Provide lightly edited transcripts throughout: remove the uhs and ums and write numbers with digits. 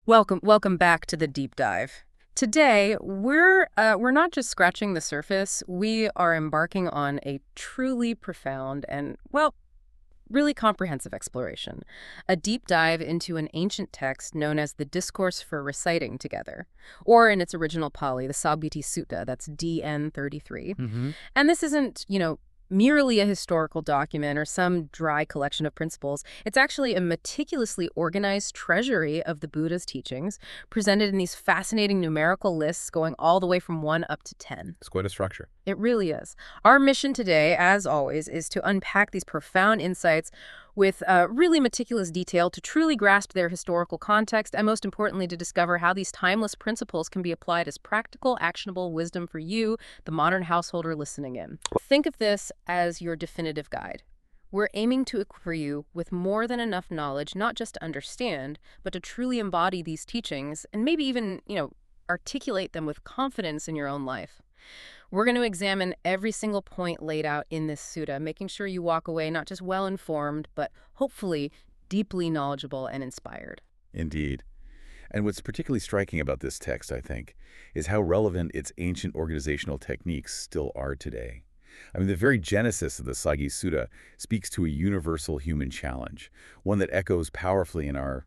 Welcome back to the deep dive. Today, we're not just scratching the surface. We are embarking on a truly profound and, well, really comprehensive exploration. A deep dive into an ancient text known as the Discourse for Reciting Together, or in its original Pali, the Sagbiti Sutta, that's DN 33. And this isn't, merely a historical document or some dry collection of principles. It's actually a meticulously organized treasury of the Buddha's teachings, presented in these fascinating numerical lists going all the way from 1 up to 10. It's quite a structure. It really is. Our mission today, as always, is to unpack these profound insights with really meticulous detail to truly grasp their historical context and, most importantly, to discover how these timeless principles can be applied as practical, actionable wisdom for you, the modern householder listening in. Think of this as your definitive guide. We're aiming to equip you with more than enough knowledge, not just to understand, but to truly embody these teachings and maybe even, articulate them with confidence in your own life. We're going to examine every single point laid out in this sutta, making sure you walk away not just well-informed, but hopefully deeply knowledgeable and inspired. Indeed. And what's particularly striking about this text, I think, is how relevant its ancient organizational techniques still are today. I mean, the very genesis of the Sagi Sutta speaks to a universal human challenge, one that echoes powerfully in our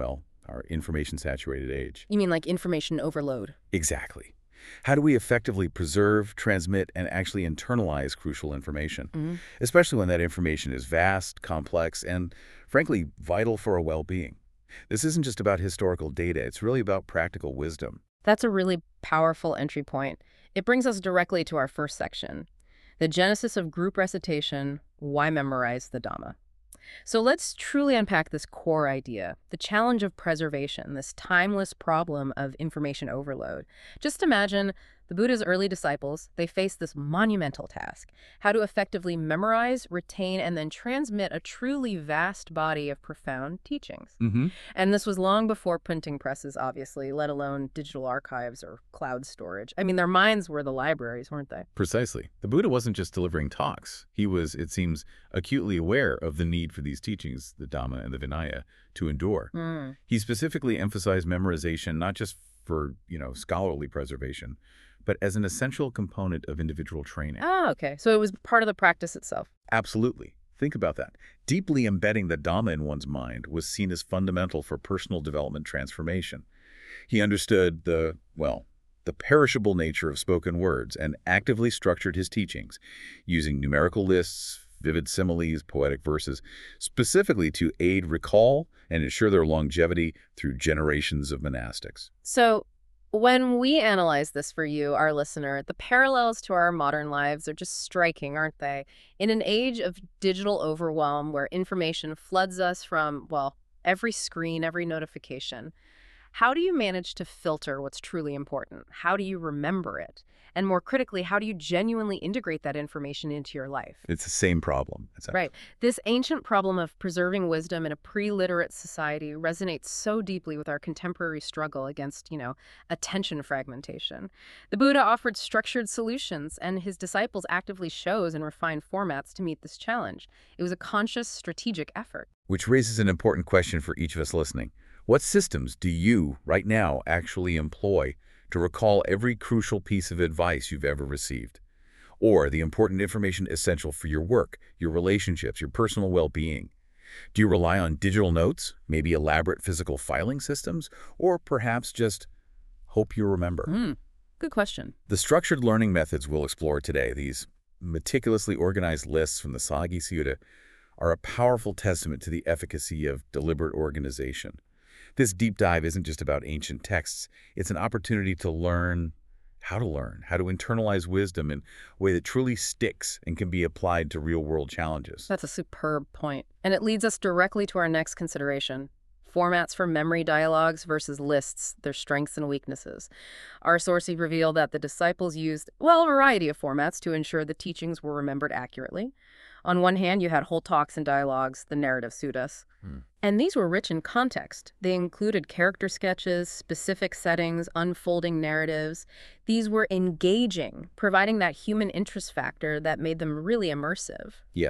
information-saturated age. You mean like information overload? Exactly. How do we effectively preserve, transmit, and actually internalize crucial information, especially when that information is vast, complex, and, frankly, vital for our well-being? This isn't just about historical data. It's really about practical wisdom. That's a really powerful entry point. It brings us directly to our first section, the genesis of group recitation, why memorize the Dhamma. So let's truly unpack this core idea, the challenge of preservation, this timeless problem of information overload. Just imagine the Buddha's early disciples, they faced this monumental task, how to effectively memorize, retain, and then transmit a truly vast body of profound teachings. And this was long before printing presses, obviously, let alone digital archives or cloud storage. I mean, their minds were the libraries, weren't they? Precisely. The Buddha wasn't just delivering talks. He was, it seems, acutely aware of the need for these teachings, the Dhamma and the Vinaya, to endure. He specifically emphasized memorization not just for, scholarly preservation, but as an essential component of individual training. Ah, okay. So it was part of the practice itself. Absolutely. Think about that. Deeply embedding the Dhamma in one's mind was seen as fundamental for personal development transformation. He understood the perishable nature of spoken words and actively structured his teachings, using numerical lists, vivid similes, poetic verses, specifically to aid recall and ensure their longevity through generations of monastics. So when we analyze this for you, our listener, the parallels to our modern lives are just striking, aren't they? In an age of digital overwhelm where information floods us from, every screen, every notification, how do you manage to filter what's truly important? How do you remember it? And more critically, how do you genuinely integrate that information into your life? It's the same problem. Right. This ancient problem of preserving wisdom in a pre-literate society resonates so deeply with our contemporary struggle against, attention fragmentation. The Buddha offered structured solutions, and his disciples actively chose and refined formats to meet this challenge. It was a conscious, strategic effort. Which raises an important question for each of us listening. What systems do you, right now, actually employ to recall every crucial piece of advice you've ever received? Or the important information essential for your work, your relationships, your personal well-being? Do you rely on digital notes, maybe elaborate physical filing systems, or perhaps just hope you remember? Good question. The structured learning methods we'll explore today, these meticulously organized lists from the Sagi Sutta, are a powerful testament to the efficacy of deliberate organization. This deep dive isn't just about ancient texts. It's an opportunity to learn how to internalize wisdom in a way that truly sticks and can be applied to real-world challenges. That's a superb point. And it leads us directly to our next consideration. Formats for memory dialogues versus lists, their strengths and weaknesses. Our sources reveal that the disciples used, a variety of formats to ensure the teachings were remembered accurately. On one hand, you had whole talks and dialogues, the narrative suttas. And these were rich in context. They included character sketches, specific settings, unfolding narratives. These were engaging, providing that human interest factor that made them really immersive. Yes,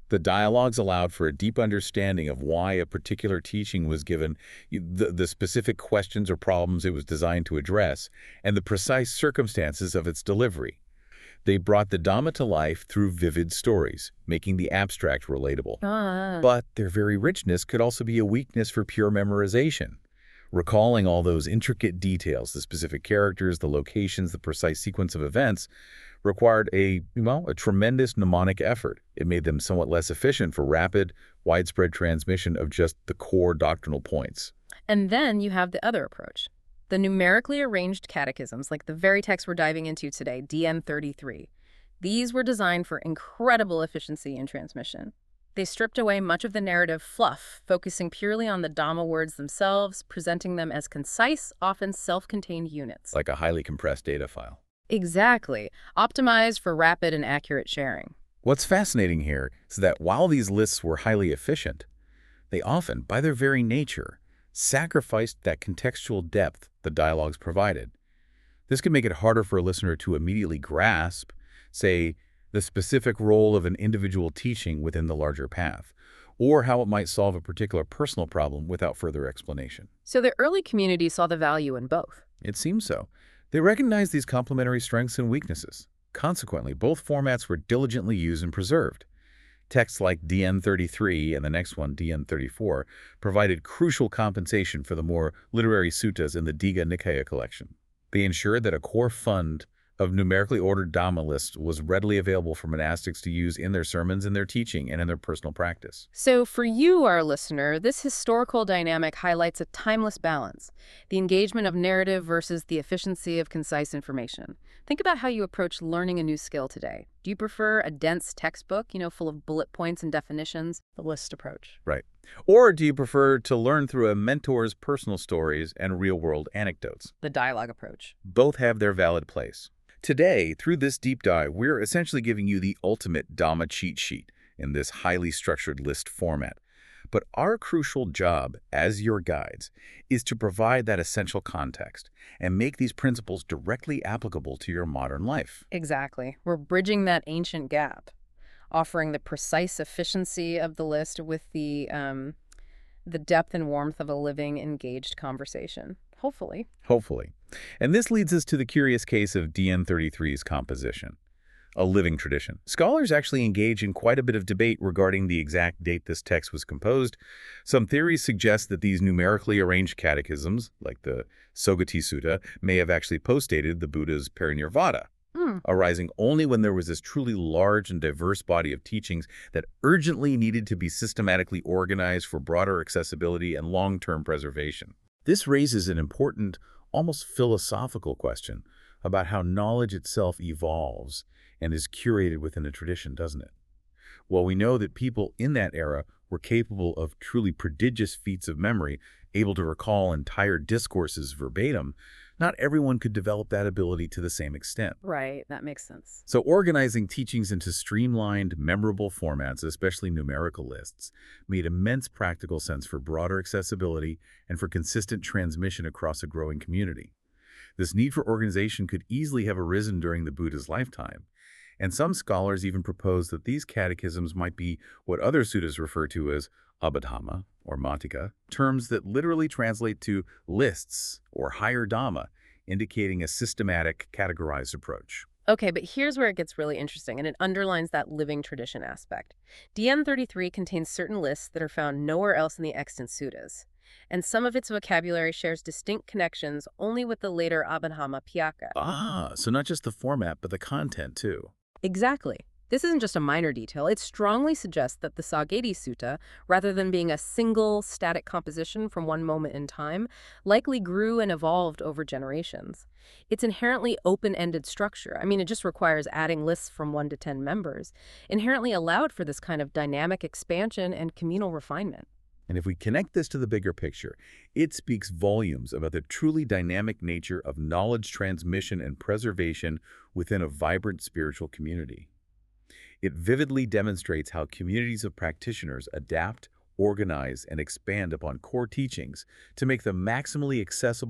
The dialogues allowed for a deep understanding of why a particular teaching was given, the specific questions or problems it was designed to address, and the precise circumstances of its delivery. They brought the Dhamma to life through vivid stories, making the abstract relatable. Ah. But their very richness could also be a weakness for pure memorization. Recalling all those intricate details, the specific characters, the locations, the precise sequence of events, required a tremendous mnemonic effort. It made them somewhat less efficient for rapid, widespread transmission of just the core doctrinal points. And then you have the other approach. The numerically arranged catechisms, like the very text we're diving into today, DN 33. These were designed for incredible efficiency in transmission. They stripped away much of the narrative fluff, focusing purely on the Dhamma words themselves, presenting them as concise, often self-contained units. Like a highly compressed data file. Exactly. Optimized for rapid and accurate sharing. What's fascinating here is that while these lists were highly efficient, they often, by their very nature, sacrificed that contextual depth the dialogues provided. This can make it harder for a listener to immediately grasp, say, the specific role of an individual teaching within the larger path, or how it might solve a particular personal problem without further explanation. So the early community saw the value in both. It seems so. They recognized these complementary strengths and weaknesses. Consequently, both formats were diligently used and preserved. Texts like DN 33 and the next one, DN 34, provided crucial compensation for the more literary suttas in the Digha Nikaya collection. They ensured that a core fund of numerically ordered Dhamma lists was readily available for monastics to use in their sermons, in their teaching, and in their personal practice. So for you, our listener, this historical dynamic highlights a timeless balance, the engagement of narrative versus the efficiency of concise information. Think about how you approach learning a new skill today. Do you prefer a dense textbook, full of bullet points and definitions, the list approach? Right. Or do you prefer to learn through a mentor's personal stories and real-world anecdotes? The dialogue approach. Both have their valid place. Today, through this deep dive, we're essentially giving you the ultimate Dhamma cheat sheet in this highly structured list format. But our crucial job as your guides is to provide that essential context and make these principles directly applicable to your modern life. Exactly. We're bridging that ancient gap, offering the precise efficiency of the list with the depth and warmth of a living, engaged conversation. Hopefully. Hopefully. And this leads us to the curious case of DN 33's composition, a living tradition. Scholars actually engage in quite a bit of debate regarding the exact date this text was composed. Some theories suggest that these numerically arranged catechisms, like the Sogati Sutta, may have actually postdated the Buddha's Parinirvana, arising only when there was this truly large and diverse body of teachings that urgently needed to be systematically organized for broader accessibility and long-term preservation. This raises an important, almost philosophical question about how knowledge itself evolves and is curated within a tradition, doesn't it? Well, we know that people in that era were capable of truly prodigious feats of memory, able to recall entire discourses verbatim. Not everyone could develop that ability to the same extent. Right, that makes sense. So organizing teachings into streamlined, memorable formats, especially numerical lists, made immense practical sense for broader accessibility and for consistent transmission across a growing community. This need for organization could easily have arisen during the Buddha's lifetime, and some scholars even propose that these catechisms might be what other suttas refer to as Abhidhamma or Matika, terms that literally translate to lists or higher Dhamma, indicating a systematic, categorized approach. Okay, but here's where it gets really interesting, and it underlines that living tradition aspect. DN 33 contains certain lists that are found nowhere else in the extant suttas, and some of its vocabulary shares distinct connections only with the later Abhidhamma Piyaka. Ah, so not just the format, but the content too. Exactly. This isn't just a minor detail. It strongly suggests that the Sagati Sutta, rather than being a single static composition from one moment in time, likely grew and evolved over generations. Its inherently open-ended structure, it just requires adding lists from 1 to 10 members, inherently allowed for this kind of dynamic expansion and communal refinement. And if we connect this to the bigger picture, it speaks volumes about the truly dynamic nature of knowledge transmission and preservation within a vibrant spiritual community. It vividly demonstrates how communities of practitioners adapt, organize, and expand upon core teachings to make them maximally accessible,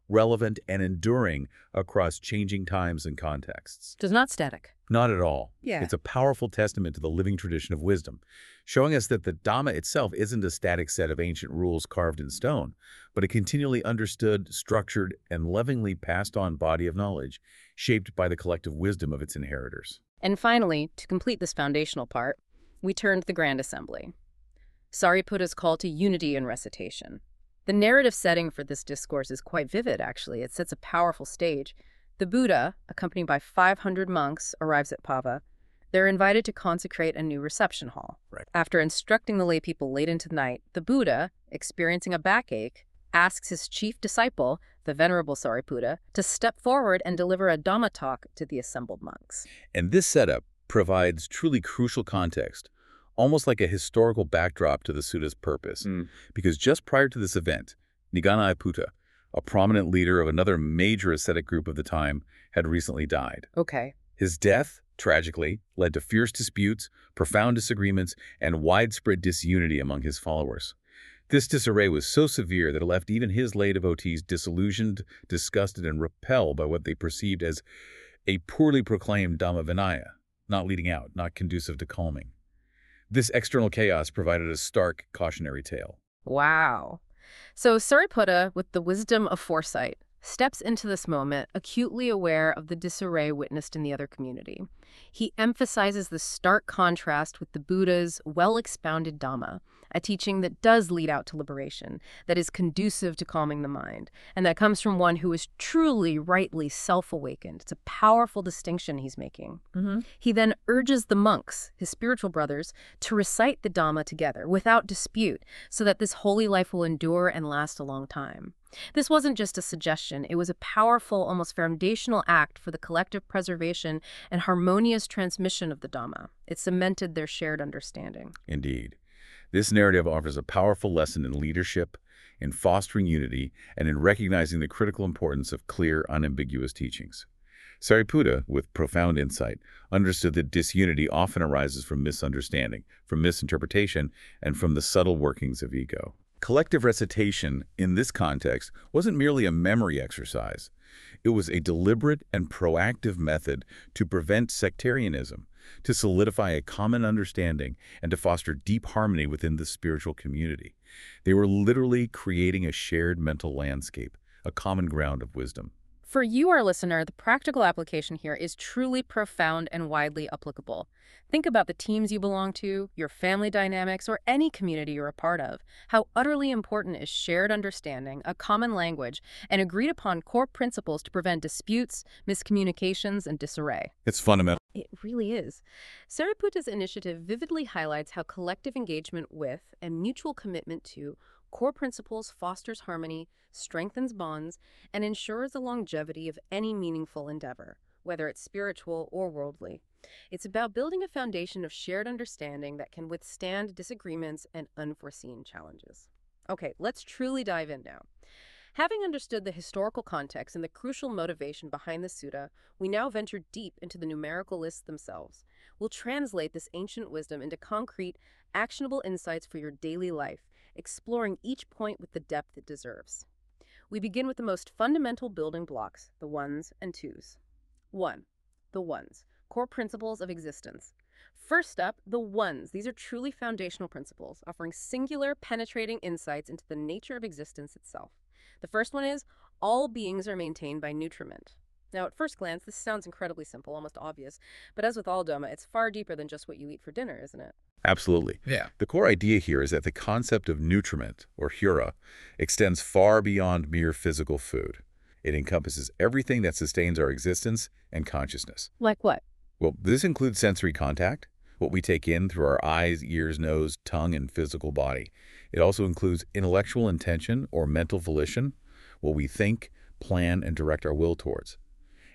relevant, and enduring across changing times and contexts. So it's not static. Not at all. Yeah. It's a powerful testament to the living tradition of wisdom, showing us that the Dhamma itself isn't a static set of ancient rules carved in stone, but a continually understood, structured, and lovingly passed on body of knowledge, shaped by the collective wisdom of its inheritors. And finally, to complete this foundational part, we turn to the Grand Assembly. Sariputta's call to unity in recitation. The narrative setting for this discourse is quite vivid, actually. It sets a powerful stage. The Buddha, accompanied by 500 monks, arrives at Pava. They're invited to consecrate a new reception hall. Right. After instructing the laypeople late into the night, the Buddha, experiencing a backache, asks his chief disciple, the Venerable Sariputta, to step forward and deliver a Dhamma talk to the assembled monks. And this setup provides truly crucial context, almost like a historical backdrop to the Sutta's purpose. Because just prior to this event, Nigana-i-Putta, a prominent leader of another major ascetic group of the time, had recently died. Okay. His death, tragically, led to fierce disputes, profound disagreements, and widespread disunity among his followers. This disarray was so severe that it left even his lay devotees disillusioned, disgusted, and repelled by what they perceived as a poorly proclaimed Dhamma Vinaya, not leading out, not conducive to calming. This external chaos provided a stark cautionary tale. Wow. So Sariputta, with the wisdom of foresight, steps into this moment acutely aware of the disarray witnessed in the other community. He emphasizes the stark contrast with the Buddha's well-expounded Dhamma, a teaching that does lead out to liberation, that is conducive to calming the mind, and that comes from one who is truly, rightly self-awakened. It's a powerful distinction he's making. He then urges the monks, his spiritual brothers, to recite the Dhamma together without dispute, so that this holy life will endure and last a long time. This wasn't just a suggestion, it was a powerful, almost foundational act for the collective preservation and harmonious transmission of the Dhamma. It cemented their shared understanding. Indeed. This narrative offers a powerful lesson in leadership, in fostering unity, and in recognizing the critical importance of clear, unambiguous teachings. Sariputta, with profound insight, understood that disunity often arises from misunderstanding, from misinterpretation, and from the subtle workings of ego. Collective recitation, in this context, wasn't merely a memory exercise. It was a deliberate and proactive method to prevent sectarianism, to solidify a common understanding, and to foster deep harmony within the spiritual community. They were literally creating a shared mental landscape, a common ground of wisdom. For you, our listener, the practical application here is truly profound and widely applicable. Think about the teams you belong to, your family dynamics, or any community you're a part of. How utterly important is shared understanding, a common language, and agreed upon core principles to prevent disputes, miscommunications, and disarray. It's fundamental. It really is. Sariputta's initiative vividly highlights how collective engagement with and mutual commitment to core principles fosters harmony, strengthens bonds, and ensures the longevity of any meaningful endeavor, whether it's spiritual or worldly. It's about building a foundation of shared understanding that can withstand disagreements and unforeseen challenges. Okay, let's truly dive in now. Having understood the historical context and the crucial motivation behind the sutta, we now venture deep into the numerical lists themselves. We'll translate this ancient wisdom into concrete, actionable insights for your daily life, exploring each point with the depth it deserves. We begin with the most fundamental building blocks, the ones and twos. 1. The ones, core principles of existence. First up, the ones. These are truly foundational principles, offering singular, penetrating insights into the nature of existence itself. The first one is, all beings are maintained by nutriment. Now, at first glance, this sounds incredibly simple, almost obvious, but as with all Dhamma, it's far deeper than just what you eat for dinner, isn't it? Absolutely. Yeah. The core idea here is that the concept of nutriment, or hura, extends far beyond mere physical food. It encompasses everything that sustains our existence and consciousness. Like what? Well, this includes sensory contact, what we take in through our eyes, ears, nose, tongue, and physical body. It also includes intellectual intention or mental volition, what we think, plan, and direct our will towards.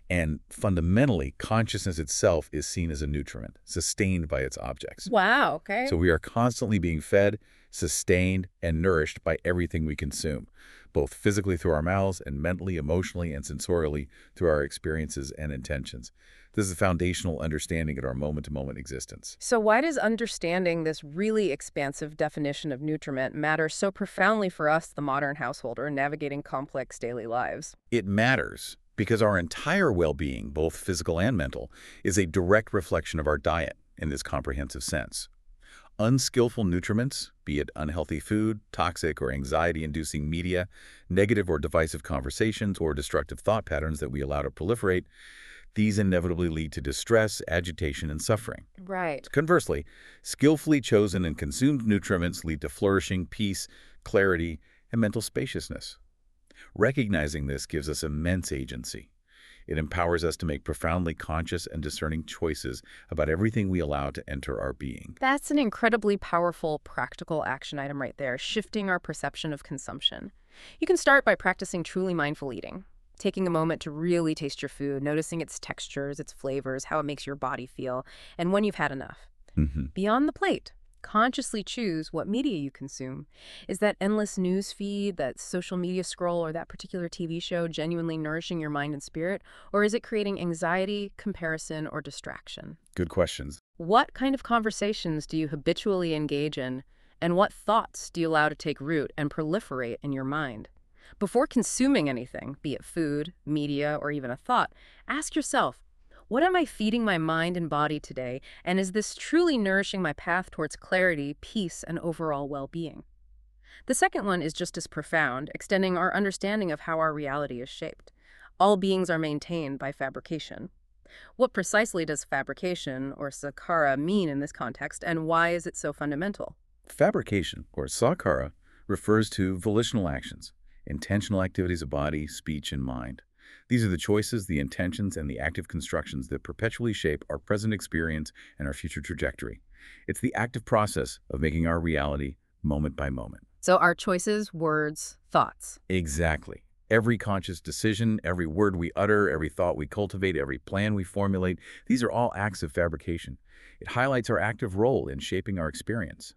And fundamentally, consciousness itself is seen as a nutriment, sustained by its objects. Wow, okay. So we are constantly being fed, sustained, and nourished by everything we consume, both physically through our mouths and mentally, emotionally, and sensorially through our experiences and intentions. This is a foundational understanding of our moment-to-moment existence. So why does understanding this really expansive definition of nutriment matter so profoundly for us, the modern householder, navigating complex daily lives? It matters because our entire well-being, both physical and mental, is a direct reflection of our diet in this comprehensive sense. Unskillful nutriments, be it unhealthy food, toxic or anxiety-inducing media, negative or divisive conversations, or destructive thought patterns that we allow to proliferate, these inevitably lead to distress, agitation, and suffering. Right. Conversely, skillfully chosen and consumed nutriments lead to flourishing, peace, clarity, and mental spaciousness. Recognizing this gives us immense agency. It empowers us to make profoundly conscious and discerning choices about everything we allow to enter our being. That's an incredibly powerful, practical action item right there, shifting our perception of consumption. You can start by practicing truly mindful eating, taking a moment to really taste your food, noticing its textures, its flavors, how it makes your body feel, and when you've had enough. Beyond the plate, consciously choose what media you consume. Is that endless news feed, that social media scroll, or that particular TV show genuinely nourishing your mind and spirit? Or is it creating anxiety, comparison, or distraction? Good questions. What kind of conversations do you habitually engage in? And what thoughts do you allow to take root and proliferate in your mind? Before consuming anything, be it food, media, or even a thought, ask yourself, what am I feeding my mind and body today, and is this truly nourishing my path towards clarity, peace, and overall well-being? The second one is just as profound, extending our understanding of how our reality is shaped. All beings are maintained by fabrication. What precisely does fabrication, or sankara, mean in this context, and why is it so fundamental? Fabrication, or sankara, refers to volitional actions, intentional activities of body, speech, and mind. These are the choices, the intentions, and the active constructions that perpetually shape our present experience and our future trajectory. It's the active process of making our reality moment by moment. So our choices, words, thoughts. Exactly. Every conscious decision, every word we utter, every thought we cultivate, every plan we formulate, these are all acts of fabrication. It highlights our active role in shaping our experience.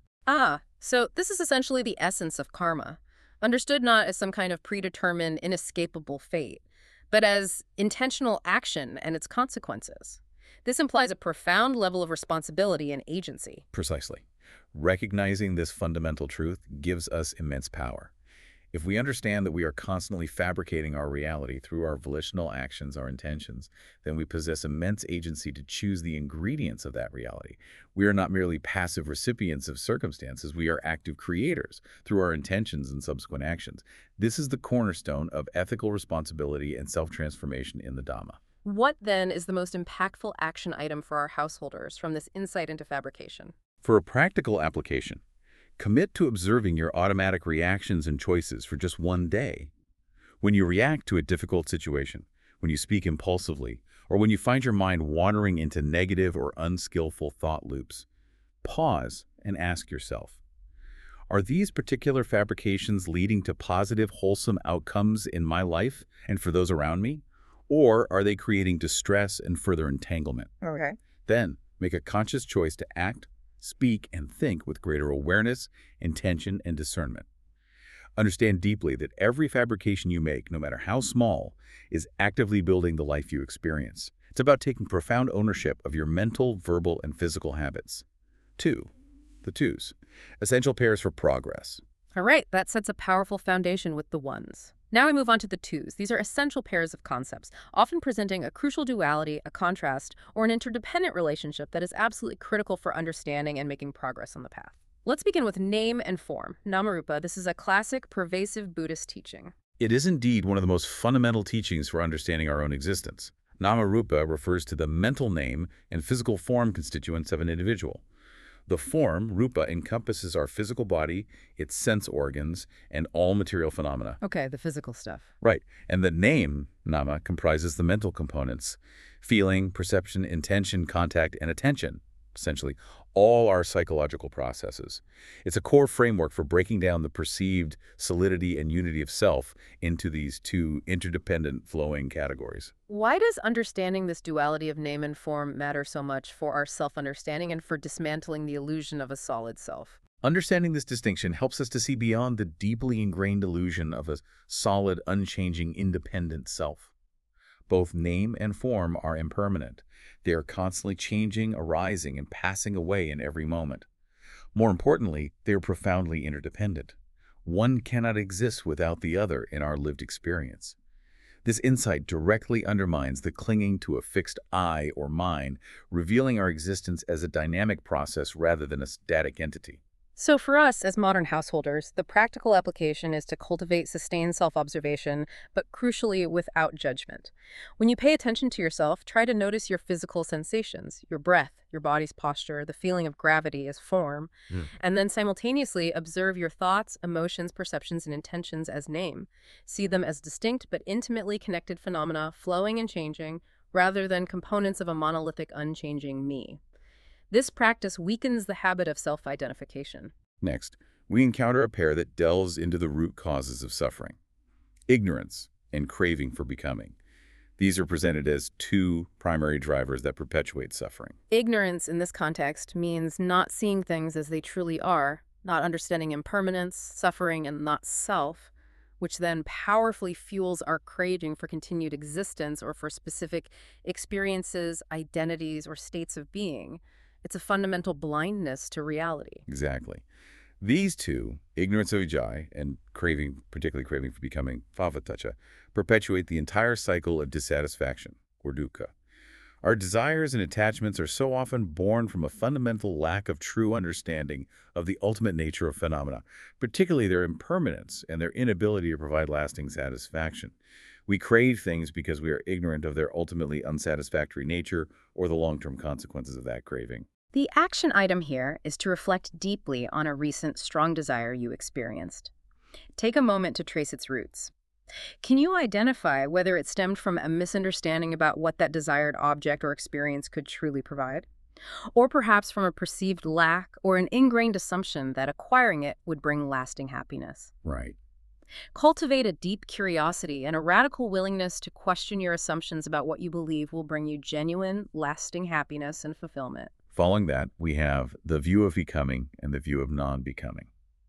So this is essentially the essence of karma, understood not as some kind of predetermined, inescapable fate, but as intentional action and its consequences. This implies a profound level of responsibility and agency. Precisely. Recognizing this fundamental truth gives us immense power. If we understand that we are constantly fabricating our reality through our volitional actions, our intentions, then we possess immense agency to choose the ingredients of that reality. We are not merely passive recipients of circumstances, we are active creators through our intentions and subsequent actions. This is the cornerstone of ethical responsibility and self-transformation in the Dhamma. What then is the most impactful action item for our householders from this insight into fabrication? For a practical application, commit to observing your automatic reactions and choices for just one day. When you react to a difficult situation, when you speak impulsively, or when you find your mind wandering into negative or unskillful thought loops, pause and ask yourself, are these particular fabrications leading to positive, wholesome outcomes in my life and for those around me? Or are they creating distress and further entanglement? Okay. Then, make a conscious choice to act, speak, and think with greater awareness, intention, and discernment. Understand deeply that every fabrication you make, no matter how small, is actively building the life you experience. It's about taking profound ownership of your mental, verbal, and physical habits. 2. The twos. Essential pairs for progress. All right, that sets a powerful foundation with the ones. Now we move on to the twos. These are essential pairs of concepts, often presenting a crucial duality, a contrast, or an interdependent relationship that is absolutely critical for understanding and making progress on the path. Let's begin with name and form. Namarupa, this is a classic, pervasive Buddhist teaching. It is indeed one of the most fundamental teachings for understanding our own existence. Namarupa refers to the mental name and physical form constituents of an individual. The form, rupa, encompasses our physical body, its sense organs, and all material phenomena. Okay, the physical stuff. Right. And the name, nama, comprises the mental components: feeling, perception, intention, contact, and attention. essentially, all our psychological processes. It's a core framework for breaking down the perceived solidity and unity of self into these two interdependent flowing categories. Why does understanding this duality of name and form matter so much for our self-understanding and for dismantling the illusion of a solid self? Understanding this distinction helps us to see beyond the deeply ingrained illusion of a solid, unchanging, independent self. Both name and form are impermanent. They are constantly changing, arising, and passing away in every moment. More importantly, they are profoundly interdependent. One cannot exist without the other in our lived experience. This insight directly undermines the clinging to a fixed I or mine, revealing our existence as a dynamic process rather than a static entity. So for us as modern householders, the practical application is to cultivate sustained self-observation, but crucially without judgment. When you pay attention to yourself, try to notice your physical sensations, your breath, your body's posture, the feeling of gravity as form, and then simultaneously observe your thoughts, emotions, perceptions, and intentions as name. See them as distinct but intimately connected phenomena, flowing and changing, rather than components of a monolithic, unchanging me. This practice weakens the habit of self-identification. Next, we encounter a pair that delves into the root causes of suffering: ignorance and craving for becoming. These are presented as two primary drivers that perpetuate suffering. Ignorance in this context means not seeing things as they truly are, not understanding impermanence, suffering, and not self, which then powerfully fuels our craving for continued existence or for specific experiences, identities, or states of being. It's a fundamental blindness to reality. Exactly. These two, ignorance of ijai and craving, particularly craving for becoming bhavatacha, perpetuate the entire cycle of dissatisfaction, or dukkha. Our desires and attachments are so often born from a fundamental lack of true understanding of the ultimate nature of phenomena, particularly their impermanence and their inability to provide lasting satisfaction. We crave things because we are ignorant of their ultimately unsatisfactory nature or the long-term consequences of that craving. The action item here is to reflect deeply on a recent strong desire you experienced. Take a moment to trace its roots. Can you identify whether it stemmed from a misunderstanding about what that desired object or experience could truly provide? Or perhaps from a perceived lack or an ingrained assumption that acquiring it would bring lasting happiness? Right. Cultivate a deep curiosity and a radical willingness to question your assumptions about what you believe will bring you genuine, lasting happiness and fulfillment. Following that, we have the view of becoming and the view of non-becoming.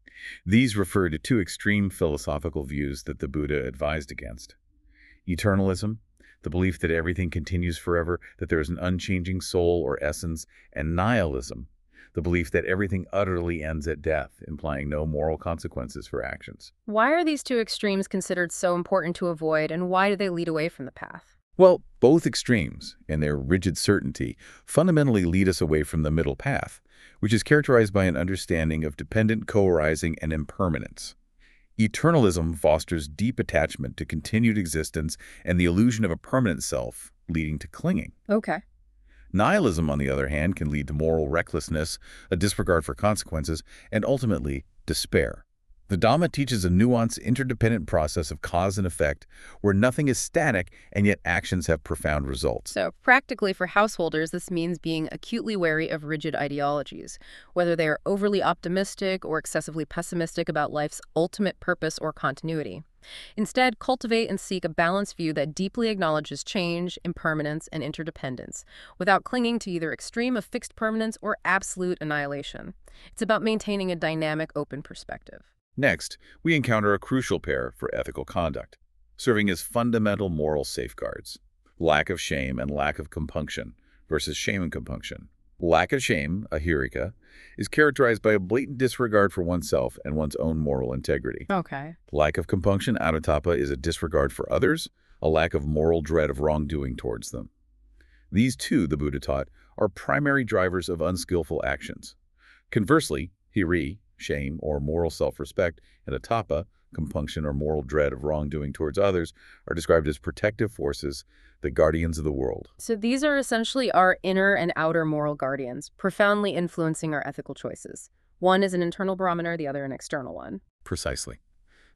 These refer to two extreme philosophical views that the Buddha advised against: eternalism, the belief that everything continues forever, that there is an unchanging soul or essence, and nihilism, the belief that everything utterly ends at death, implying no moral consequences for actions. Why are these two extremes considered so important to avoid, and why do they lead away from the path? Well, both extremes, and their rigid certainty, fundamentally lead us away from the middle path, which is characterized by an understanding of dependent co-arising and impermanence. Eternalism fosters deep attachment to continued existence and the illusion of a permanent self, leading to clinging. Okay. Nihilism, on the other hand, can lead to moral recklessness, a disregard for consequences, and ultimately, despair. The Dhamma teaches a nuanced, interdependent process of cause and effect where nothing is static and yet actions have profound results. So practically for householders, this means being acutely wary of rigid ideologies, whether they are overly optimistic or excessively pessimistic about life's ultimate purpose or continuity. Instead, cultivate and seek a balanced view that deeply acknowledges change, impermanence, and interdependence, without clinging to either extreme of fixed permanence or absolute annihilation. It's about maintaining a dynamic, open perspective. Next, we encounter a crucial pair for ethical conduct, serving as fundamental moral safeguards: lack of shame and lack of compunction versus shame and compunction. Lack of shame, ahirika, is characterized by a blatant disregard for oneself and one's own moral integrity. Okay. Lack of compunction, anuttappa, is a disregard for others, a lack of moral dread of wrongdoing towards them. These two, the Buddha taught, are primary drivers of unskillful actions. Conversely, hiri, shame or moral self-respect, and attappa, compunction or moral dread of wrongdoing towards others, are described as protective forces, the guardians of the world. So these are essentially our inner and outer moral guardians, profoundly influencing our ethical choices. One is an internal barometer, the other an external one. Precisely.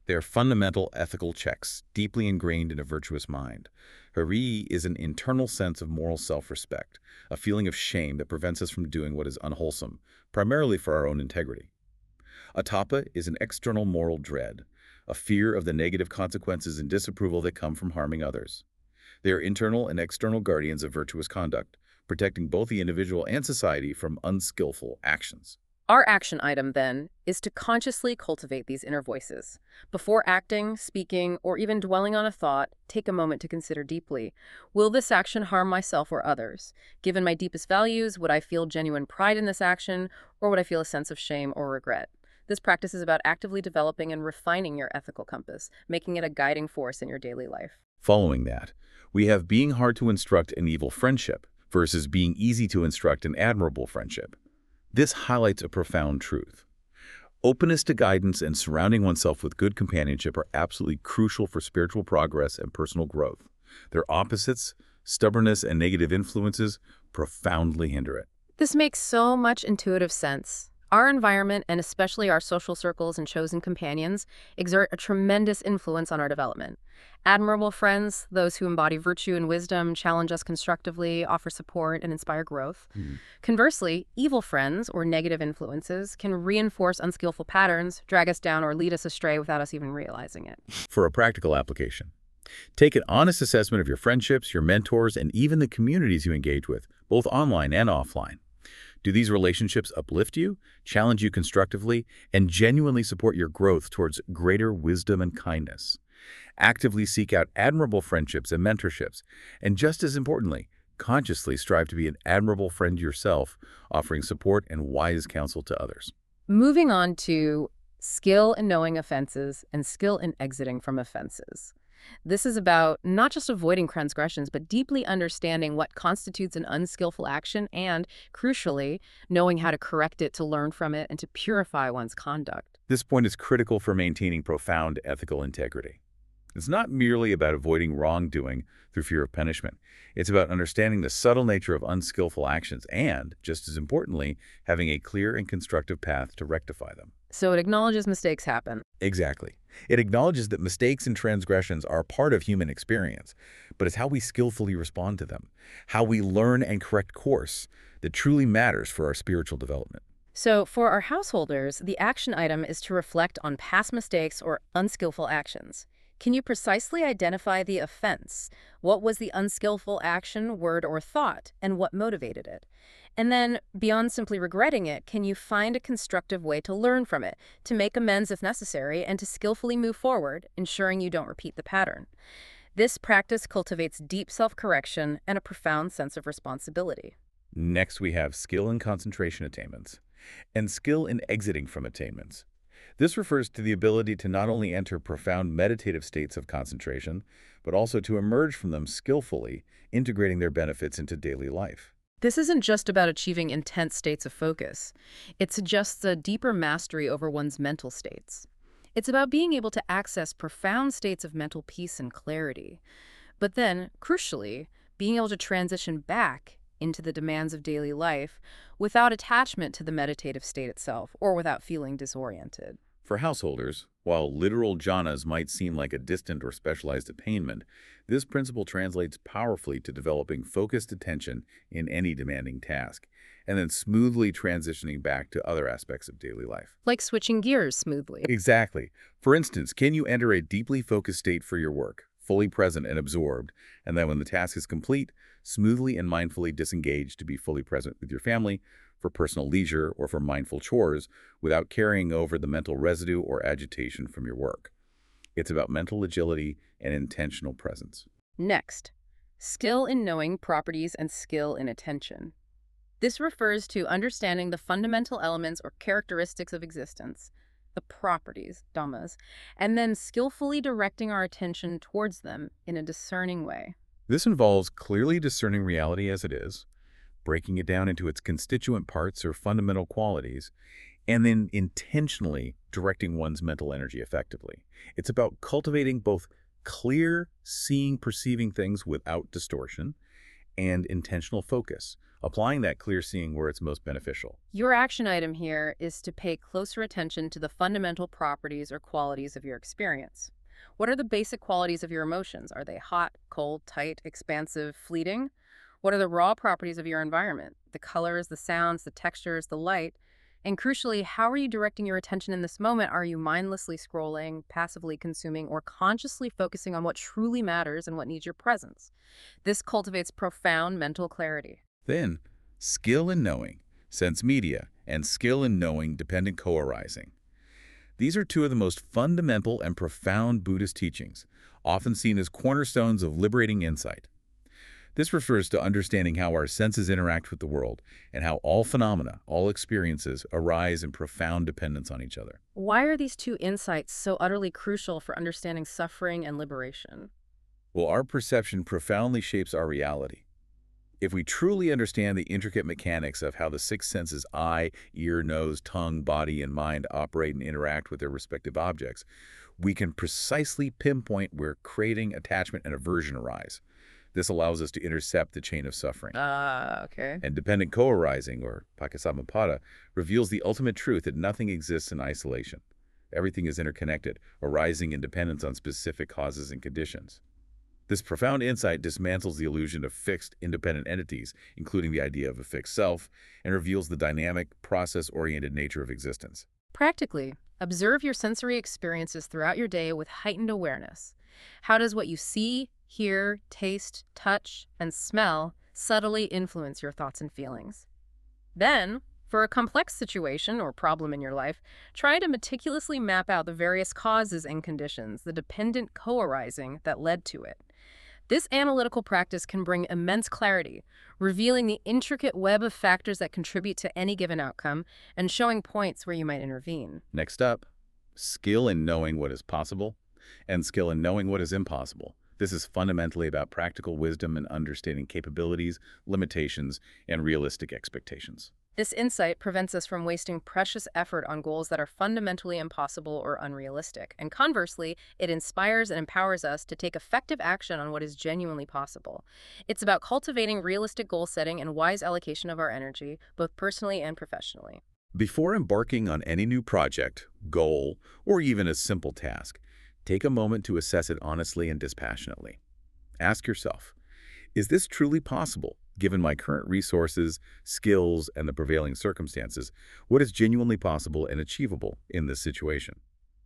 They are fundamental ethical checks, deeply ingrained in a virtuous mind. Hari is an internal sense of moral self-respect, a feeling of shame that prevents us from doing what is unwholesome, primarily for our own integrity. Atapa is an external moral dread, a fear of the negative consequences and disapproval that come from harming others. They are internal and external guardians of virtuous conduct, protecting both the individual and society from unskillful actions. Our action item, then, is to consciously cultivate these inner voices. Before acting, speaking, or even dwelling on a thought, take a moment to consider deeply. Will this action harm myself or others? Given my deepest values, would I feel genuine pride in this action, or would I feel a sense of shame or regret? This practice is about actively developing and refining your ethical compass, making it a guiding force in your daily life. Following that, we have being hard to instruct an evil friendship versus being easy to instruct an admirable friendship. This highlights a profound truth. Openness to guidance and surrounding oneself with good companionship are absolutely crucial for spiritual progress and personal growth. Their opposites, stubbornness and negative influences, profoundly hinder it. This makes so much intuitive sense. Our environment, and especially our social circles and chosen companions, exert a tremendous influence on our development. Admirable friends, those who embody virtue and wisdom, challenge us constructively, offer support, and inspire growth. Conversely, evil friends, or negative influences, can reinforce unskillful patterns, drag us down, or lead us astray without us even realizing it. For a practical application, take an honest assessment of your friendships, your mentors, and even the communities you engage with, both online and offline. Do these relationships uplift you, challenge you constructively, and genuinely support your growth towards greater wisdom and kindness? Actively seek out admirable friendships and mentorships, and just as importantly, consciously strive to be an admirable friend yourself, offering support and wise counsel to others. Moving on to skill in knowing offenses and skill in exiting from offenses. This is about not just avoiding transgressions, but deeply understanding what constitutes an unskillful action and, crucially, knowing how to correct it, to learn from it, and to purify one's conduct. This point is critical for maintaining profound ethical integrity. It's not merely about avoiding wrongdoing through fear of punishment. It's about understanding the subtle nature of unskillful actions and, just as importantly, having a clear and constructive path to rectify them. So it acknowledges mistakes happen. Exactly. It acknowledges that mistakes and transgressions are part of human experience, but it's how we skillfully respond to them, how we learn and correct course, that truly matters for our spiritual development. So for our householders, the action item is to reflect on past mistakes or unskillful actions. Can you precisely identify the offense? What was the unskillful action, word, or thought, and what motivated it? And then, beyond simply regretting it, can you find a constructive way to learn from it, to make amends if necessary, and to skillfully move forward, ensuring you don't repeat the pattern? This practice cultivates deep self-correction and a profound sense of responsibility. Next, we have skill in concentration attainments and skill in exiting from attainments. This refers to the ability to not only enter profound meditative states of concentration, but also to emerge from them skillfully, integrating their benefits into daily life. This isn't just about achieving intense states of focus. It suggests a deeper mastery over one's mental states. It's about being able to access profound states of mental peace and clarity. But then, crucially, being able to transition back into the demands of daily life without attachment to the meditative state itself or without feeling disoriented. For householders, while literal jhanas might seem like a distant or specialized attainment, this principle translates powerfully to developing focused attention in any demanding task, and then smoothly transitioning back to other aspects of daily life. Like switching gears smoothly. Exactly. For instance, can you enter a deeply focused state for your work, fully present and absorbed, and then when the task is complete, smoothly and mindfully disengage to be fully present with your family, for personal leisure, or for mindful chores without carrying over the mental residue or agitation from your work? It's about mental agility and intentional presence. Next, skill in knowing properties and skill in attention. This refers to understanding the fundamental elements or characteristics of existence, the properties, dhammas, and then skillfully directing our attention towards them in a discerning way. This involves clearly discerning reality as it is, breaking it down into its constituent parts or fundamental qualities, and then intentionally directing one's mental energy effectively. It's about cultivating both clear, seeing, perceiving things without distortion, and intentional focus, applying that clear seeing where it's most beneficial. Your action item here is to pay closer attention to the fundamental properties or qualities of your experience. What are the basic qualities of your emotions? Are they hot, cold, tight, expansive, fleeting? What are the raw properties of your environment? The colors, the sounds, the textures, the light? And crucially, how are you directing your attention in this moment? Are you mindlessly scrolling, passively consuming, or consciously focusing on what truly matters and what needs your presence? This cultivates profound mental clarity. Then, skill in knowing, sense media, and skill in knowing dependent co-arising. These are two of the most fundamental and profound Buddhist teachings, often seen as cornerstones of liberating insight. This refers to understanding how our senses interact with the world and how all phenomena, all experiences, arise in profound dependence on each other. Why are these two insights so utterly crucial for understanding suffering and liberation? Well, our perception profoundly shapes our reality. If we truly understand the intricate mechanics of how the six senses eye, ear, nose, tongue, body, and mind operate and interact with their respective objects, we can precisely pinpoint where craving, attachment, and aversion arise. This allows us to intercept the chain of suffering. Okay. And dependent co-arising, or Pakasamapada, reveals the ultimate truth that nothing exists in isolation. Everything is interconnected, arising in dependence on specific causes and conditions. This profound insight dismantles the illusion of fixed, independent entities, including the idea of a fixed self, and reveals the dynamic, process-oriented nature of existence. Practically, observe your sensory experiences throughout your day with heightened awareness. How does what you see, hear, taste, touch, and smell subtly influence your thoughts and feelings? Then, for a complex situation or problem in your life, try to meticulously map out the various causes and conditions, the dependent co-arising that led to it. This analytical practice can bring immense clarity, revealing the intricate web of factors that contribute to any given outcome and showing points where you might intervene. Next up, skill in knowing what is possible and skill in knowing what is impossible. This is fundamentally about practical wisdom and understanding capabilities, limitations, and realistic expectations. This insight prevents us from wasting precious effort on goals that are fundamentally impossible or unrealistic. And conversely, it inspires and empowers us to take effective action on what is genuinely possible. It's about cultivating realistic goal setting and wise allocation of our energy, both personally and professionally. Before embarking on any new project, goal, or even a simple task, take a moment to assess it honestly and dispassionately. Ask yourself, is this truly possible? Given my current resources, skills, and the prevailing circumstances, what is genuinely possible and achievable in this situation?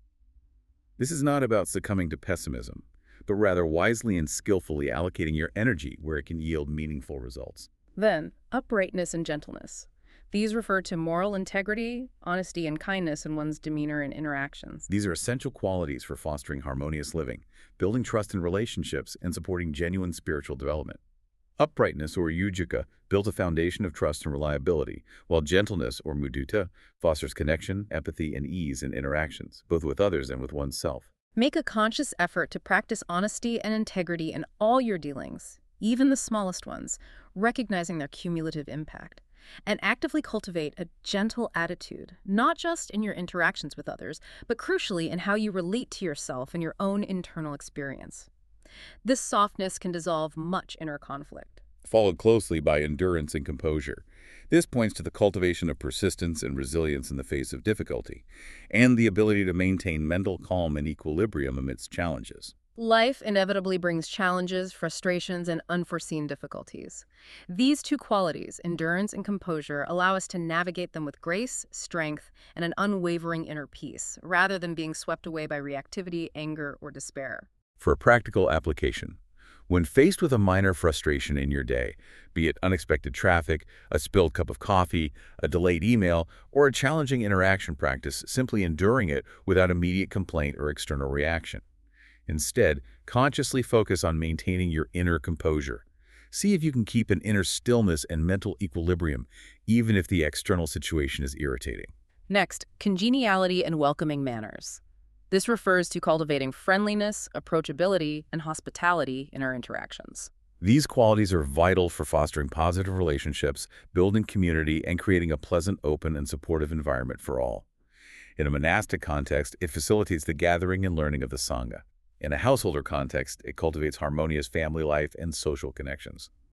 This is not about succumbing to pessimism, but rather wisely and skillfully allocating your energy where it can yield meaningful results. Then, uprightness and gentleness. These refer to moral integrity, honesty, and kindness in one's demeanor and interactions. These are essential qualities for fostering harmonious living, building trust in relationships, and supporting genuine spiritual development. Uprightness, or yujika, builds a foundation of trust and reliability, while gentleness, or mudita, fosters connection, empathy, and ease in interactions, both with others and with oneself. Make a conscious effort to practice honesty and integrity in all your dealings, even the smallest ones, recognizing their cumulative impact. And actively cultivate a gentle attitude, not just in your interactions with others, but crucially in how you relate to yourself and your own internal experience. This softness can dissolve much inner conflict. Followed closely by endurance and composure. This points to the cultivation of persistence and resilience in the face of difficulty, and the ability to maintain mental calm and equilibrium amidst challenges. Life inevitably brings challenges, frustrations, and unforeseen difficulties. These two qualities, endurance and composure, allow us to navigate them with grace, strength, and an unwavering inner peace, rather than being swept away by reactivity, anger, or despair. For a practical application, when faced with a minor frustration in your day, be it unexpected traffic, a spilled cup of coffee, a delayed email, or a challenging interaction, practice simply enduring it without immediate complaint or external reaction. Instead, consciously focus on maintaining your inner composure. See if you can keep an inner stillness and mental equilibrium, even if the external situation is irritating. Next, congeniality and welcoming manners. This refers to cultivating friendliness, approachability, and hospitality in our interactions. These qualities are vital for fostering positive relationships, building community, and creating a pleasant, open, and supportive environment for all. In a monastic context, it facilitates the gathering and learning of the Sangha. In a householder context, it cultivates harmonious family life and social connections.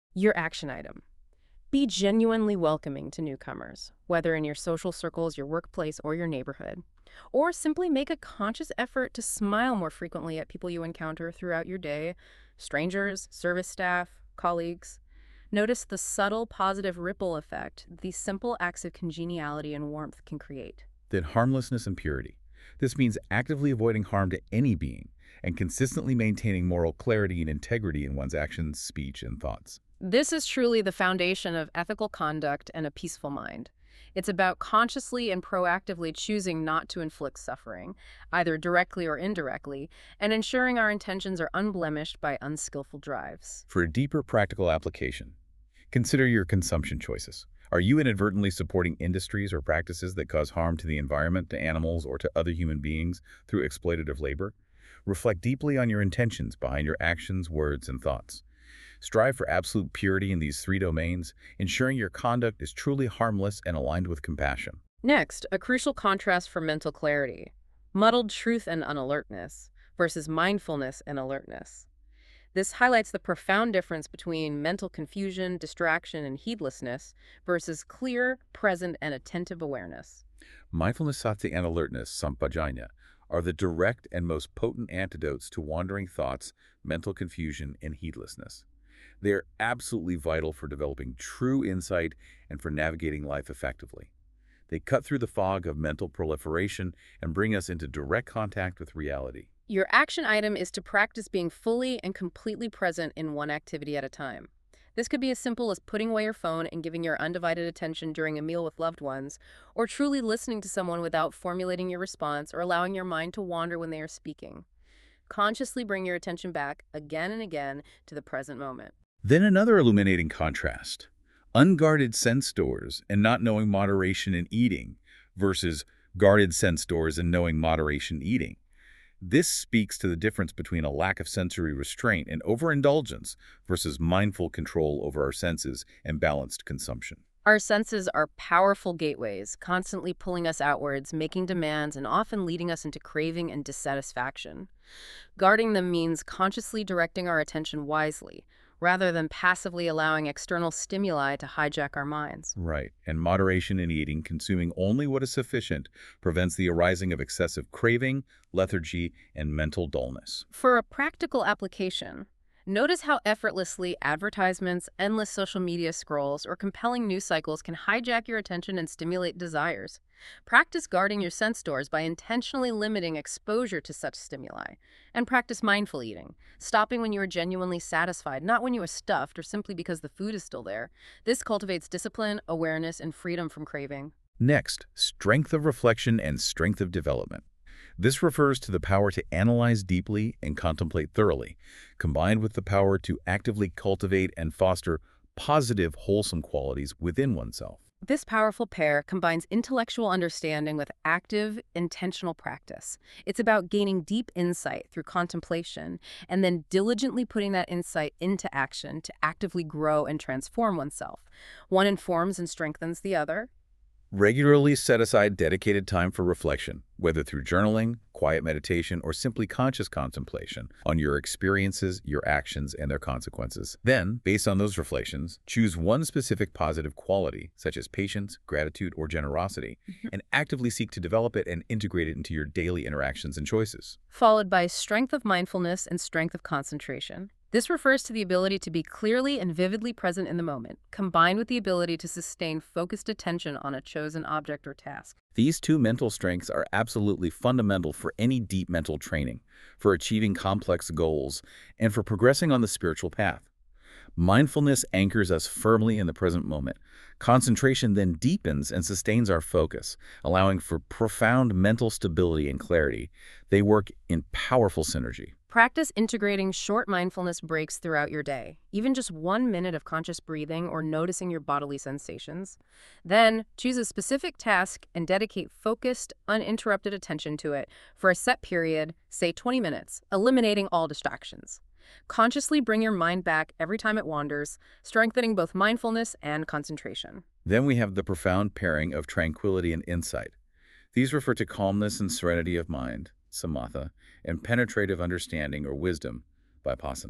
Your action item. Be genuinely welcoming to newcomers, whether in your social circles, your workplace, or your neighborhood. Or simply make a conscious effort to smile more frequently at people you encounter throughout your day, strangers, service staff, colleagues. Notice the subtle positive ripple effect these simple acts of congeniality and warmth can create. Then harmlessness and purity. This means actively avoiding harm to any being and consistently maintaining moral clarity and integrity in one's actions, speech, and thoughts. This is truly the foundation of ethical conduct and a peaceful mind. It's about consciously and proactively choosing not to inflict suffering, either directly or indirectly, and ensuring our intentions are unblemished by unskillful drives. For a deeper practical application, consider your consumption choices. Are you inadvertently supporting industries or practices that cause harm to the environment, to animals, or to other human beings through exploitative labor? Reflect deeply on your intentions behind your actions, words, and thoughts. Strive for absolute purity in these three domains, ensuring your conduct is truly harmless and aligned with compassion. Next, a crucial contrast for mental clarity: muddled truth and unalertness versus mindfulness and alertness. This highlights the profound difference between mental confusion, distraction, and heedlessness versus clear, present, and attentive awareness. Mindfulness, sati, and alertness, sampajanya, are the direct and most potent antidotes to wandering thoughts, mental confusion, and heedlessness. They are absolutely vital for developing true insight and for navigating life effectively. They cut through the fog of mental proliferation and bring us into direct contact with reality. Your action item is to practice being fully and completely present in one activity at a time. This could be as simple as putting away your phone and giving your undivided attention during a meal with loved ones, or truly listening to someone without formulating your response or allowing your mind to wander when they are speaking. Consciously bring your attention back again and again to the present moment. Then another illuminating contrast: unguarded sense stores and not knowing moderation in eating versus guarded sense stores and knowing moderation eating. This speaks to the difference between a lack of sensory restraint and overindulgence versus mindful control over our senses and balanced consumption. Our senses are powerful gateways, constantly pulling us outwards, making demands, and often leading us into craving and dissatisfaction. Guarding them means consciously directing our attention wisely, rather than passively allowing external stimuli to hijack our minds. Right, and moderation in eating, consuming only what is sufficient, prevents the arising of excessive craving, lethargy, and mental dullness. For a practical application, notice how effortlessly advertisements, endless social media scrolls, or compelling news cycles can hijack your attention and stimulate desires. Practice guarding your sense doors by intentionally limiting exposure to such stimuli. And practice mindful eating, stopping when you are genuinely satisfied, not when you are stuffed or simply because the food is still there. This cultivates discipline, awareness, and freedom from craving. Next, strength of reflection and strength of development. This refers to the power to analyze deeply and contemplate thoroughly, combined with the power to actively cultivate and foster positive, wholesome qualities within oneself. This powerful pair combines intellectual understanding with active, intentional practice. It's about gaining deep insight through contemplation and then diligently putting that insight into action to actively grow and transform oneself. One informs and strengthens the other. Regularly set aside dedicated time for reflection, whether through journaling, quiet meditation, or simply conscious contemplation on your experiences, your actions, and their consequences. Then, based on those reflections, choose one specific positive quality, such as patience, gratitude, or generosity, and actively seek to develop it and integrate it into your daily interactions and choices. Followed by strength of mindfulness and strength of concentration. This refers to the ability to be clearly and vividly present in the moment, combined with the ability to sustain focused attention on a chosen object or task. These two mental strengths are absolutely fundamental for any deep mental training, for achieving complex goals, and for progressing on the spiritual path. Mindfulness anchors us firmly in the present moment. Concentration then deepens and sustains our focus, allowing for profound mental stability and clarity. They work in powerful synergy. Practice integrating short mindfulness breaks throughout your day, even just 1 minute of conscious breathing or noticing your bodily sensations. Then, choose a specific task and dedicate focused, uninterrupted attention to it for a set period, say 20 minutes, eliminating all distractions. Consciously bring your mind back every time it wanders, strengthening both mindfulness and concentration. Then we have the profound pairing of tranquility and insight. These refer to calmness and serenity of mind, samatha, and penetrative understanding or wisdom, vipassana.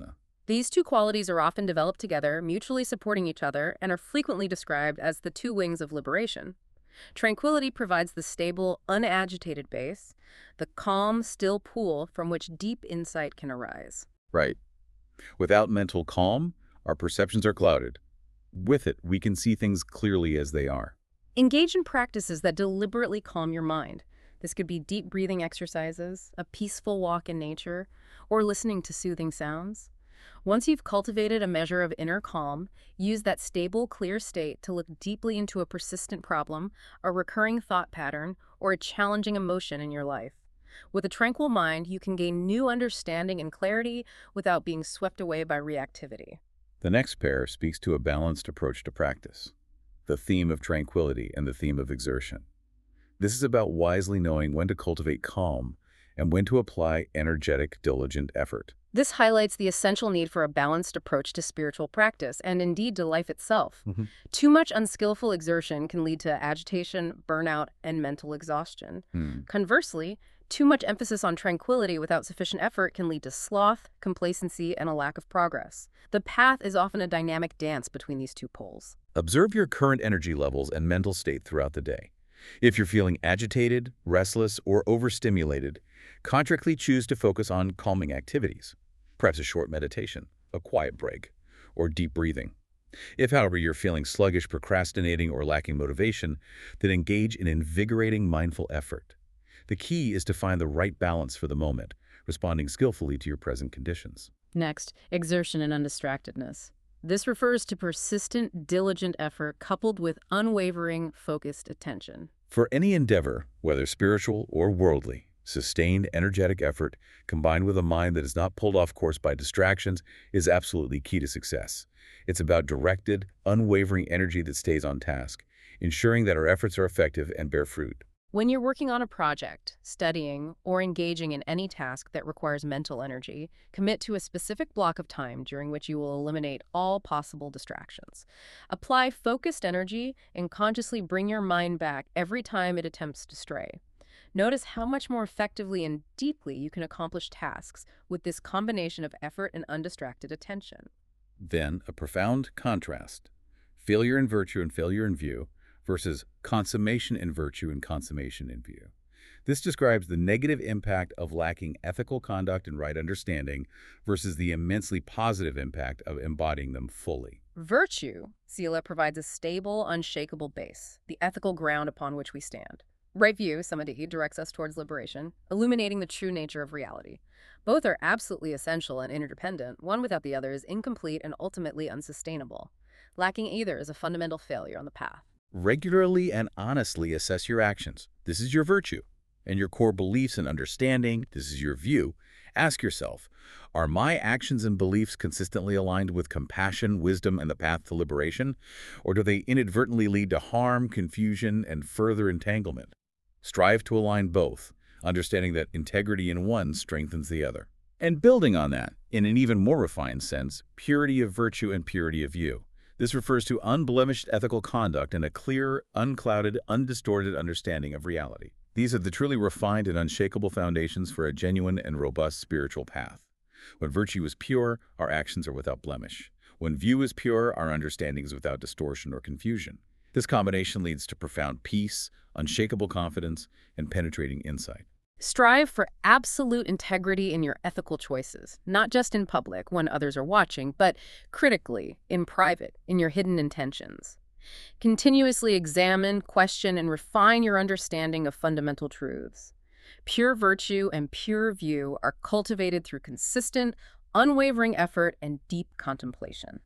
These two qualities are often developed together, mutually supporting each other, and are frequently described as the two wings of liberation. Tranquility provides the stable, unagitated base, the calm, still pool from which deep insight can arise. Right. Without mental calm, our perceptions are clouded. With it, we can see things clearly as they are. Engage in practices that deliberately calm your mind. This could be deep breathing exercises, a peaceful walk in nature, or listening to soothing sounds. Once you've cultivated a measure of inner calm, use that stable, clear state to look deeply into a persistent problem, a recurring thought pattern, or a challenging emotion in your life. With a tranquil mind, you can gain new understanding and clarity without being swept away by reactivity. The next pair speaks to a balanced approach to practice, the theme of tranquility and the theme of exertion. This is about wisely knowing when to cultivate calm and when to apply energetic, diligent effort. This highlights the essential need for a balanced approach to spiritual practice and indeed to life itself. Too much unskillful exertion can lead to agitation, burnout, and mental exhaustion. Conversely, too much emphasis on tranquility without sufficient effort can lead to sloth, complacency, and a lack of progress. The path is often a dynamic dance between these two poles. Observe your current energy levels and mental state throughout the day. If you're feeling agitated, restless, or overstimulated, consciously choose to focus on calming activities, perhaps a short meditation, a quiet break, or deep breathing. If, however, you're feeling sluggish, procrastinating, or lacking motivation, then engage in invigorating mindful effort. The key is to find the right balance for the moment, responding skillfully to your present conditions. Next, exertion and undistractedness. This refers to persistent, diligent effort coupled with unwavering, focused attention. For any endeavor, whether spiritual or worldly, sustained, energetic effort, combined with a mind that is not pulled off course by distractions, is absolutely key to success. It's about directed, unwavering energy that stays on task, ensuring that our efforts are effective and bear fruit. When you're working on a project, studying, or engaging in any task that requires mental energy, commit to a specific block of time during which you will eliminate all possible distractions. Apply focused energy and consciously bring your mind back every time it attempts to stray. Notice how much more effectively and deeply you can accomplish tasks with this combination of effort and undistracted attention. Then, a profound contrast: failure in virtue and failure in view, versus consummation in virtue and consummation in view. This describes the negative impact of lacking ethical conduct and right understanding versus the immensely positive impact of embodying them fully. Virtue, Sila, provides a stable, unshakable base, the ethical ground upon which we stand. Right view, Samadhi, directs us towards liberation, illuminating the true nature of reality. Both are absolutely essential and interdependent. One without the other is incomplete and ultimately unsustainable. Lacking either is a fundamental failure on the path. Regularly and honestly assess your actions. This is your virtue. And your core beliefs and understanding, this is your view. Ask yourself, are my actions and beliefs consistently aligned with compassion, wisdom, and the path to liberation? Or do they inadvertently lead to harm, confusion, and further entanglement? Strive to align both, understanding that integrity in one strengthens the other. And building on that, in an even more refined sense, purity of virtue and purity of view. This refers to unblemished ethical conduct and a clear, unclouded, undistorted understanding of reality. These are the truly refined and unshakable foundations for a genuine and robust spiritual path. When virtue is pure, our actions are without blemish. When view is pure, our understanding is without distortion or confusion. This combination leads to profound peace, unshakable confidence, and penetrating insight. Strive for absolute integrity in your ethical choices, not just in public when others are watching, but critically, in private, in your hidden intentions. Continuously examine, question, and refine your understanding of fundamental truths. Pure virtue and pure view are cultivated through consistent, unwavering effort and deep contemplation.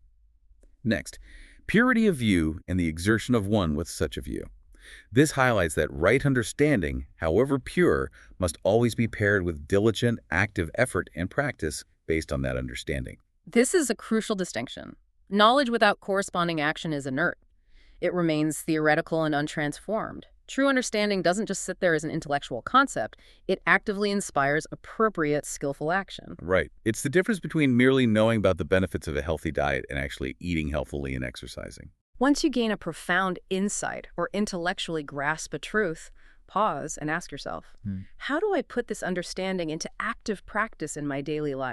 Next, purity of view and the exertion of one with such a view. This highlights that right understanding, however pure, must always be paired with diligent, active effort and practice based on that understanding. This is a crucial distinction. Knowledge without corresponding action is inert. It remains theoretical and untransformed. True understanding doesn't just sit there as an intellectual concept. It actively inspires appropriate, skillful action. Right. It's the difference between merely knowing about the benefits of a healthy diet and actually eating healthily and exercising. Once you gain a profound insight or intellectually grasp a truth, pause and ask yourself, how do I put this understanding into active practice in my daily life?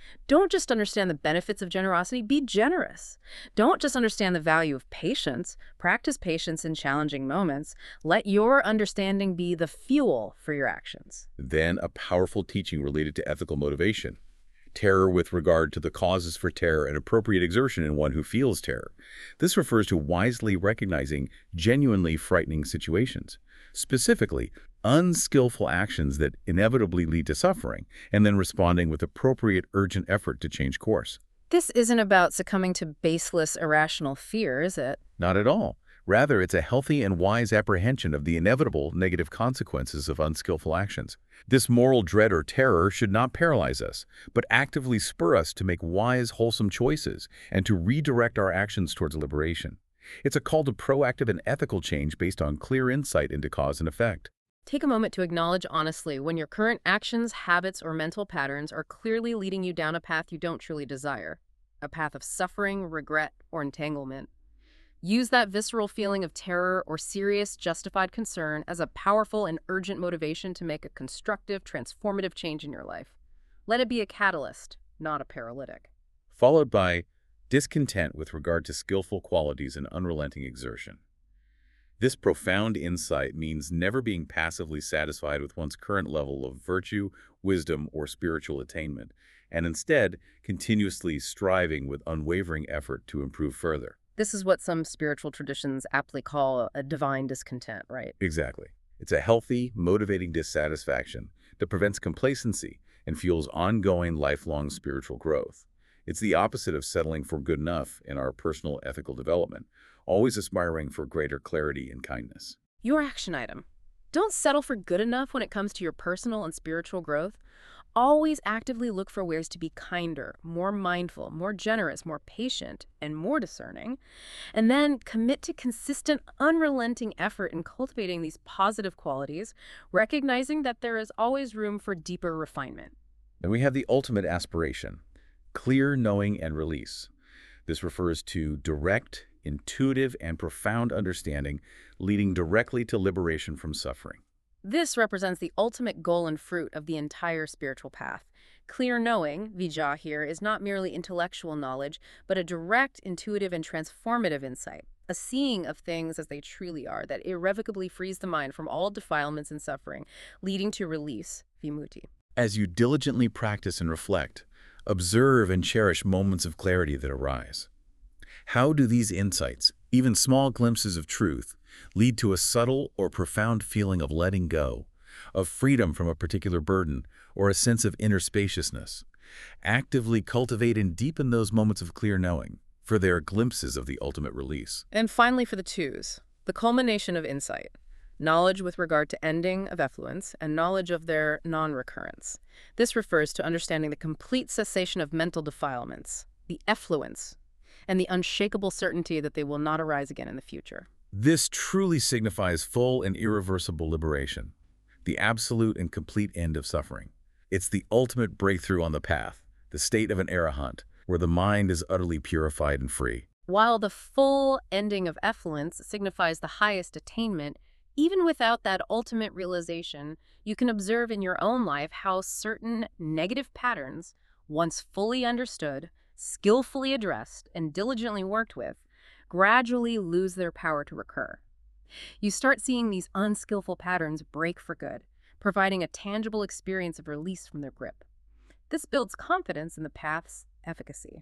Don't just understand the benefits of generosity, be generous. Don't just understand the value of patience, practice patience in challenging moments. Let your understanding be the fuel for your actions. Then a powerful teaching related to ethical motivation. Terror with regard to the causes for terror and appropriate exertion in one who feels terror. This refers to wisely recognizing genuinely frightening situations, specifically unskillful actions that inevitably lead to suffering, and then responding with appropriate urgent effort to change course. This isn't about succumbing to baseless, irrational fear, is it? Not at all. Rather, it's a healthy and wise apprehension of the inevitable negative consequences of unskillful actions. This moral dread or terror should not paralyze us, but actively spur us to make wise, wholesome choices and to redirect our actions towards liberation. It's a call to proactive and ethical change based on clear insight into cause and effect. Take a moment to acknowledge honestly when your current actions, habits, or mental patterns are clearly leading you down a path you don't truly desire, a path of suffering, regret, or entanglement. Use that visceral feeling of terror or serious, justified concern as a powerful and urgent motivation to make a constructive, transformative change in your life. Let it be a catalyst, not a paralytic. Followed by discontent with regard to skillful qualities and unrelenting exertion. This profound insight means never being passively satisfied with one's current level of virtue, wisdom, or spiritual attainment, and instead continuously striving with unwavering effort to improve further. This is what some spiritual traditions aptly call a divine discontent, right? Exactly. It's a healthy, motivating dissatisfaction that prevents complacency and fuels ongoing, lifelong spiritual growth. It's the opposite of settling for good enough in our personal ethical development, always aspiring for greater clarity and kindness. Your action item. Don't settle for good enough when it comes to your personal and spiritual growth. Always actively look for ways to be kinder, more mindful, more generous, more patient, and more discerning. And then commit to consistent, unrelenting effort in cultivating these positive qualities, recognizing that there is always room for deeper refinement. Then we have the ultimate aspiration, clear knowing and release. This refers to direct, intuitive, and profound understanding, leading directly to liberation from suffering. This represents the ultimate goal and fruit of the entire spiritual path. Clear knowing, vijja here, is not merely intellectual knowledge, but a direct, intuitive, and transformative insight, a seeing of things as they truly are that irrevocably frees the mind from all defilements and suffering, leading to release, vimutti. As you diligently practice and reflect, observe and cherish moments of clarity that arise. How do these insights, even small glimpses of truth, lead to a subtle or profound feeling of letting go, of freedom from a particular burden, or a sense of inner spaciousness? Actively cultivate and deepen those moments of clear knowing, for they are glimpses of the ultimate release. And finally for the twos, the culmination of insight. Knowledge with regard to ending of effluence and knowledge of their non-recurrence. This refers to understanding the complete cessation of mental defilements, the effluence, and the unshakable certainty that they will not arise again in the future. This truly signifies full and irreversible liberation, the absolute and complete end of suffering. It's the ultimate breakthrough on the path, the state of an arahant, where the mind is utterly purified and free. While the full ending of effluence signifies the highest attainment, even without that ultimate realization, you can observe in your own life how certain negative patterns, once fully understood, skillfully addressed, and diligently worked with, gradually lose their power to recur. You start seeing these unskillful patterns break for good, providing a tangible experience of release from their grip. This builds confidence in the path's efficacy.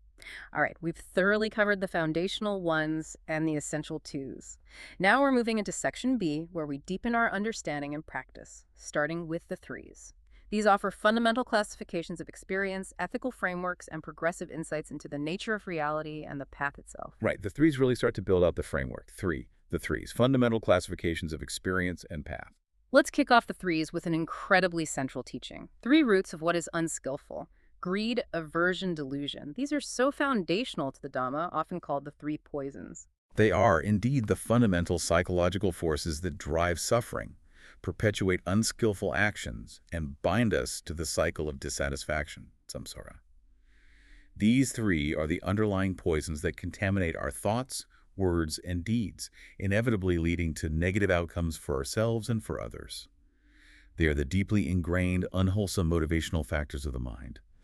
All right, we've thoroughly covered the foundational ones and the essential twos. Now we're moving into section B, where we deepen our understanding and practice, starting with the threes. These offer fundamental classifications of experience, ethical frameworks, and progressive insights into the nature of reality and the path itself. Right, the threes really start to build out the framework. The threes, fundamental classifications of experience and path. Let's kick off the threes with an incredibly central teaching. 3 roots of what is unskillful. Greed, aversion, delusion. These are so foundational to the Dhamma, often called the 3 poisons. They are indeed the fundamental psychological forces that drive suffering, perpetuate unskillful actions, and bind us to the cycle of dissatisfaction, samsara. These 3 are the underlying poisons that contaminate our thoughts, words, and deeds, inevitably leading to negative outcomes for ourselves and for others. They are the deeply ingrained, unwholesome motivational factors of the mind,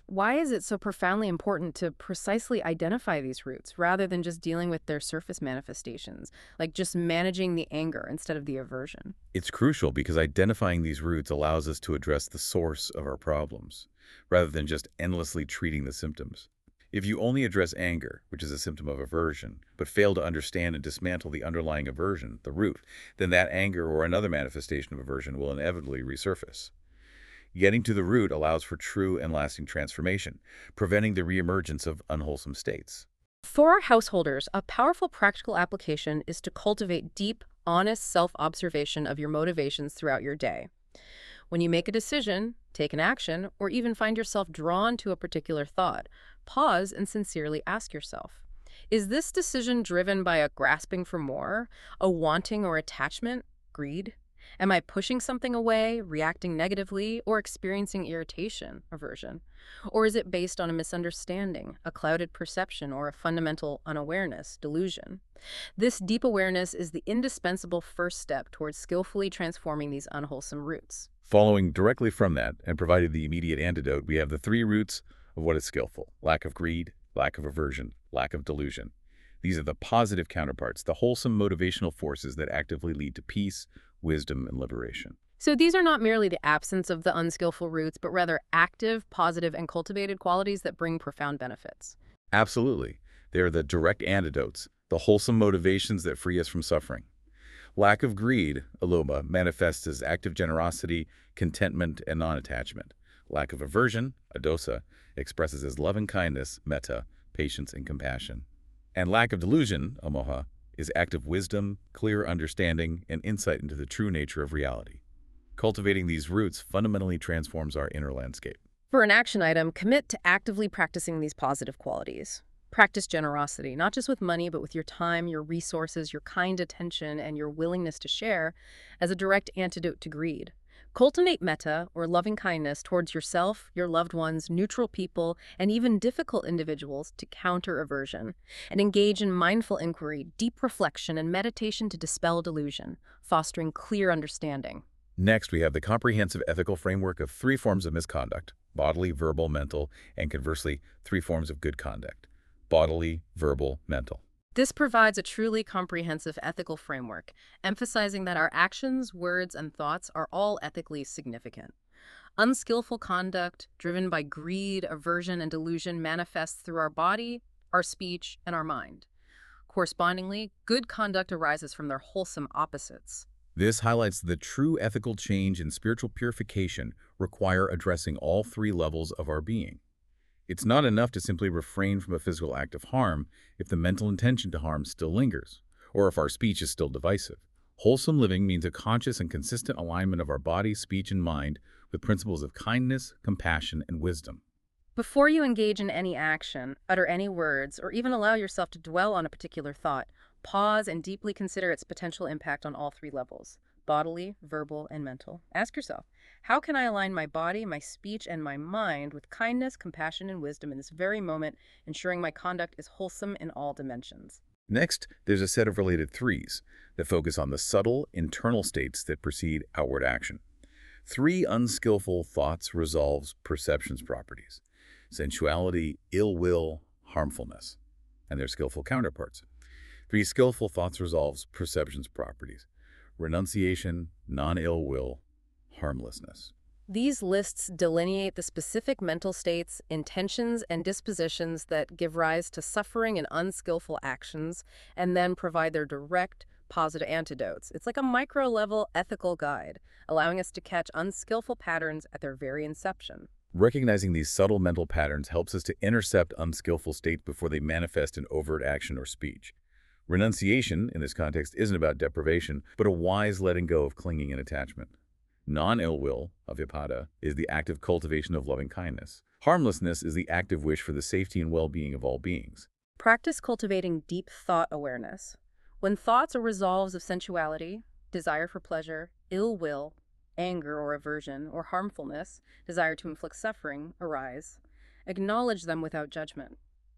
Why is it so profoundly important to precisely identify these roots rather than just dealing with their surface manifestations, like just managing the anger instead of the aversion? It's crucial because identifying these roots allows us to address the source of our problems, rather than just endlessly treating the symptoms. If you only address anger, which is a symptom of aversion, but fail to understand and dismantle the underlying aversion, the root, then that anger or another manifestation of aversion will inevitably resurface. Getting to the root allows for true and lasting transformation, preventing the reemergence of unwholesome states. For our householders, a powerful practical application is to cultivate deep, honest self-observation of your motivations throughout your day. When you make a decision, take an action, or even find yourself drawn to a particular thought, pause and sincerely ask yourself, is this decision driven by a grasping for more, a wanting or attachment, greed? Am I pushing something away, reacting negatively, or experiencing irritation, aversion? Or is it based on a misunderstanding, a clouded perception, or a fundamental unawareness, delusion? This deep awareness is the indispensable first step towards skillfully transforming these unwholesome roots. Following directly from that, and provided the immediate antidote, we have the three roots of what is skillful: lack of greed, lack of aversion, lack of delusion. These are the positive counterparts, the wholesome motivational forces that actively lead to peace, wisdom, and liberation. So these are not merely the absence of the unskillful roots, but rather active, positive, and cultivated qualities that bring profound benefits. Absolutely. They are the direct antidotes, the wholesome motivations that free us from suffering. Lack of greed, aloma, manifests as active generosity, contentment, and non-attachment. Lack of aversion, adosa, expresses as loving kindness, metta, patience, and compassion. And lack of delusion, amoha, is active wisdom, clear understanding, and insight into the true nature of reality. Cultivating these roots fundamentally transforms our inner landscape. For an action item, commit to actively practicing these positive qualities. Practice generosity, not just with money, but with your time, your resources, your kind attention, and your willingness to share as a direct antidote to greed. Cultivate metta, or loving kindness, towards yourself, your loved ones, neutral people, and even difficult individuals to counter aversion. And engage in mindful inquiry, deep reflection, and meditation to dispel delusion, fostering clear understanding. Next, we have the comprehensive ethical framework of three forms of misconduct: bodily, verbal, mental, and conversely, three forms of good conduct: bodily, verbal, mental. This provides a truly comprehensive ethical framework, emphasizing that our actions, words, and thoughts are all ethically significant. Unskillful conduct, driven by greed, aversion, and delusion, manifests through our body, our speech, and our mind. Correspondingly, good conduct arises from their wholesome opposites. This highlights the true ethical change and spiritual purification require addressing all three levels of our being. It's not enough to simply refrain from a physical act of harm if the mental intention to harm still lingers, or if our speech is still divisive. Wholesome living means a conscious and consistent alignment of our body, speech, and mind with principles of kindness, compassion, and wisdom. Before you engage in any action, utter any words, or even allow yourself to dwell on a particular thought, pause and deeply consider its potential impact on all three levels: bodily, verbal, and mental. Ask yourself, how can I align my body, my speech, and my mind with kindness, compassion, and wisdom in this very moment, ensuring my conduct is wholesome in all dimensions? Next, there's a set of related threes that focus on the subtle, internal states that precede outward action. Three unskillful thoughts resolves perceptions properties: sensuality, ill will, harmfulness, and their skillful counterparts. Three skillful thoughts resolves perceptions properties: renunciation, non-ill will, harmlessness. These lists delineate the specific mental states, intentions, and dispositions that give rise to suffering and unskillful actions, and then provide their direct, positive antidotes. It's like a micro-level ethical guide, allowing us to catch unskillful patterns at their very inception. Recognizing these subtle mental patterns helps us to intercept unskillful states before they manifest in overt action or speech. Renunciation, in this context, isn't about deprivation, but a wise letting go of clinging and attachment. Non-ill will, avyapata, is the active cultivation of loving kindness. Harmlessness is the active wish for the safety and well-being of all beings. Practice cultivating deep thought awareness. When thoughts or resolves of sensuality, desire for pleasure, ill will, anger or aversion, or harmfulness, desire to inflict suffering, arise, acknowledge them without judgment.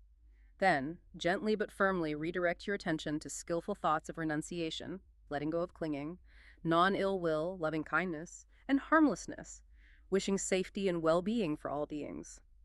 Then, gently but firmly redirect your attention to skillful thoughts of renunciation, letting go of clinging, non-ill will, loving kindness, and harmlessness, wishing safety and well-being for all beings.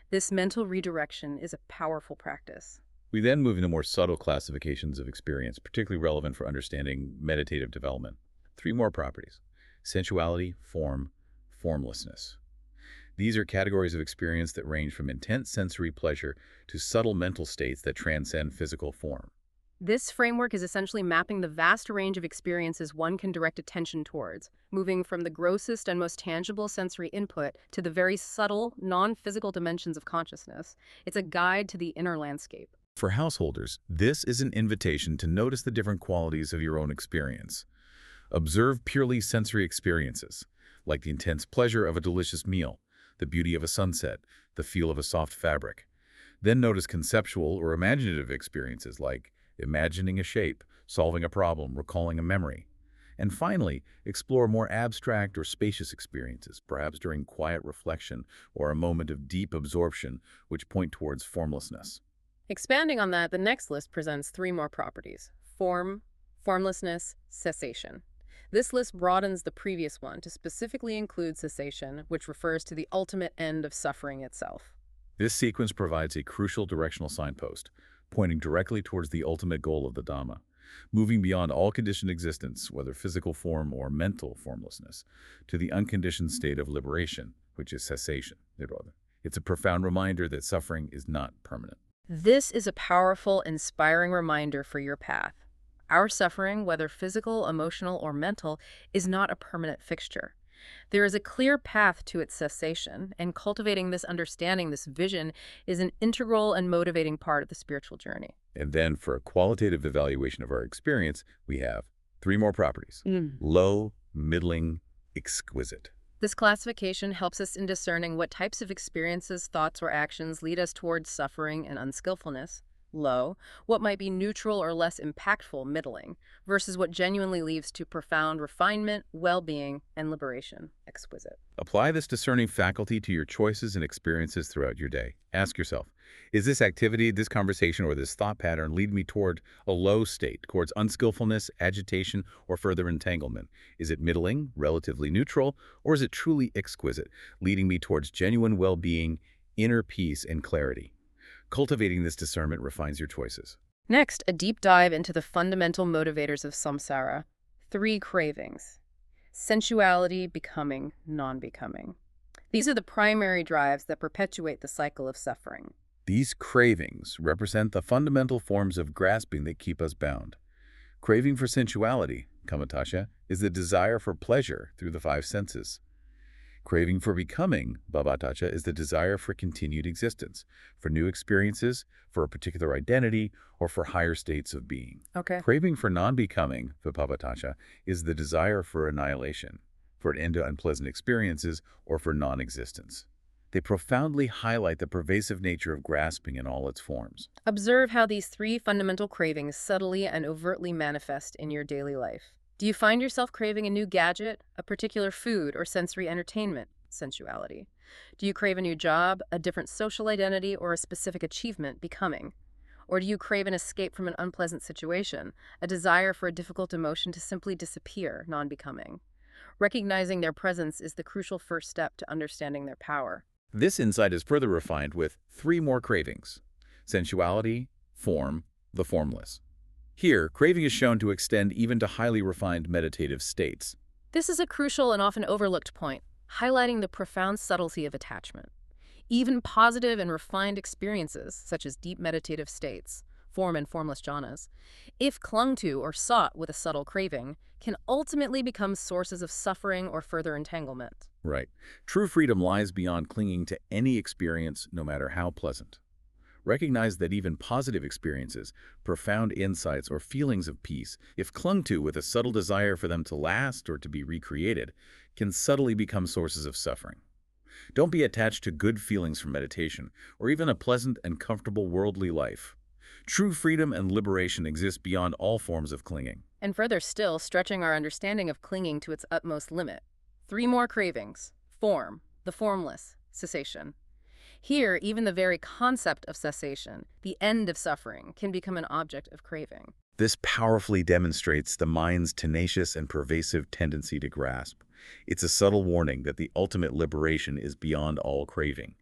This mental redirection is a powerful practice. We then move into more subtle classifications of experience, particularly relevant for understanding meditative development. 3 more properties: sensuality, form, formlessness. These are categories of experience that range from intense sensory pleasure to subtle mental states that transcend physical form. This framework is essentially mapping the vast range of experiences one can direct attention towards, moving from the grossest and most tangible sensory input to the very subtle, non-physical dimensions of consciousness. It's a guide to the inner landscape. For householders, this is an invitation to notice the different qualities of your own experience. Observe purely sensory experiences, like the intense pleasure of a delicious meal, the beauty of a sunset, the feel of a soft fabric. Then notice conceptual or imaginative experiences like imagining a shape, solving a problem, recalling a memory. And finally, explore more abstract or spacious experiences, perhaps during quiet reflection or a moment of deep absorption, which point towards formlessness. Expanding on that, the next list presents 3 more properties: form, formlessness, cessation. This list broadens the previous one to specifically include cessation, which refers to the ultimate end of suffering itself. This sequence provides a crucial directional signpost, pointing directly towards the ultimate goal of the Dhamma, moving beyond all conditioned existence, whether physical form or mental formlessness, to the unconditioned state of liberation, which is cessation. It's a profound reminder that suffering is not permanent. This is a powerful, inspiring reminder for your path. Our suffering, whether physical, emotional, or mental, is not a permanent fixture. There is a clear path to its cessation, and cultivating this understanding, this vision, is an integral and motivating part of the spiritual journey. And then for a qualitative evaluation of our experience, we have 3 more properties: low, middling, exquisite. This classification helps us in discerning what types of experiences, thoughts, or actions lead us towards suffering and unskillfulness. Low, what might be neutral or less impactful, middling, versus what genuinely leads to profound refinement, well-being, and liberation, exquisite. Apply this discerning faculty to your choices and experiences throughout your day. Ask yourself, is this activity, this conversation, or this thought pattern lead me toward a low state, towards unskillfulness, agitation, or further entanglement? Is it middling, relatively neutral, or is it truly exquisite, leading me towards genuine well-being, inner peace, and clarity? Cultivating this discernment refines your choices. Next, a deep dive into the fundamental motivators of samsara. 3 cravings: sensuality, becoming, non-becoming. These are the primary drives that perpetuate the cycle of suffering. These cravings represent the fundamental forms of grasping that keep us bound. Craving for sensuality, kamatasha, is the desire for pleasure through the 5 senses. Craving for becoming, bhavatacha, is the desire for continued existence, for new experiences, for a particular identity, or for higher states of being. Okay. Craving for non-becoming, vibhavatacha, is the desire for annihilation, for an end to unpleasant experiences, or for non-existence. They profoundly highlight the pervasive nature of grasping in all its forms. Observe how these 3 fundamental cravings subtly and overtly manifest in your daily life. Do you find yourself craving a new gadget, a particular food, or sensory entertainment, sensuality? Do you crave a new job, a different social identity, or a specific achievement, becoming? Or do you crave an escape from an unpleasant situation, a desire for a difficult emotion to simply disappear, non-becoming? Recognizing their presence is the crucial first step to understanding their power. This insight is further refined with 3 more cravings: sensuality, form, the formless. Here, craving is shown to extend even to highly refined meditative states. This is a crucial and often overlooked point, highlighting the profound subtlety of attachment. Even positive and refined experiences, such as deep meditative states, form and formless jhanas, if clung to or sought with a subtle craving, can ultimately become sources of suffering or further entanglement. Right. True freedom lies beyond clinging to any experience, no matter how pleasant. Recognize that even positive experiences, profound insights, or feelings of peace, if clung to with a subtle desire for them to last or to be recreated, can subtly become sources of suffering. Don't be attached to good feelings from meditation, or even a pleasant and comfortable worldly life. True freedom and liberation exist beyond all forms of clinging. And further still, stretching our understanding of clinging to its utmost limit. 3 more cravings: form, the formless, cessation. Here, even the very concept of cessation, the end of suffering, can become an object of craving. This powerfully demonstrates the mind's tenacious and pervasive tendency to grasp. It's a subtle warning that the ultimate liberation is beyond all craving.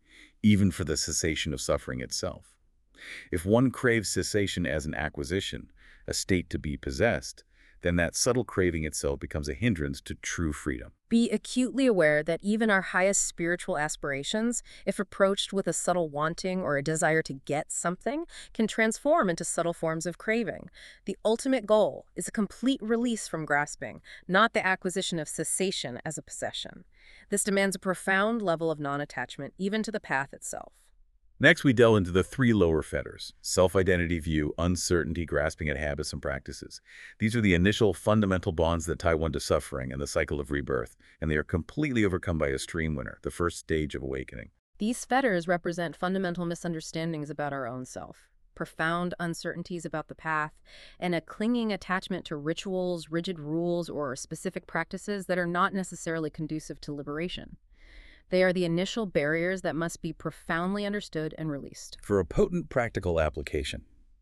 even for the cessation of suffering itself. If one craves cessation as an acquisition, a state to be possessed, then that subtle craving itself becomes a hindrance to true freedom. Be acutely aware that even our highest spiritual aspirations, if approached with a subtle wanting or a desire to get something, can transform into subtle forms of craving. The ultimate goal is a complete release from grasping, not the acquisition of cessation as a possession. This demands a profound level of non-attachment, even to the path itself. Next, we delve into the three lower fetters: self-identity view, uncertainty, grasping at habits and practices. These are the initial fundamental bonds that tie one to suffering and the cycle of rebirth, and they are completely overcome by a stream winner, the first stage of awakening. These fetters represent fundamental misunderstandings about our own self, profound uncertainties about the path, and a clinging attachment to rituals, rigid rules, or specific practices that are not necessarily conducive to liberation. They are the initial barriers that must be profoundly understood and released. For a potent practical application,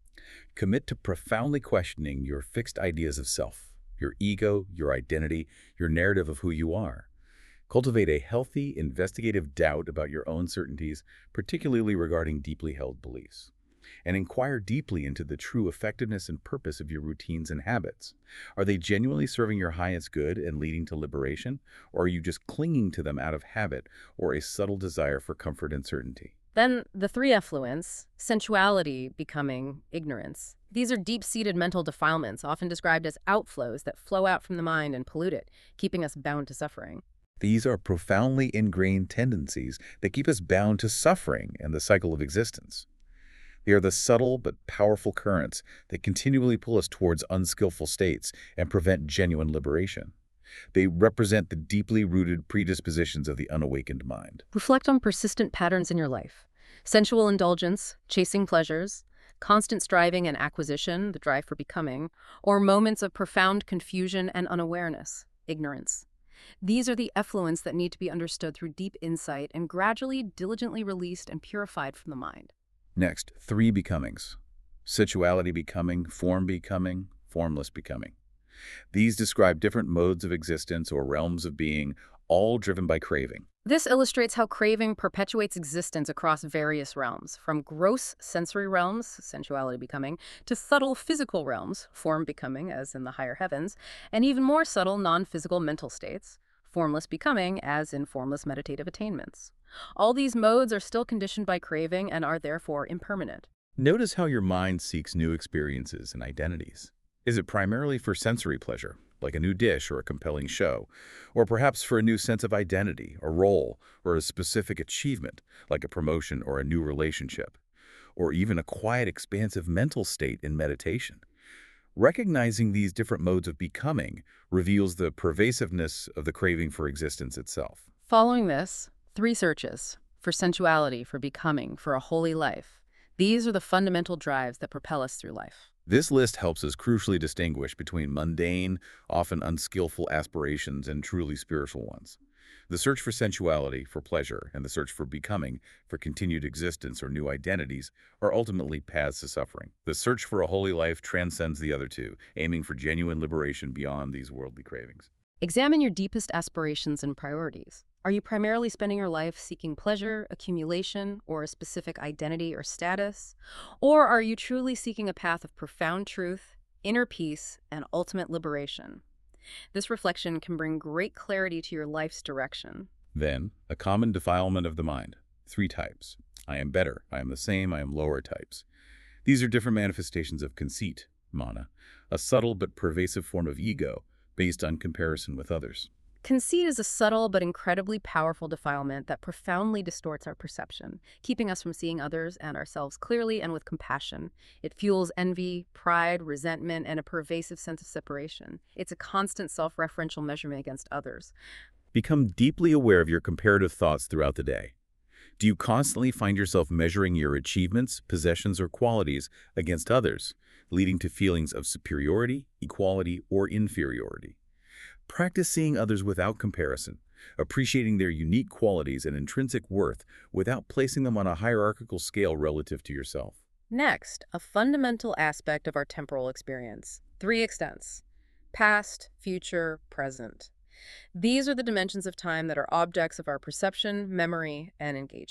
commit to profoundly questioning your fixed ideas of self, your ego, your identity, your narrative of who you are. Cultivate a healthy, investigative doubt about your own certainties, particularly regarding deeply held beliefs. And inquire deeply into the true effectiveness and purpose of your routines and habits. Are they genuinely serving your highest good and leading to liberation, or are you just clinging to them out of habit or a subtle desire for comfort and certainty? Then the three effluents: sensuality, becoming, ignorance. These are deep-seated mental defilements, often described as outflows that flow out from the mind and pollute it, keeping us bound to suffering. These are profoundly ingrained tendencies that keep us bound to suffering and the cycle of existence. They are the subtle but powerful currents that continually pull us towards unskillful states and prevent genuine liberation. They represent the deeply rooted predispositions of the unawakened mind. Reflect on persistent patterns in your life: sensual indulgence, chasing pleasures, constant striving and acquisition, the drive for becoming, or moments of profound confusion and unawareness, ignorance. These are the effluents that need to be understood through deep insight and gradually, diligently released and purified from the mind. Next, three becomings: sensuality becoming, form becoming, formless becoming. These describe different modes of existence or realms of being, all driven by craving. This illustrates how craving perpetuates existence across various realms, from gross sensory realms, sensuality becoming, to subtle physical realms, form becoming, as in the higher heavens, and even more subtle non-physical mental states, formless becoming, as in formless meditative attainments. All these modes are still conditioned by craving and are therefore impermanent. Notice how your mind seeks new experiences and identities. Is it primarily for sensory pleasure, like a new dish or a compelling show, or perhaps for a new sense of identity, a role, or a specific achievement, like a promotion or a new relationship, or even a quiet, expansive mental state in meditation? Recognizing these different modes of becoming reveals the pervasiveness of the craving for existence itself. Following this, three searches: for sensuality, for becoming, for a holy life. These are the fundamental drives that propel us through life. This list helps us crucially distinguish between mundane, often unskillful aspirations and truly spiritual ones. The search for sensuality, for pleasure, and the search for becoming, for continued existence or new identities, are ultimately paths to suffering. The search for a holy life transcends the other two, aiming for genuine liberation beyond these worldly cravings. Examine your deepest aspirations and priorities. Are you primarily spending your life seeking pleasure, accumulation, or a specific identity or status? Or are you truly seeking a path of profound truth, inner peace, and ultimate liberation? This reflection can bring great clarity to your life's direction. Then, a common defilement of the mind. Three types: I am better, I am the same, I am lower types. These are different manifestations of conceit, mana, a subtle but pervasive form of ego based on comparison with others. Conceit is a subtle but incredibly powerful defilement that profoundly distorts our perception, keeping us from seeing others and ourselves clearly and with compassion. It fuels envy, pride, resentment, and a pervasive sense of separation. It's a constant self-referential measurement against others. Become deeply aware of your comparative thoughts throughout the day. Do you constantly find yourself measuring your achievements, possessions, or qualities against others, leading to feelings of superiority, equality, or inferiority? Practice seeing others without comparison, appreciating their unique qualities and intrinsic worth without placing them on a hierarchical scale relative to yourself. Next, a fundamental aspect of our temporal experience: three extents: past, future, present. These are the dimensions of time that are objects of our perception, memory, and engagement.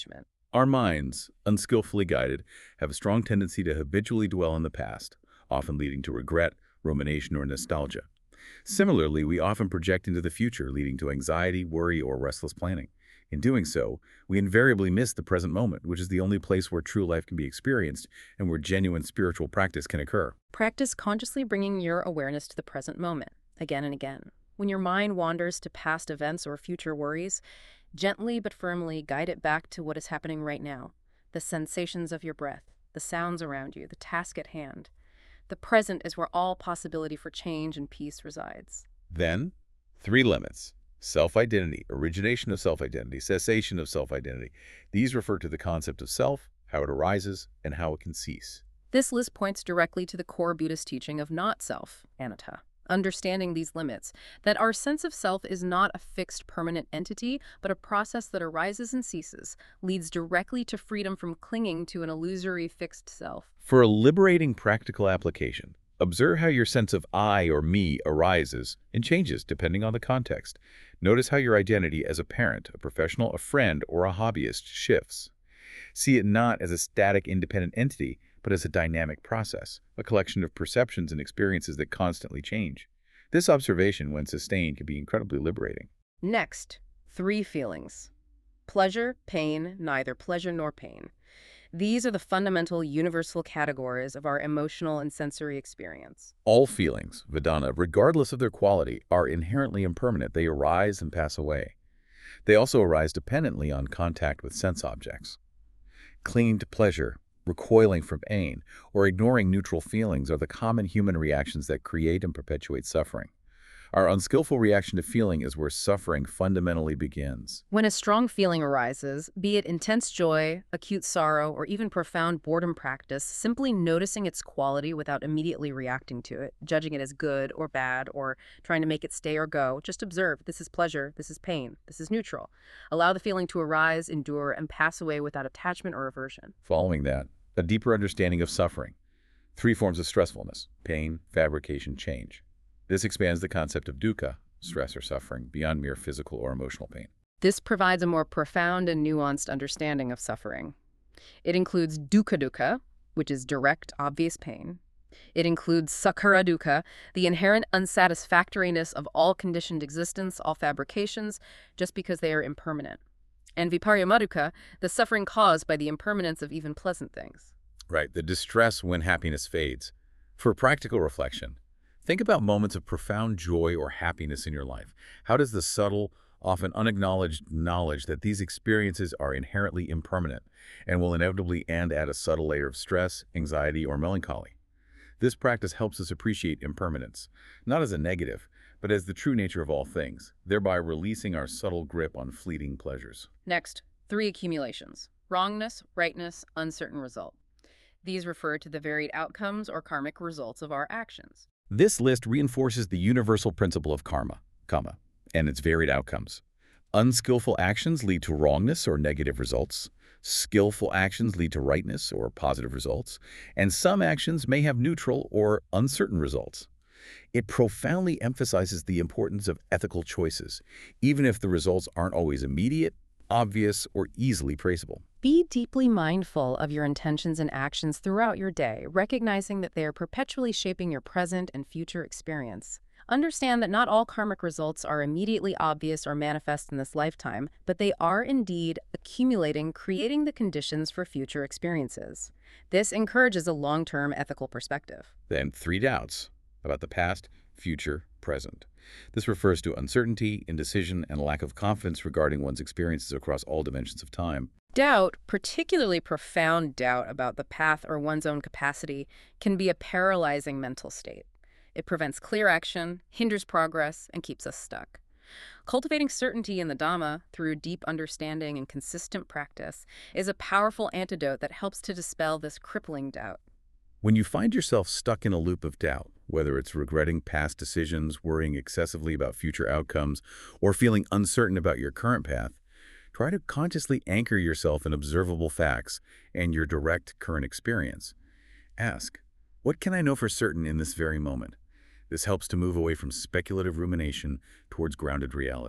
Our minds, unskillfully guided, have a strong tendency to habitually dwell in the past, often leading to regret, rumination, or nostalgia. Similarly, we often project into the future, leading to anxiety, worry, or restless planning. In doing so, we invariably miss the present moment, which is the only place where true life can be experienced and where genuine spiritual practice can occur. Practice consciously bringing your awareness to the present moment, again and again. When your mind wanders to past events or future worries, gently but firmly guide it back to what is happening right now. The sensations of your breath, the sounds around you, the task at hand. The present is where all possibility for change and peace resides. Then, 3 limits. Self-identity, origination of self-identity, cessation of self-identity. These refer to the concept of self, how it arises, and how it can cease. This list points directly to the core Buddhist teaching of not-self, anatta. Understanding these limits, that our sense of self is not a fixed permanent entity, but a process that arises and ceases, leads directly to freedom from clinging to an illusory fixed self. For a liberating practical application, observe how your sense of I or me arises and changes depending on the context. Notice how your identity as a parent, a professional, a friend, or a hobbyist shifts. See it not as a static, independent entity, but as a dynamic process, a collection of perceptions and experiences that constantly change. This observation, when sustained, can be incredibly liberating. Next, 3 feelings. Pleasure, pain, neither pleasure nor pain. These are the fundamental universal categories of our emotional and sensory experience. All feelings, Vedana, regardless of their quality, are inherently impermanent. They arise and pass away. They also arise dependently on contact with sense objects. Clinging to pleasure, recoiling from pain, or ignoring neutral feelings are the common human reactions that create and perpetuate suffering. Our unskillful reaction to feeling is where suffering fundamentally begins. When a strong feeling arises, be it intense joy, acute sorrow, or even profound boredom practice, simply noticing its quality without immediately reacting to it, judging it as good or bad, or trying to make it stay or go, just observe, this is pleasure, this is pain, this is neutral. Allow the feeling to arise, endure, and pass away without attachment or aversion. Following that, a deeper understanding of suffering. 3 forms of stressfulness: pain, fabrication, change. This expands the concept of dukkha, stress or suffering, beyond mere physical or emotional pain. This provides a more profound and nuanced understanding of suffering. It includes dukkha dukkha, which is direct, obvious pain. It includes sakkara dukkha, the inherent unsatisfactoriness of all conditioned existence, all fabrications, just because they are impermanent. And vipariyama dukkha, the suffering caused by the impermanence of even pleasant things. Right, the distress when happiness fades. For practical reflection, think about moments of profound joy or happiness in your life. How does the subtle, often unacknowledged knowledge that these experiences are inherently impermanent and will inevitably end at a subtle layer of stress, anxiety, or melancholy? This practice helps us appreciate impermanence, not as a negative, but as the true nature of all things, thereby releasing our subtle grip on fleeting pleasures. Next, 3 accumulations: wrongness, rightness, uncertain result. These refer to the varied outcomes or karmic results of our actions. This list reinforces the universal principle of karma, and its varied outcomes. Unskillful actions lead to wrongness or negative results. Skillful actions lead to rightness or positive results. And some actions may have neutral or uncertain results. It profoundly emphasizes the importance of ethical choices, even if the results aren't always immediate, obvious, or easily traceable. Be deeply mindful of your intentions and actions throughout your day, recognizing that they are perpetually shaping your present and future experience. Understand that not all karmic results are immediately obvious or manifest in this lifetime, but they are indeed accumulating, creating the conditions for future experiences. This encourages a long-term ethical perspective. Then 3 doubts about the past, future, present. This refers to uncertainty, indecision, and lack of confidence regarding one's experiences across all dimensions of time. Doubt, particularly profound doubt about the path or one's own capacity, can be a paralyzing mental state. It prevents clear action, hinders progress, and keeps us stuck. Cultivating certainty in the Dhamma through deep understanding and consistent practice is a powerful antidote that helps to dispel this crippling doubt. When you find yourself stuck in a loop of doubt, whether it's regretting past decisions, worrying excessively about future outcomes, or feeling uncertain about your current path, try to consciously anchor yourself in observable facts and your direct current experience. Ask, what can I know for certain in this very moment? This helps to move away from speculative rumination towards grounded reality.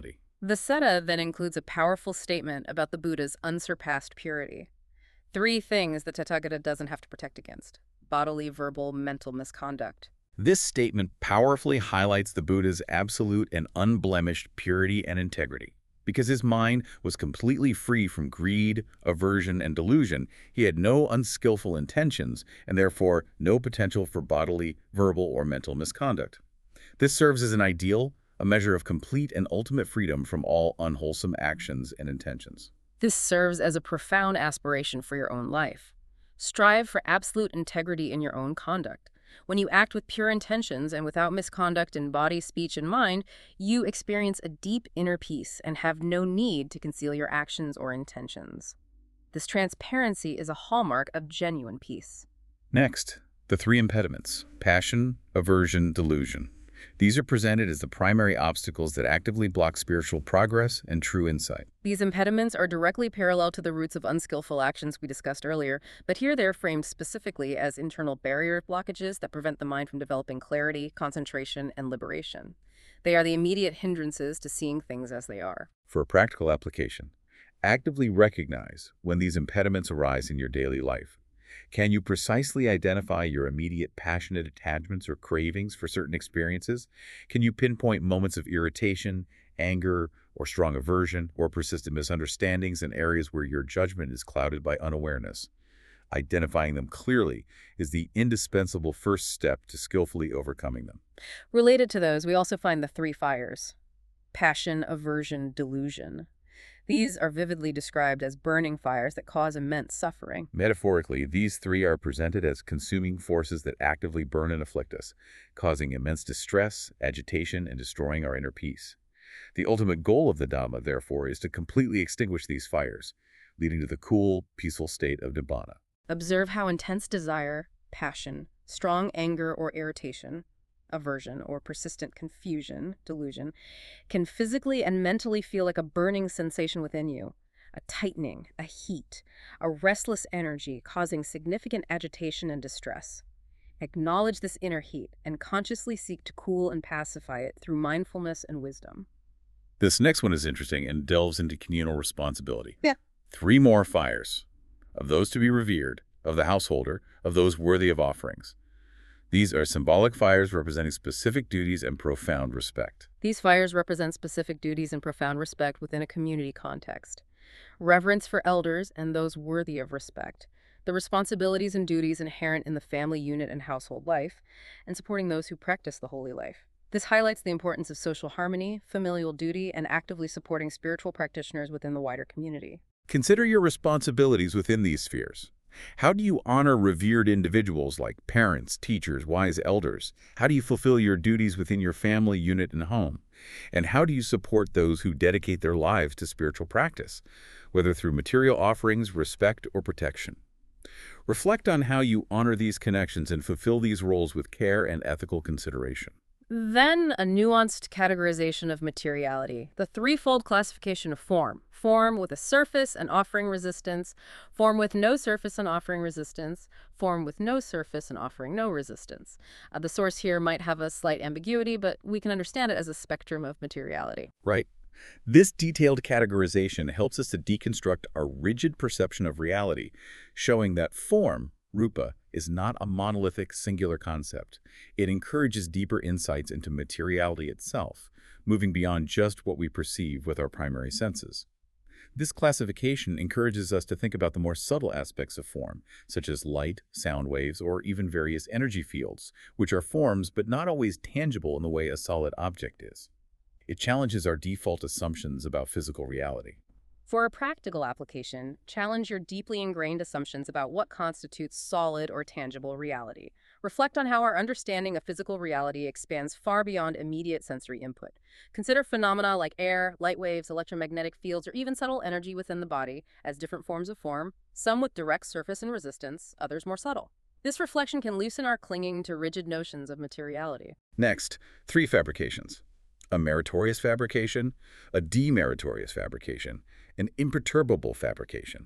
The Sutta then includes a powerful statement about the Buddha's unsurpassed purity. Three things that Tathagata doesn't have to protect against: bodily, verbal, mental misconduct. This statement powerfully highlights the Buddha's absolute and unblemished purity and integrity. Because his mind was completely free from greed, aversion, and delusion, he had no unskillful intentions and therefore no potential for bodily, verbal, or mental misconduct. This serves as an ideal, a measure of complete and ultimate freedom from all unwholesome actions and intentions. This serves as a profound aspiration for your own life. Strive for absolute integrity in your own conduct. When you act with pure intentions and without misconduct in body, speech, and mind, you experience a deep inner peace and have no need to conceal your actions or intentions. This transparency is a hallmark of genuine peace. Next, the three impediments: passion, aversion, delusion. These are presented as the primary obstacles that actively block spiritual progress and true insight. These impediments are directly parallel to the roots of unskillful actions we discussed earlier, but here they're framed specifically as internal barrier blockages that prevent the mind from developing clarity, concentration, and liberation. They are the immediate hindrances to seeing things as they are. For a practical application, actively recognize when these impediments arise in your daily life. Can you precisely identify your immediate passionate attachments or cravings for certain experiences? Can you pinpoint moments of irritation, anger, or strong aversion, or persistent misunderstandings in areas where your judgment is clouded by unawareness? Identifying them clearly is the indispensable first step to skillfully overcoming them. Related to those, we also find the three fires: passion, aversion, delusion. These are vividly described as burning fires that cause immense suffering. Metaphorically, these three are presented as consuming forces that actively burn and afflict us, causing immense distress, agitation, and destroying our inner peace. The ultimate goal of the Dhamma, therefore, is to completely extinguish these fires, leading to the cool, peaceful state of Nibbana. Observe how intense desire, passion, strong anger or irritation, aversion, or persistent confusion, delusion, can physically and mentally feel like a burning sensation within you, a tightening, a heat, a restless energy causing significant agitation and distress. Acknowledge this inner heat and consciously seek to cool and pacify it through mindfulness and wisdom. This next one is interesting and delves into communal responsibility. Yeah. 3 more fires: of those to be revered, of the householder, of those worthy of offerings. These are symbolic fires representing specific duties and profound respect. These fires represent specific duties and profound respect within a community context. Reverence for elders and those worthy of respect, the responsibilities and duties inherent in the family unit and household life, and supporting those who practice the holy life. This highlights the importance of social harmony, familial duty, and actively supporting spiritual practitioners within the wider community. Consider your responsibilities within these spheres. How do you honor revered individuals like parents, teachers, wise elders? How do you fulfill your duties within your family unit and home? And how do you support those who dedicate their lives to spiritual practice, whether through material offerings, respect, or protection? Reflect on how you honor these connections and fulfill these roles with care and ethical consideration. Then a nuanced categorization of materiality, the threefold classification of form. Form with a surface and offering resistance, form with no surface and offering resistance, form with no surface and offering no resistance. The source here might have a slight ambiguity, but we can understand it as a spectrum of materiality. Right. This detailed categorization helps us to deconstruct our rigid perception of reality, showing that form, rupa, is not a monolithic singular concept. It encourages deeper insights into materiality itself, moving beyond just what we perceive with our primary senses. This classification encourages us to think about the more subtle aspects of form, such as light, sound waves, or even various energy fields, which are forms but not always tangible in the way a solid object is. It challenges our default assumptions about physical reality. For a practical application, challenge your deeply ingrained assumptions about what constitutes solid or tangible reality. Reflect on how our understanding of physical reality expands far beyond immediate sensory input. Consider phenomena like air, light waves, electromagnetic fields, or even subtle energy within the body as different forms of form, some with direct surface and resistance, others more subtle. This reflection can loosen our clinging to rigid notions of materiality. Next, 3 fabrications: a meritorious fabrication, a demeritorious fabrication, an imperturbable fabrication.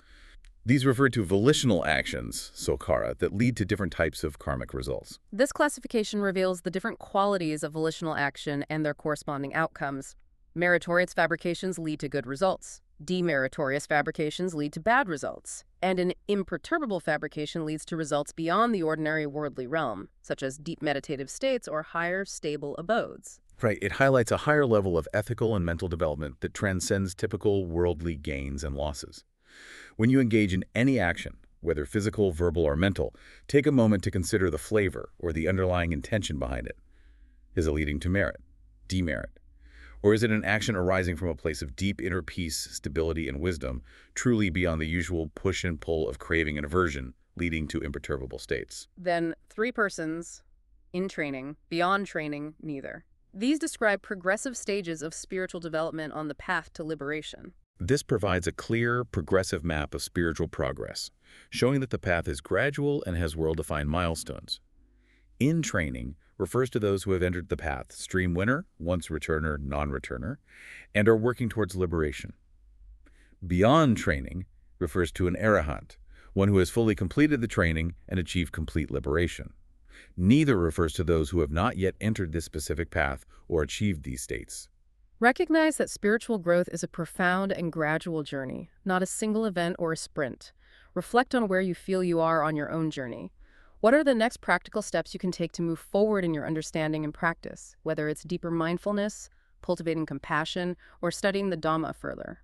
These refer to volitional actions, sokhara, that lead to different types of karmic results. This classification reveals the different qualities of volitional action and their corresponding outcomes. Meritorious fabrications lead to good results. Demeritorious fabrications lead to bad results. And an imperturbable fabrication leads to results beyond the ordinary worldly realm, such as deep meditative states or higher stable abodes. Right, it highlights a higher level of ethical and mental development that transcends typical worldly gains and losses. When you engage in any action, whether physical, verbal, or mental, take a moment to consider the flavor or the underlying intention behind it. Is it leading to merit, demerit? Or is it an action arising from a place of deep inner peace, stability, and wisdom, truly beyond the usual push and pull of craving and aversion, leading to imperturbable states? Then 3 persons, in training, beyond training, neither. These describe progressive stages of spiritual development on the path to liberation. This provides a clear, progressive map of spiritual progress, showing that the path is gradual and has well-defined milestones. In training refers to those who have entered the path, stream winner, once returner, non-returner, and are working towards liberation. Beyond training refers to an arahant, one who has fully completed the training and achieved complete liberation. Neither refers to those who have not yet entered this specific path or achieved these states. Recognize that spiritual growth is a profound and gradual journey, not a single event or a sprint. Reflect on where you feel you are on your own journey. What are the next practical steps you can take to move forward in your understanding and practice, whether it's deeper mindfulness, cultivating compassion, or studying the Dhamma further?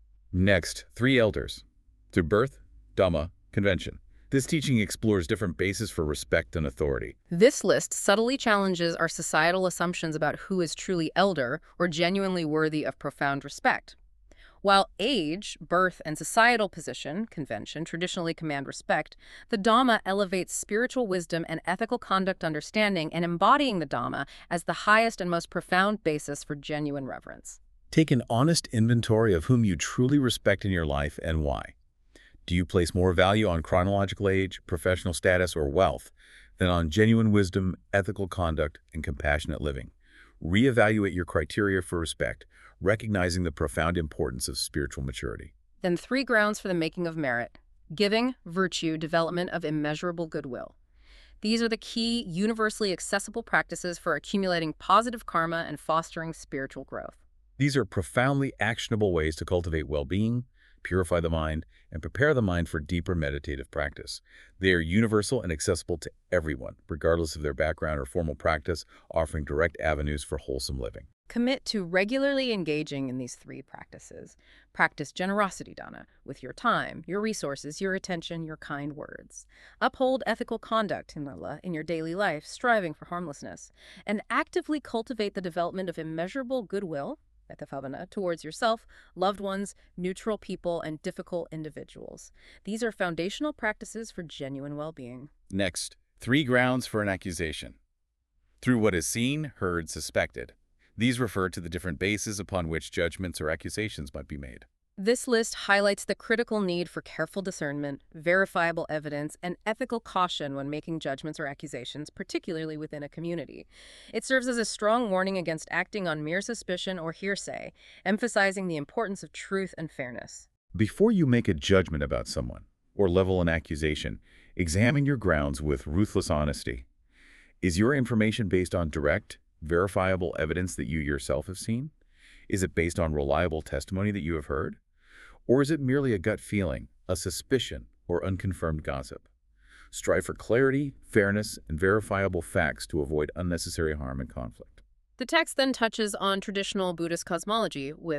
Next, 3 elders. Through birth, Dhamma, convention. This teaching explores different bases for respect and authority. This list subtly challenges our societal assumptions about who is truly elder or genuinely worthy of profound respect. While age, birth, and societal position, convention, traditionally command respect, the Dhamma elevates spiritual wisdom and ethical conduct understanding and embodying the Dhamma as the highest and most profound basis for genuine reverence. Take an honest inventory of whom you truly respect in your life and why. Do you place more value on chronological age, professional status, or wealth than on genuine wisdom, ethical conduct, and compassionate living? Reevaluate your criteria for respect, recognizing the profound importance of spiritual maturity. Then 3 grounds for the making of merit: giving, virtue, development of immeasurable goodwill. These are the key, universally accessible practices for accumulating positive karma and fostering spiritual growth. These are profoundly actionable ways to cultivate well-being, purify the mind, and prepare the mind for deeper meditative practice. They are universal and accessible to everyone, regardless of their background or formal practice, offering direct avenues for wholesome living. Commit to regularly engaging in these 3 practices. Practice generosity dana with your time, your resources, your attention, your kind words. Uphold ethical conduct in your daily life, striving for harmlessness. And actively cultivate the development of immeasurable goodwill towards yourself, loved ones, neutral people, and difficult individuals. These are foundational practices for genuine well-being. Next, 3 grounds for an accusation. Through what is seen, heard, suspected. These refer to the different bases upon which judgments or accusations might be made. This list highlights the critical need for careful discernment, verifiable evidence, and ethical caution when making judgments or accusations, particularly within a community. It serves as a strong warning against acting on mere suspicion or hearsay, emphasizing the importance of truth and fairness. Before you make a judgment about someone or level an accusation, examine your grounds with ruthless honesty. Is your information based on direct, verifiable evidence that you yourself have seen? Is it based on reliable testimony that you have heard? Or is it merely a gut feeling, a suspicion, or unconfirmed gossip? Strive for clarity, fairness, and verifiable facts to avoid unnecessary harm and conflict. The text then touches on traditional Buddhist cosmology with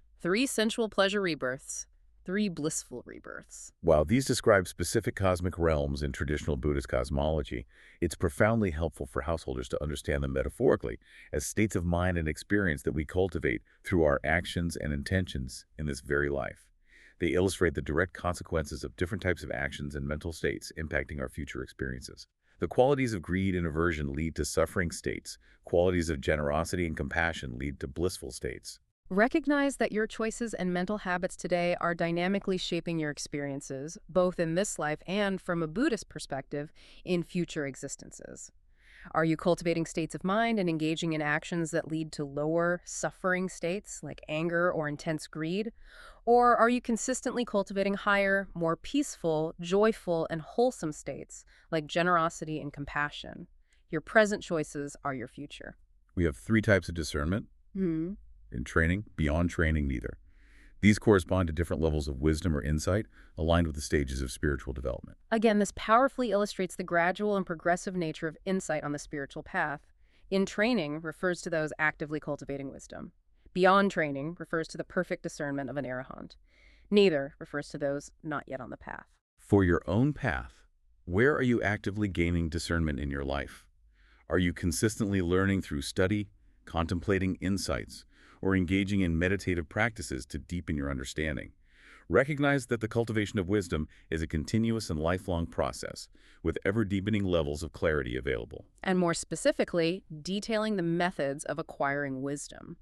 3 sensual pleasure rebirths, 3 blissful rebirths. While these describe specific cosmic realms in traditional Buddhist cosmology, it's profoundly helpful for householders to understand them metaphorically as states of mind and experience that we cultivate through our actions and intentions in this very life. They illustrate the direct consequences of different types of actions and mental states impacting our future experiences. The qualities of greed and aversion lead to suffering states. Qualities of generosity and compassion lead to blissful states. Recognize that your choices and mental habits today are dynamically shaping your experiences, both in this life and, from a Buddhist perspective, in future existences. Are you cultivating states of mind and engaging in actions that lead to lower, suffering states like anger or intense greed? Or are you consistently cultivating higher, more peaceful, joyful, and wholesome states like generosity and compassion? Your present choices are your future. We have 3 types of discernment. In training, beyond training, neither. These correspond to different levels of wisdom or insight aligned with the stages of spiritual development. Again, this powerfully illustrates the gradual and progressive nature of insight on the spiritual path. In training refers to those actively cultivating wisdom. Beyond training refers to the perfect discernment of an arahant. Neither refers to those not yet on the path. For your own path, where are you actively gaining discernment in your life? Are you consistently learning through study, contemplating insights, or engaging in meditative practices to deepen your understanding? Recognize that the cultivation of wisdom is a continuous and lifelong process, with ever-deepening levels of clarity available. And more specifically, detailing the methods of acquiring wisdom.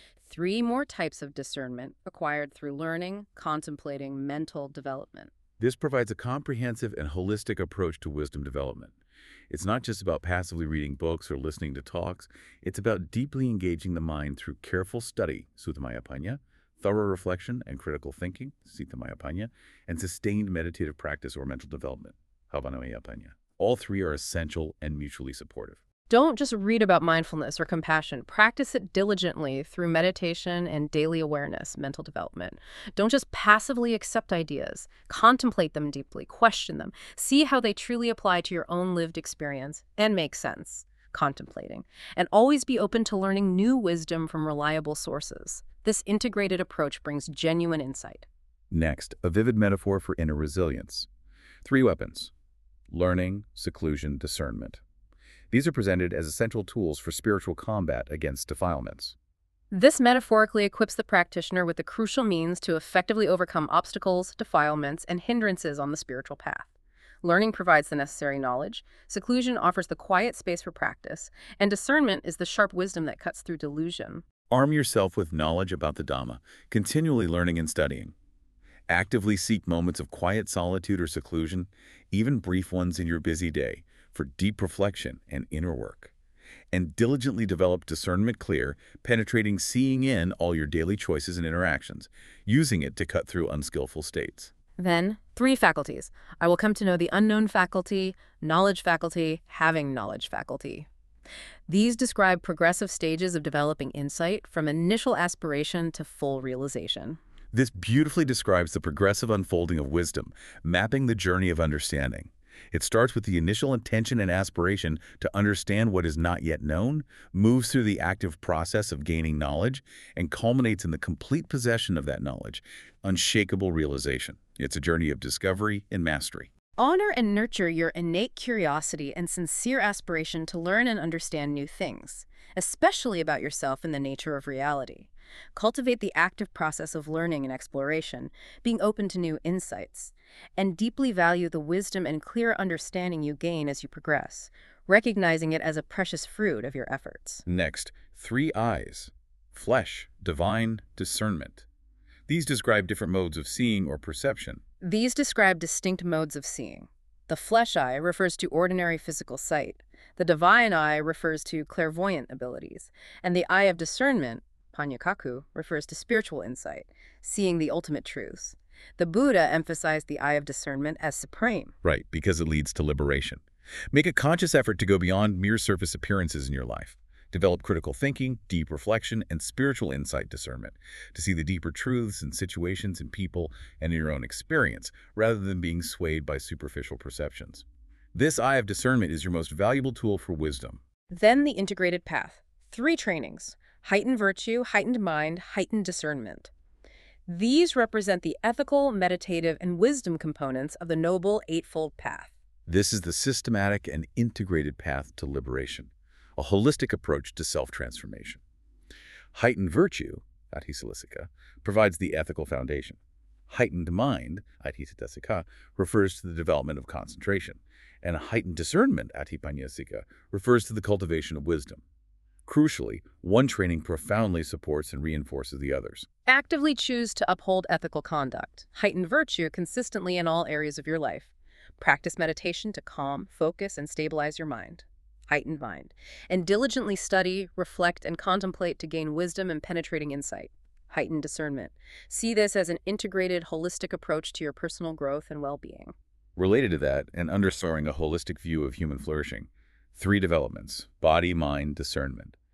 3 more types of discernment acquired through learning, contemplating, mental development. This provides a comprehensive and holistic approach to wisdom development. It's not just about passively reading books or listening to talks. It's about deeply engaging the mind through careful study, Suttamaya Panya, thorough reflection and critical thinking, Citamaya Panya, and sustained meditative practice or mental development, Bhavanamaya Panya. All 3 are essential and mutually supportive. Don't just read about mindfulness or compassion. Practice it diligently through meditation and daily awareness, mental development. Don't just passively accept ideas. Contemplate them deeply, question them, see how they truly apply to your own lived experience, and make sense. Contemplating. And always be open to learning new wisdom from reliable sources. This integrated approach brings genuine insight. Next, a vivid metaphor for inner resilience. 3 weapons: learning, seclusion, discernment. These are presented as essential tools for spiritual combat against defilements. This metaphorically equips the practitioner with the crucial means to effectively overcome obstacles, defilements, and hindrances on the spiritual path. Learning provides the necessary knowledge, seclusion offers the quiet space for practice, and discernment is the sharp wisdom that cuts through delusion. Arm yourself with knowledge about the Dhamma, continually learning and studying. Actively seek moments of quiet solitude or seclusion, even brief ones in your busy day, for deep reflection and inner work. And diligently develop discernment clear, penetrating seeing in all your daily choices and interactions, using it to cut through unskillful states. Then, 3 faculties. I will come to know the unknown faculty, knowledge faculty, having knowledge faculty. These describe progressive stages of developing insight from initial aspiration to full realization. This beautifully describes the progressive unfolding of wisdom, mapping the journey of understanding. It starts with the initial intention and aspiration to understand what is not yet known, moves through the active process of gaining knowledge, and culminates in the complete possession of that knowledge, unshakable realization. It's a journey of discovery and mastery. Honor and nurture your innate curiosity and sincere aspiration to learn and understand new things, especially about yourself and the nature of reality. Cultivate the active process of learning and exploration, being open to new insights, and deeply value the wisdom and clear understanding you gain as you progress, recognizing it as a precious fruit of your efforts. Next, 3 eyes: flesh, divine, discernment. These describe different modes of seeing or perception. These describe distinct modes of seeing. The flesh eye refers to ordinary physical sight. The divine eye refers to clairvoyant abilities. And the eye of discernment, Panyakaku, refers to spiritual insight, seeing the ultimate truths. The Buddha emphasized the eye of discernment as supreme. Right, because it leads to liberation. Make a conscious effort to go beyond mere surface appearances in your life. Develop critical thinking, deep reflection, and spiritual insight discernment to see the deeper truths in situations and people and in your own experience, rather than being swayed by superficial perceptions. This eye of discernment is your most valuable tool for wisdom. Then the integrated path. 3 trainings: heightened virtue, heightened mind, heightened discernment. These represent the ethical, meditative, and wisdom components of the Noble Eightfold Path. This is the systematic and integrated path to liberation, a holistic approach to self-transformation. Heightened virtue, Adhisalasika, provides the ethical foundation. Heightened mind, Adhisatasika, refers to the development of concentration, and heightened discernment, Adhipanyasika, refers to the cultivation of wisdom. Crucially, one training profoundly supports and reinforces the others. Actively choose to uphold ethical conduct. Heightened virtue consistently in all areas of your life. Practice meditation to calm, focus, and stabilize your mind. Heightened mind. And diligently study, reflect, and contemplate to gain wisdom and penetrating insight. Heightened discernment. See this as an integrated, holistic approach to your personal growth and well-being. Related to that, and underscoring a holistic view of human flourishing, 3 developments: body, mind, discernment.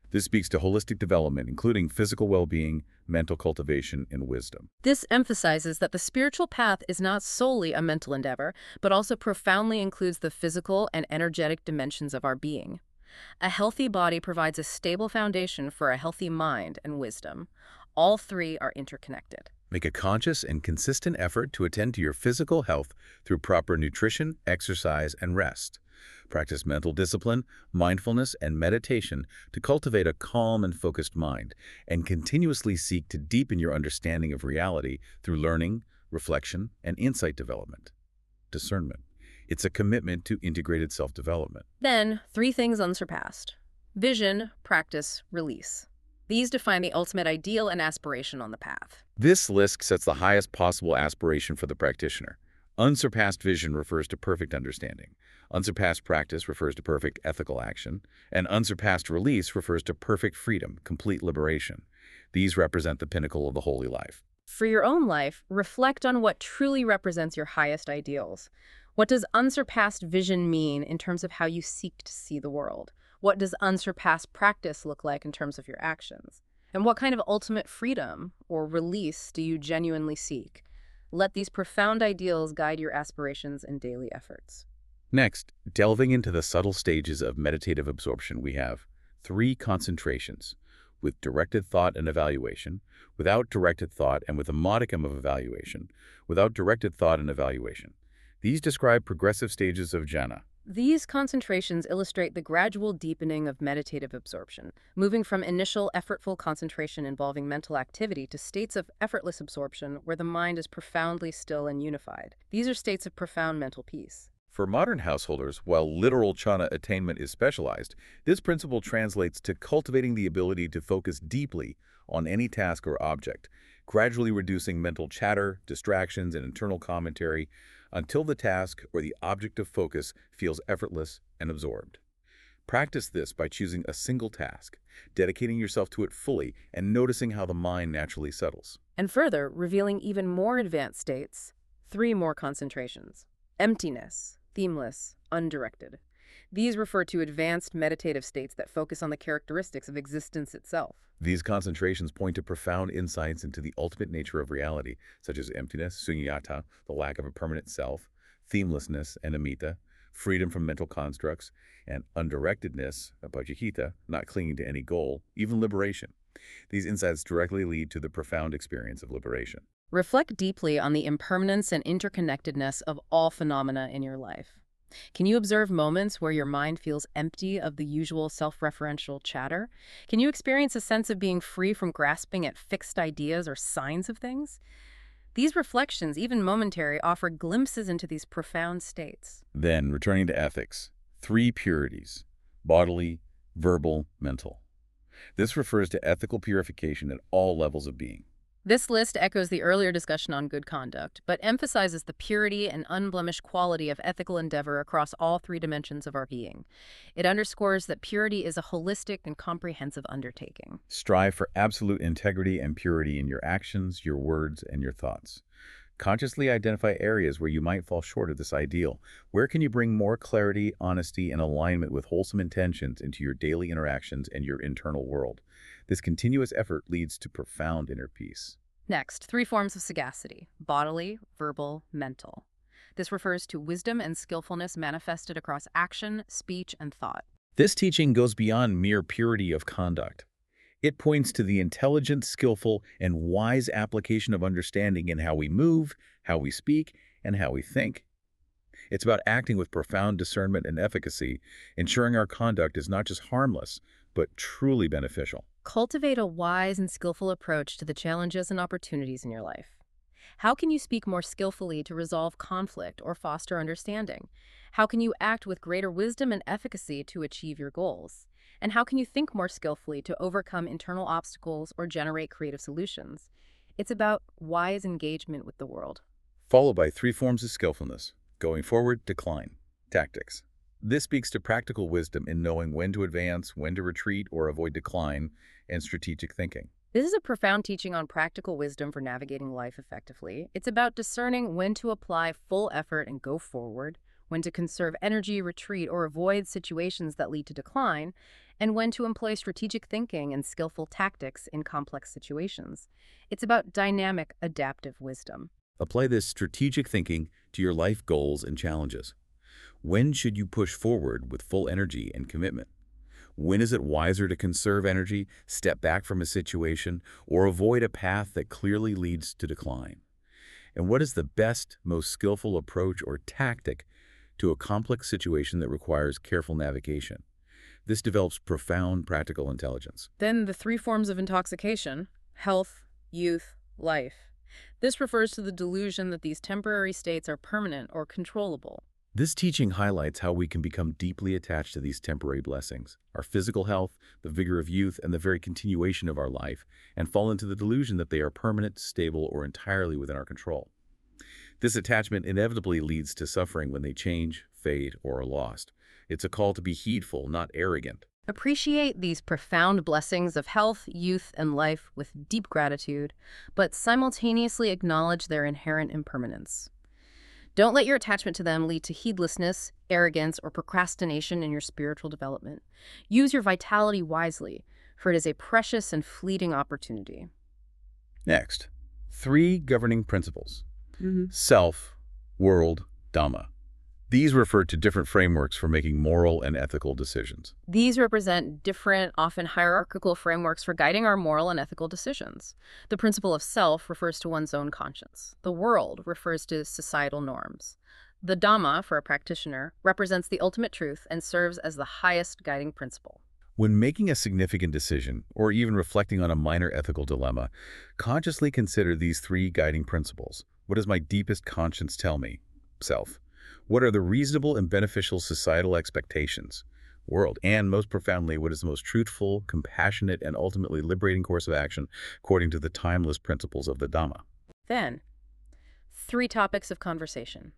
This speaks to holistic development, including physical well-being, mental cultivation, and wisdom. This emphasizes that the spiritual path is not solely a mental endeavor, but also profoundly includes the physical and energetic dimensions of our being. A healthy body provides a stable foundation for a healthy mind and wisdom. All three are interconnected. Make a conscious and consistent effort to attend to your physical health through proper nutrition, exercise, and rest. Practice mental discipline, mindfulness, and meditation to cultivate a calm and focused mind, and continuously seek to deepen your understanding of reality through learning, reflection, and insight development. Discernment. It's a commitment to integrated self-development. Then, three things unsurpassed: vision, practice, release. These define the ultimate ideal and aspiration on the path. This list sets the highest possible aspiration for the practitioner. Unsurpassed vision refers to perfect understanding. Unsurpassed practice refers to perfect ethical action. And unsurpassed release refers to perfect freedom, complete liberation. These represent the pinnacle of the holy life. For your own life, reflect on what truly represents your highest ideals. What does unsurpassed vision mean in terms of how you seek to see the world? What does unsurpassed practice look like in terms of your actions? And what kind of ultimate freedom or release do you genuinely seek? Let these profound ideals guide your aspirations and daily efforts. Next, delving into the subtle stages of meditative absorption, we have 3 concentrations: with directed thought and evaluation, without directed thought and with a modicum of evaluation, without directed thought and evaluation. These describe progressive stages of jhana. These concentrations illustrate the gradual deepening of meditative absorption, moving from initial effortful concentration involving mental activity to states of effortless absorption where the mind is profoundly still and unified. These are states of profound mental peace. For modern householders, while literal jhana attainment is specialized, this principle translates to cultivating the ability to focus deeply on any task or object, gradually reducing mental chatter, distractions, and internal commentary until the task or the object of focus feels effortless and absorbed. Practice this by choosing a single task, dedicating yourself to it fully, and noticing how the mind naturally settles. And further, revealing even more advanced states, 3 more concentrations: emptiness, themeless, undirected. These refer to advanced meditative states that focus on the characteristics of existence itself. These concentrations point to profound insights into the ultimate nature of reality, such as emptiness, sunyata, the lack of a permanent self, themelessness, anamita, freedom from mental constructs, and undirectedness, apajihita, not clinging to any goal, even liberation. These insights directly lead to the profound experience of liberation. Reflect deeply on the impermanence and interconnectedness of all phenomena in your life. Can you observe moments where your mind feels empty of the usual self-referential chatter? Can you experience a sense of being free from grasping at fixed ideas or signs of things? These reflections, even momentary, offer glimpses into these profound states. Then, returning to ethics, 3 purities: bodily, verbal, mental. This refers to ethical purification at all levels of being. This list echoes the earlier discussion on good conduct, but emphasizes the purity and unblemished quality of ethical endeavor across all 3 dimensions of our being. It underscores that purity is a holistic and comprehensive undertaking. Strive for absolute integrity and purity in your actions, your words, and your thoughts. Consciously identify areas where you might fall short of this ideal. Where can you bring more clarity, honesty, and alignment with wholesome intentions into your daily interactions and your internal world? This continuous effort leads to profound inner peace. Next, 3 forms of sagacity: bodily, verbal, mental. This refers to wisdom and skillfulness manifested across action, speech, and thought. This teaching goes beyond mere purity of conduct. It points to the intelligent, skillful, and wise application of understanding in how we move, how we speak, and how we think. It's about acting with profound discernment and efficacy, ensuring our conduct is not just harmless, but truly beneficial. Cultivate a wise and skillful approach to the challenges and opportunities in your life. How can you speak more skillfully to resolve conflict or foster understanding? How can you act with greater wisdom and efficacy to achieve your goals? And how can you think more skillfully to overcome internal obstacles or generate creative solutions? It's about wise engagement with the world. Followed by 3 forms of skillfulness: going forward, decline, tactics. This speaks to practical wisdom in knowing when to advance, when to retreat or avoid decline, and strategic thinking. This is a profound teaching on practical wisdom for navigating life effectively. It's about discerning when to apply full effort and go forward, when to conserve energy, retreat, or avoid situations that lead to decline, and when to employ strategic thinking and skillful tactics in complex situations. It's about dynamic, adaptive wisdom. Apply this strategic thinking to your life goals and challenges. When should you push forward with full energy and commitment? When is it wiser to conserve energy, step back from a situation, or avoid a path that clearly leads to decline? And what is the best, most skillful approach or tactic to a complex situation that requires careful navigation? This develops profound practical intelligence. Then the three forms of intoxication: health, youth, life. This refers to the delusion that these temporary states are permanent or controllable. This teaching highlights how we can become deeply attached to these temporary blessings, our physical health, the vigor of youth, and the very continuation of our life, and fall into the delusion that they are permanent, stable, or entirely within our control. This attachment inevitably leads to suffering when they change, fade, or are lost. It's a call to be heedful, not arrogant. Appreciate these profound blessings of health, youth, and life with deep gratitude, but simultaneously acknowledge their inherent impermanence. Don't let your attachment to them lead to heedlessness, arrogance, or procrastination in your spiritual development. Use your vitality wisely, for it is a precious and fleeting opportunity. Next, 3 governing principles. Self, world, Dhamma. These refer to different frameworks for making moral and ethical decisions. These represent different, often hierarchical frameworks for guiding our moral and ethical decisions. The principle of self refers to one's own conscience. The world refers to societal norms. The Dhamma, for a practitioner, represents the ultimate truth and serves as the highest guiding principle. When making a significant decision, or even reflecting on a minor ethical dilemma, consciously consider these 3 guiding principles. What does my deepest conscience tell me? Self. What are the reasonable and beneficial societal expectations? World. And most profoundly, what is the most truthful, compassionate, and ultimately liberating course of action according to the timeless principles of the Dhamma? Then, 3 topics of conversation: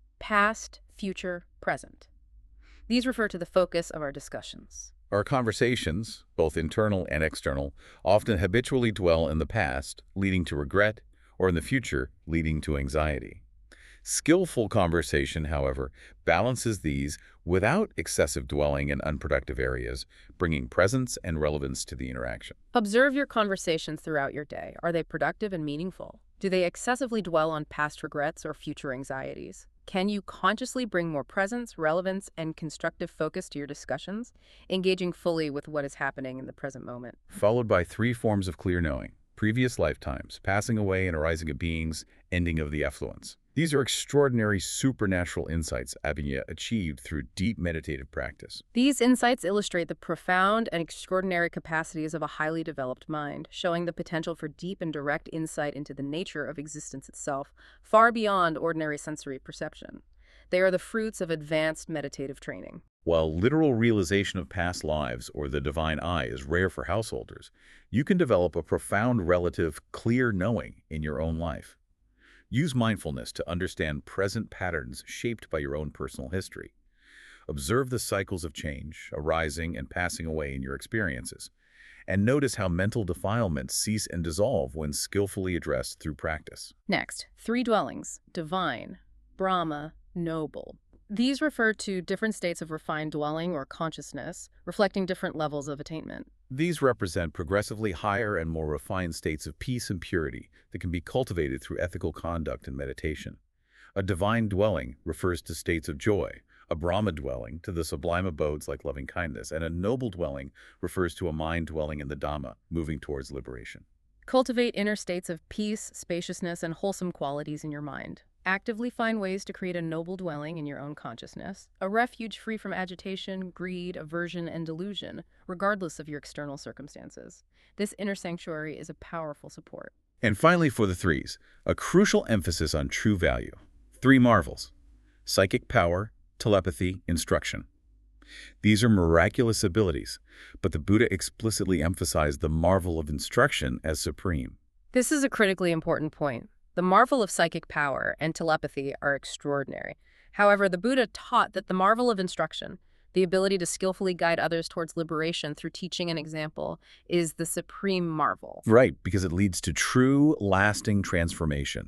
past, future, present. These refer to the focus of our discussions. Our conversations, both internal and external, often habitually dwell in the past, leading to regret, or in the future, leading to anxiety. Skillful conversation, however, balances these without excessive dwelling in unproductive areas, bringing presence and relevance to the interaction. Observe your conversations throughout your day. Are they productive and meaningful? Do they excessively dwell on past regrets or future anxieties? Can you consciously bring more presence, relevance, and constructive focus to your discussions, engaging fully with what is happening in the present moment? Followed by 3 forms of clear knowing: previous lifetimes, passing away and arising of beings, ending of the effluence. These are extraordinary supernatural insights Abhinya achieved through deep meditative practice. These insights illustrate the profound and extraordinary capacities of a highly developed mind, showing the potential for deep and direct insight into the nature of existence itself, far beyond ordinary sensory perception. They are the fruits of advanced meditative training. While literal realization of past lives or the divine eye is rare for householders, you can develop a profound relative clear knowing in your own life. Use mindfulness to understand present patterns shaped by your own personal history. Observe the cycles of change, arising and passing away in your experiences, and notice how mental defilements cease and dissolve when skillfully addressed through practice. Next, 3 dwellings: divine, Brahma, noble. These refer to different states of refined dwelling or consciousness, reflecting different levels of attainment. These represent progressively higher and more refined states of peace and purity that can be cultivated through ethical conduct and meditation. A divine dwelling refers to states of joy, a Brahma dwelling to the sublime abodes like loving kindness, and a noble dwelling refers to a mind dwelling in the Dhamma, moving towards liberation. Cultivate inner states of peace, spaciousness, and wholesome qualities in your mind. Actively find ways to create a noble dwelling in your own consciousness, a refuge free from agitation, greed, aversion, and delusion, regardless of your external circumstances. This inner sanctuary is a powerful support. And finally, for the 3s, a crucial emphasis on true value. 3 marvels: psychic power, telepathy, instruction. These are miraculous abilities, but the Buddha explicitly emphasized the marvel of instruction as supreme. This is a critically important point. The marvel of psychic power and telepathy are extraordinary. However, the Buddha taught that the marvel of instruction, the ability to skillfully guide others towards liberation through teaching and example, is the supreme marvel. Right, because it leads to true, lasting transformation.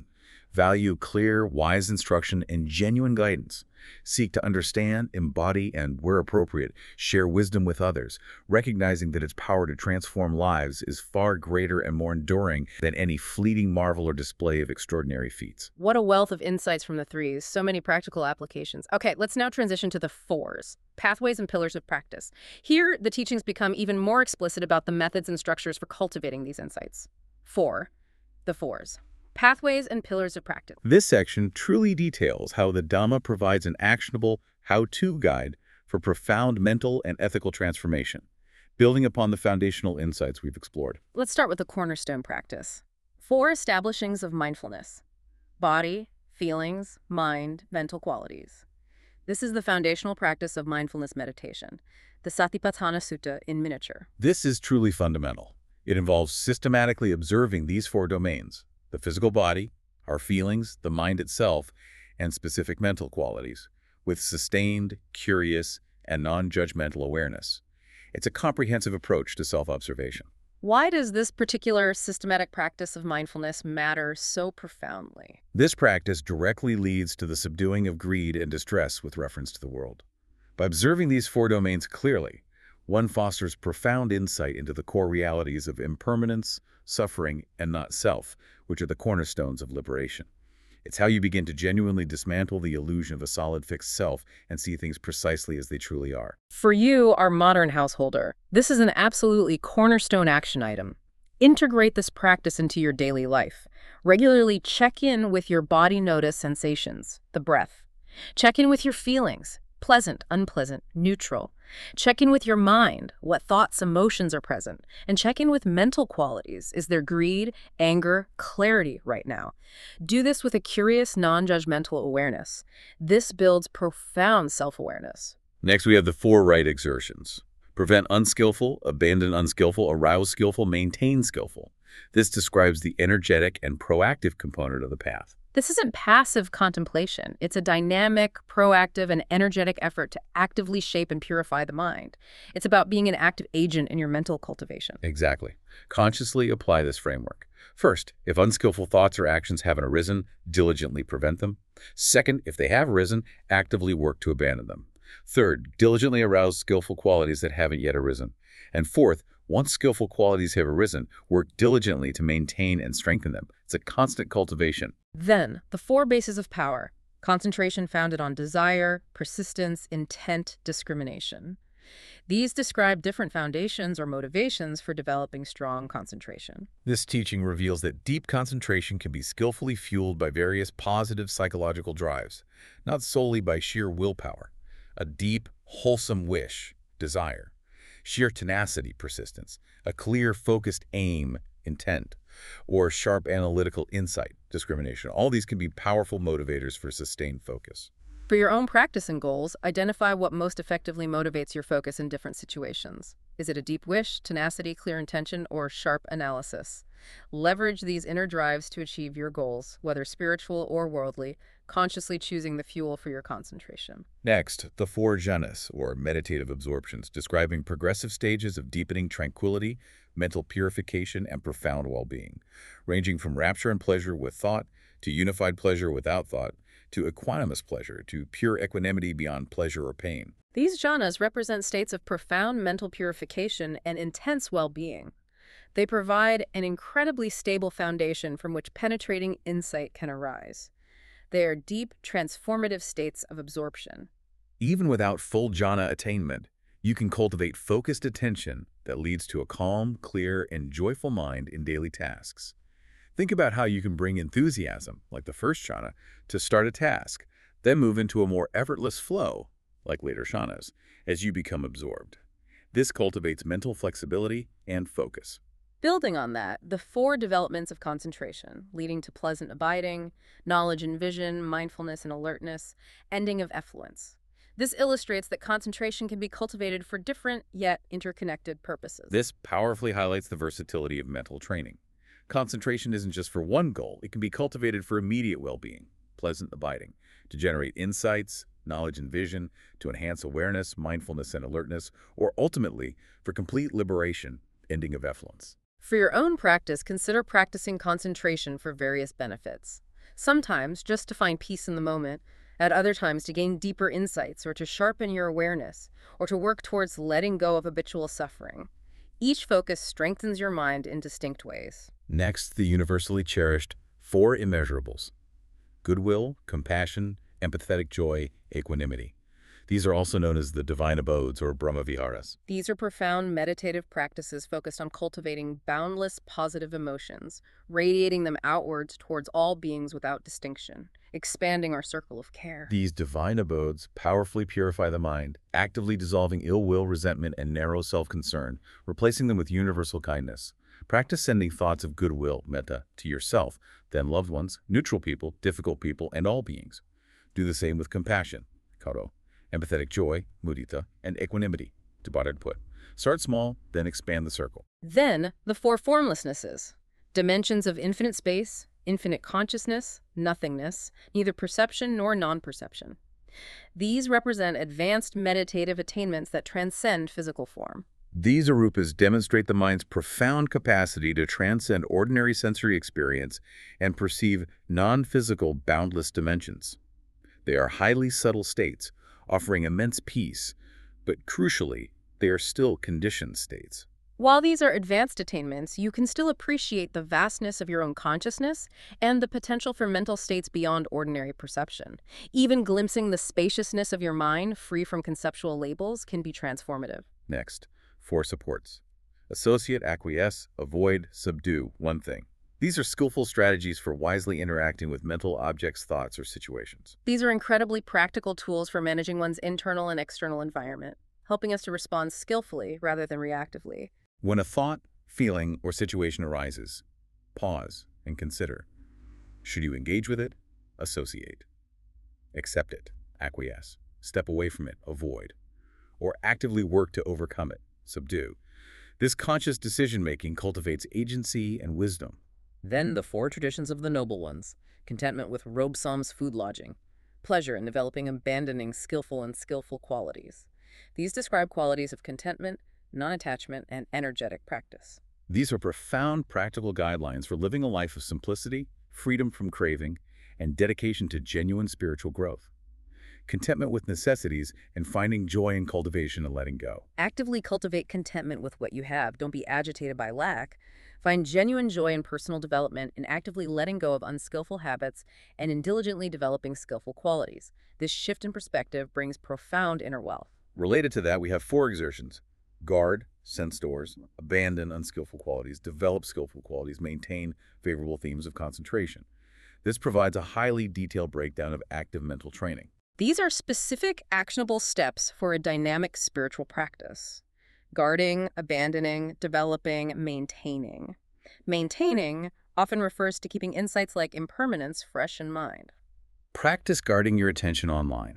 Value clear, wise instruction and genuine guidance. Seek to understand, embody, and, where appropriate, share wisdom with others, recognizing that its power to transform lives is far greater and more enduring than any fleeting marvel or display of extraordinary feats. What a wealth of insights from the threes, so many practical applications. Okay, let's now transition to the fours, pathways and pillars of practice. Here, the teachings become even more explicit about the methods and structures for cultivating these insights. 4. The fours. Pathways and pillars of practice. This section truly details how the Dhamma provides an actionable how-to guide for profound mental and ethical transformation, building upon the foundational insights we've explored. Let's start with the cornerstone practice. 4 establishings of mindfulness. Body, feelings, mind, mental qualities. This is the foundational practice of mindfulness meditation, the Satipatthana Sutta in miniature. This is truly fundamental. It involves systematically observing these 4 domains: the physical body, our feelings, the mind itself, and specific mental qualities, with sustained, curious, and non-judgmental awareness. It's a comprehensive approach to self-observation. Why does this particular systematic practice of mindfulness matter so profoundly? This practice directly leads to the subduing of greed and distress with reference to the world. By observing these 4 domains clearly, one fosters profound insight into the core realities of impermanence, suffering, and not self, which are the cornerstones of liberation. It's how you begin to genuinely dismantle the illusion of a solid fixed self and see things precisely as they truly are. For you, our modern householder, this is an absolutely cornerstone action item. Integrate this practice into your daily life. Regularly check in with your body notice sensations, the breath. Check in with your feelings, pleasant, unpleasant, neutral. Check in with your mind, what thoughts, emotions are present. And check in with mental qualities. Is there greed, anger, clarity right now? Do this with a curious, non-judgmental awareness. This builds profound self-awareness. Next, we have the 4 right exertions. Prevent unskillful, abandon unskillful, arouse skillful, maintain skillful. This describes the energetic and proactive component of the path. This isn't passive contemplation. It's a dynamic, proactive, and energetic effort to actively shape and purify the mind. It's about being an active agent in your mental cultivation. Exactly. Consciously apply this framework. First, if unskillful thoughts or actions haven't arisen, diligently prevent them. Second, if they have arisen, actively work to abandon them. Third, diligently arouse skillful qualities that haven't yet arisen. And fourth, once skillful qualities have arisen, work diligently to maintain and strengthen them. It's a constant cultivation. Then, the 4 bases of power. Concentration founded on desire, persistence, intent, discrimination. These describe different foundations or motivations for developing strong concentration. This teaching reveals that deep concentration can be skillfully fueled by various positive psychological drives, not solely by sheer willpower. A deep, wholesome wish, desire. Sheer tenacity, persistence. A clear, focused aim, intent. Or sharp analytical insight, discrimination. All these can be powerful motivators for sustained focus. For your own practice and goals, identify what most effectively motivates your focus in different situations. Is it a deep wish, tenacity, clear intention, or sharp analysis? Leverage these inner drives to achieve your goals, whether spiritual or worldly, consciously choosing the fuel for your concentration. Next, the 4 jhanas, or meditative absorptions, describing progressive stages of deepening tranquility, mental purification, and profound well-being, ranging from rapture and pleasure with thought, to unified pleasure without thought, to equanimous pleasure, to pure equanimity beyond pleasure or pain. These jhanas represent states of profound mental purification and intense well-being. They provide an incredibly stable foundation from which penetrating insight can arise. They are deep, transformative states of absorption. Even without full jhana attainment, you can cultivate focused attention that leads to a calm, clear, and joyful mind in daily tasks. Think about how you can bring enthusiasm, like the first jhana, to start a task, then move into a more effortless flow, like later jhanas, as you become absorbed. This cultivates mental flexibility and focus. Building on that, the 4 developments of concentration, leading to pleasant abiding, knowledge and vision, mindfulness and alertness, ending of effluence. This illustrates that concentration can be cultivated for different yet interconnected purposes. This powerfully highlights the versatility of mental training. Concentration isn't just for one goal. It can be cultivated for immediate well-being, pleasant abiding, to generate insights, knowledge and vision, to enhance awareness, mindfulness and alertness, or ultimately for complete liberation, ending of effluence. For your own practice, consider practicing concentration for various benefits. sometimes just to find peace in the moment, at other times to gain deeper insights or to sharpen your awareness, or to work towards letting go of habitual suffering. Each focus strengthens your mind in distinct ways. Next, the universally cherished four immeasurables: goodwill, compassion, empathetic joy, equanimity. These are also known as the divine abodes or Brahmaviharas. These are profound meditative practices focused on cultivating boundless positive emotions, radiating them outwards towards all beings without distinction, expanding our circle of care. These divine abodes powerfully purify the mind, actively dissolving ill will, resentment, and narrow self-concern, replacing them with universal kindness. Practice sending thoughts of goodwill, metta, to yourself, then loved ones, neutral people, difficult people, and all beings. Do the same with compassion, karo, empathetic joy, mudita, and equanimity, put. Start small, then expand the circle. Then, the four formlessnesses, dimensions of infinite space, infinite consciousness, nothingness, neither perception nor non-perception. These represent advanced meditative attainments that transcend physical form. These arupas demonstrate the mind's profound capacity to transcend ordinary sensory experience and perceive non-physical, boundless dimensions. They are highly subtle states, offering immense peace, but crucially, they are still conditioned states. While these are advanced attainments, you can still appreciate the vastness of your own consciousness and the potential for mental states beyond ordinary perception. Even glimpsing the spaciousness of your mind, free from conceptual labels, can be transformative. Next, four supports: associate, acquiesce, avoid, subdue, one thing. These are skillful strategies for wisely interacting with mental objects, thoughts, or situations. These are incredibly practical tools for managing one's internal and external environment, helping us to respond skillfully rather than reactively. When a thought, feeling, or situation arises, pause and consider. Should you engage with it? Associate. Accept it. Acquiesce. Step away from it. Avoid. Or actively work to overcome it. Subdue. This conscious decision-making cultivates agency and wisdom. Then the four traditions of the noble ones: contentment with Robsom's food lodging, pleasure in developing abandoning skillful and skillful qualities. These describe qualities of contentment, non-attachment, and energetic practice. These are profound practical guidelines for living a life of simplicity, freedom from craving, and dedication to genuine spiritual growth. Contentment with necessities and finding joy in cultivation and letting go. Actively cultivate contentment with what you have. Don't be agitated by lack. Find genuine joy in personal development in actively letting go of unskillful habits and in diligently developing skillful qualities. This shift in perspective brings profound inner wealth. Related to that, we have four exertions: guard, sense doors, abandon unskillful qualities, develop skillful qualities, maintain favorable themes of concentration. This provides a highly detailed breakdown of active mental training. These are specific, actionable steps for a dynamic spiritual practice: guarding, abandoning, developing, maintaining. Maintaining often refers to keeping insights like impermanence fresh in mind. Practice guarding your attention online.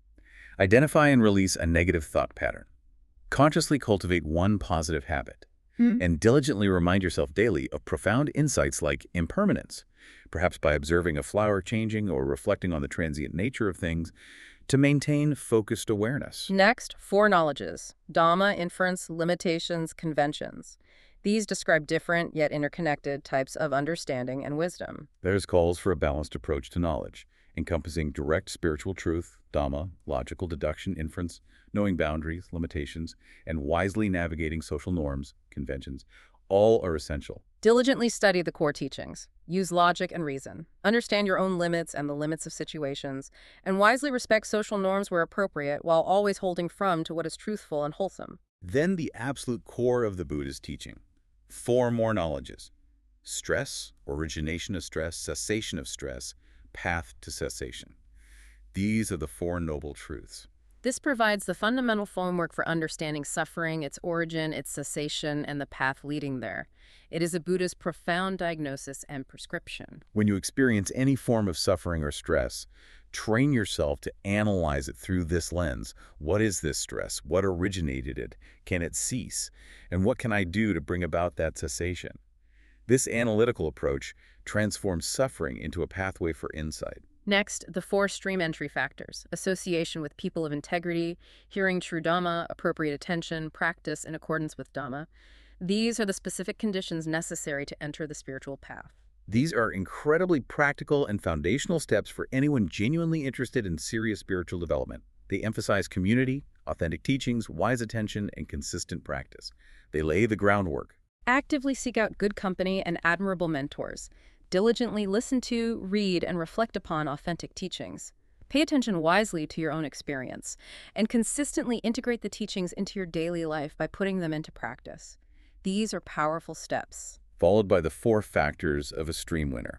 Identify and release a negative thought pattern. Consciously cultivate one positive habit. And diligently remind yourself daily of profound insights like impermanence, perhaps by observing a flower changing or reflecting on the transient nature of things, to maintain focused awareness. Next, four knowledges: Dhamma, inference, limitations, conventions. These describe different yet interconnected types of understanding and wisdom. There's calls for a balanced approach to knowledge, encompassing direct spiritual truth, Dhamma, logical deduction, inference, knowing boundaries, limitations, and wisely navigating social norms, conventions. All are essential. Diligently study the core teachings. Use logic and reason. Understand your own limits and the limits of situations, and wisely respect social norms where appropriate while always holding firm to what is truthful and wholesome. Then the absolute core of the Buddha's teaching. Four more knowledges: stress, origination of stress, cessation of stress, path to cessation. These are the Four Noble Truths. This provides the fundamental framework for understanding suffering, its origin, its cessation, and the path leading there. It is a Buddha's profound diagnosis and prescription. When you experience any form of suffering or stress, train yourself to analyze it through this lens. What is this stress? What originated it? Can it cease? And what can I do to bring about that cessation? This analytical approach transforms suffering into a pathway for insight. Next, the four stream entry factors: association with people of integrity, hearing true Dhamma, appropriate attention, practice in accordance with Dhamma. These are the specific conditions necessary to enter the spiritual path. These are incredibly practical and foundational steps for anyone genuinely interested in serious spiritual development. They emphasize community, authentic teachings, wise attention, and consistent practice. They lay the groundwork. Actively seek out good company and admirable mentors. Diligently listen to, read, and reflect upon authentic teachings. Pay attention wisely to your own experience, and consistently integrate the teachings into your daily life by putting them into practice. These are powerful steps. Followed by the 4 factors of a stream winner.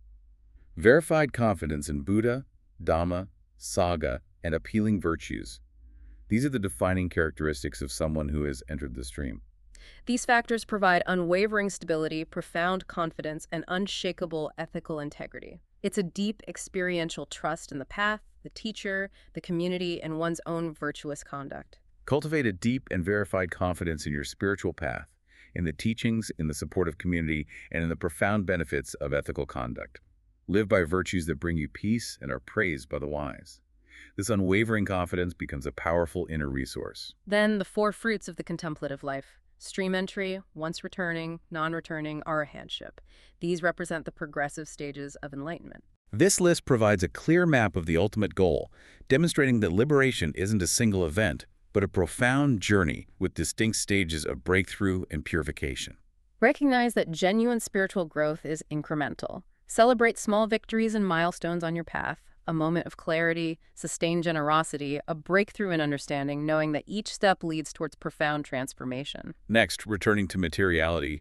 Verified confidence in Buddha, Dhamma, Sangha, and appealing virtues. These are the defining characteristics of someone who has entered the stream. These factors provide unwavering stability, profound confidence, and unshakable ethical integrity. It's a deep experiential trust in the path, the teacher, the community, and one's own virtuous conduct. Cultivate a deep and verified confidence in your spiritual path, in the teachings, in the supportive community, and in the profound benefits of ethical conduct. Live by virtues that bring you peace and are praised by the wise. This unwavering confidence becomes a powerful inner resource. Then the 4 fruits of the contemplative life. Stream entry, once returning, non-returning, arahantship. These represent the progressive stages of enlightenment. This list provides a clear map of the ultimate goal, demonstrating that liberation isn't a single event, but a profound journey with distinct stages of breakthrough and purification. Recognize that genuine spiritual growth is incremental. Celebrate small victories and milestones on your path, a moment of clarity, sustained generosity, a breakthrough in understanding, knowing that each step leads towards profound transformation. Next, returning to materiality,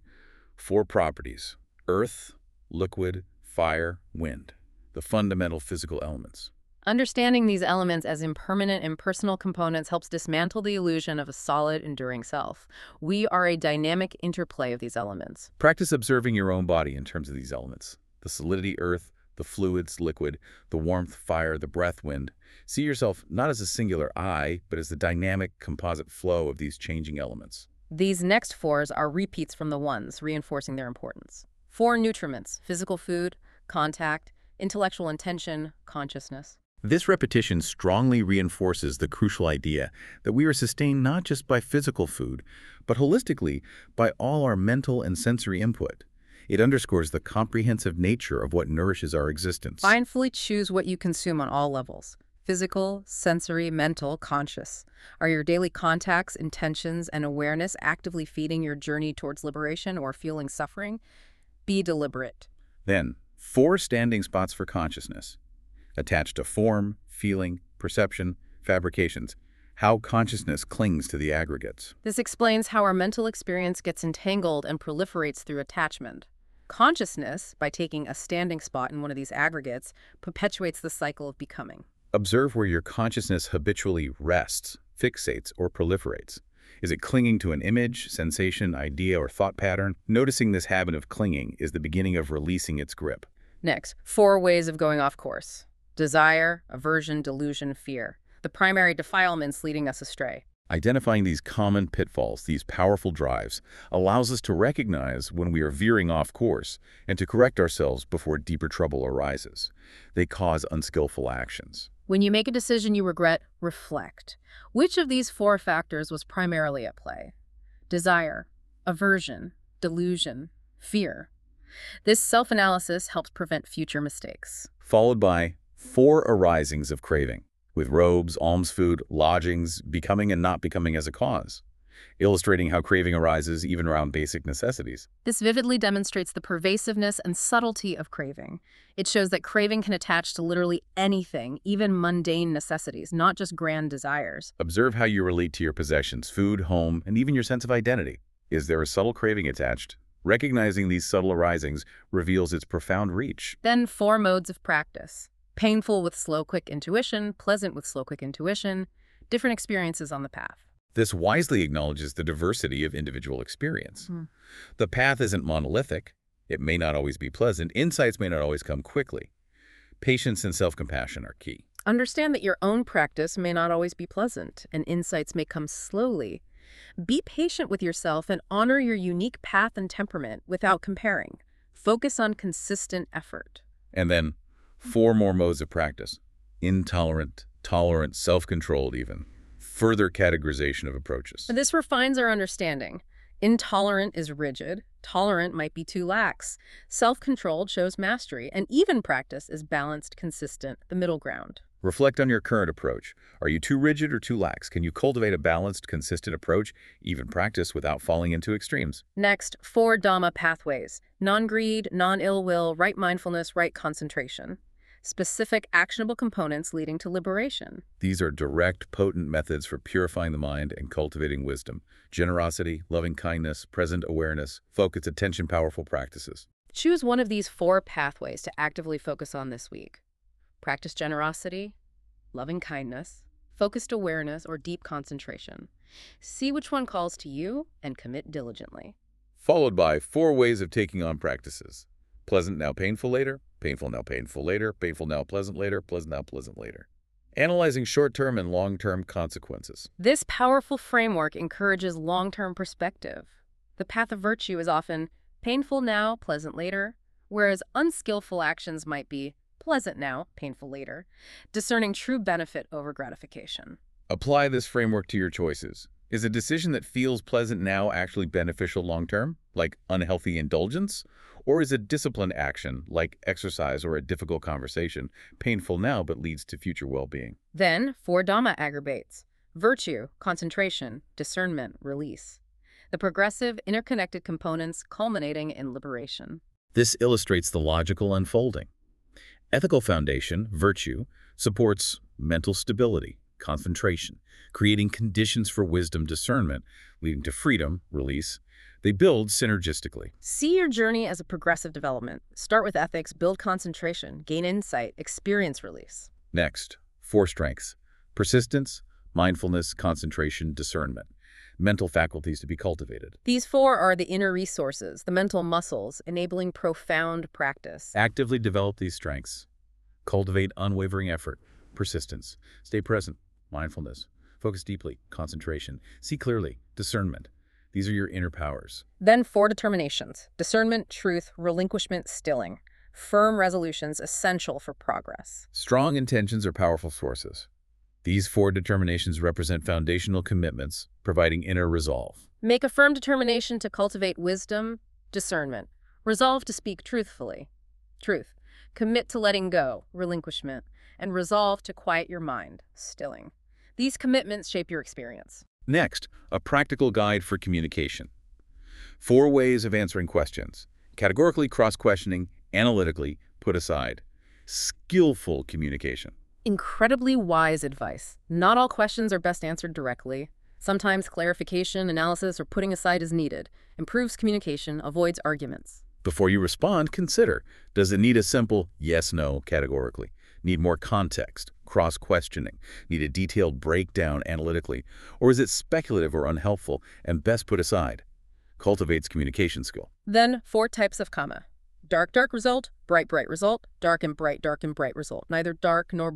4 properties: earth, liquid, fire, wind, the fundamental physical elements. Understanding these elements as impermanent, impersonal components helps dismantle the illusion of a solid, enduring self. We are a dynamic interplay of these elements. Practice observing your own body in terms of these elements: the solidity, earth, the fluids, liquid, the warmth, fire, the breath, wind. See yourself not as a singular I, but as the dynamic composite flow of these changing elements. These next 4s are repeats from the 1s, reinforcing their importance. 4 nutriments: physical food, contact, intellectual intention, consciousness. This repetition strongly reinforces the crucial idea that we are sustained not just by physical food, but holistically by all our mental and sensory input. It underscores the comprehensive nature of what nourishes our existence. Mindfully choose what you consume on all levels: physical, sensory, mental, conscious. Are your daily contacts, intentions, and awareness actively feeding your journey towards liberation or fueling suffering? Be deliberate. Then, 4 standing spots for consciousness. Attached to form, feeling, perception, fabrications. How consciousness clings to the aggregates. This explains how our mental experience gets entangled and proliferates through attachment. Consciousness, by taking a standing spot in one of these aggregates, perpetuates the cycle of becoming. Observe where your consciousness habitually rests, fixates, or proliferates. Is it clinging to an image, sensation, idea, or thought pattern? Noticing this habit of clinging is the beginning of releasing its grip. Next, 4 ways of going off course: desire, aversion, delusion, fear. The primary defilements leading us astray. Identifying these common pitfalls, these powerful drives, allows us to recognize when we are veering off course and to correct ourselves before deeper trouble arises. They cause unskillful actions. When you make a decision you regret, reflect. Which of these 4 factors was primarily at play? Desire, aversion, delusion, fear. This self-analysis helps prevent future mistakes. Followed by 4 arisings of craving, with robes, alms food, lodgings, becoming and not becoming as a cause, illustrating how craving arises even around basic necessities. This vividly demonstrates the pervasiveness and subtlety of craving. It shows that craving can attach to literally anything, even mundane necessities, not just grand desires. Observe how you relate to your possessions, food, home, and even your sense of identity. Is there a subtle craving attached? Recognizing these subtle arisings reveals its profound reach. Then 4 modes of practice: painful with slow, quick intuition, pleasant with slow, quick intuition, different experiences on the path. This wisely acknowledges the diversity of individual experience. The path isn't monolithic. It may not always be pleasant. Insights may not always come quickly. Patience and self-compassion are key. Understand that your own practice may not always be pleasant, and insights may come slowly. Be patient with yourself and honor your unique path and temperament without comparing. Focus on consistent effort. And then 4 more modes of practice: intolerant, tolerant, self-controlled even. Further categorization of approaches. This refines our understanding. Intolerant is rigid, Tolerant might be too lax. Self-controlled shows mastery, and even practice is balanced, consistent, the middle ground. Reflect on your current approach. Are you too rigid or too lax? Can you cultivate a balanced, consistent approach, even practice without falling into extremes? Next, 4 Dhamma pathways: non-greed, non-ill will, right mindfulness, right concentration. Specific, actionable components leading to liberation. These are direct, potent methods for purifying the mind and cultivating wisdom. Generosity, loving kindness, present awareness, focus, attention, powerful practices. Choose one of these 4 pathways to actively focus on this week. Practice generosity, loving kindness, focused awareness, or deep concentration. See which one calls to you and commit diligently. Followed by 4 ways of taking on practices. Pleasant now painful later, painful now painful later, painful now pleasant later, pleasant now pleasant later. Analyzing short-term and long-term consequences. This powerful framework encourages long-term perspective. The path of virtue is often painful now, pleasant later, whereas unskillful actions might be pleasant now, painful later, discerning true benefit over gratification. Apply this framework to your choices. Is a decision that feels pleasant now actually beneficial long-term, like unhealthy indulgence? Or is a disciplined action, like exercise or a difficult conversation, painful now but leads to future well-being? Then, 4 Dhamma aggregates: virtue, concentration, discernment, release. The progressive, interconnected components culminating in liberation. This illustrates the logical unfolding. Ethical foundation, virtue, supports mental stability, concentration, creating conditions for wisdom discernment, leading to freedom, release. They build synergistically. See your journey as a progressive development. Start with ethics, build concentration, gain insight, experience release. Next, 4 strengths: persistence, mindfulness, concentration, discernment. Mental faculties to be cultivated. These 4 are the inner resources, the mental muscles, enabling profound practice. Actively develop these strengths. Cultivate unwavering effort, persistence, stay present, mindfulness, focus deeply, concentration, see clearly, discernment. These are your inner powers. Then 4 determinations: discernment, truth, relinquishment, stilling. Firm resolutions essential for progress. Strong intentions are powerful forces. These 4 determinations represent foundational commitments, providing inner resolve. Make a firm determination to cultivate wisdom, discernment. Resolve to speak truthfully, truth. Commit to letting go, relinquishment. And resolve to quiet your mind, stilling. These commitments shape your experience. Next, a practical guide for communication. 4 ways of answering questions. Categorically cross-questioning, analytically put aside. Skillful communication. Incredibly wise advice. Not all questions are best answered directly. Sometimes clarification, analysis, or putting aside is needed. Improves communication, avoids arguments. Before you respond, consider, does it need a simple yes-no categorically? Need more context, cross-questioning? Need a detailed breakdown analytically? Or is it speculative or unhelpful and best put aside? Cultivates communication skill. Then 4 types of karma. Dark, dark result, bright, bright result, dark and bright result. Neither dark nor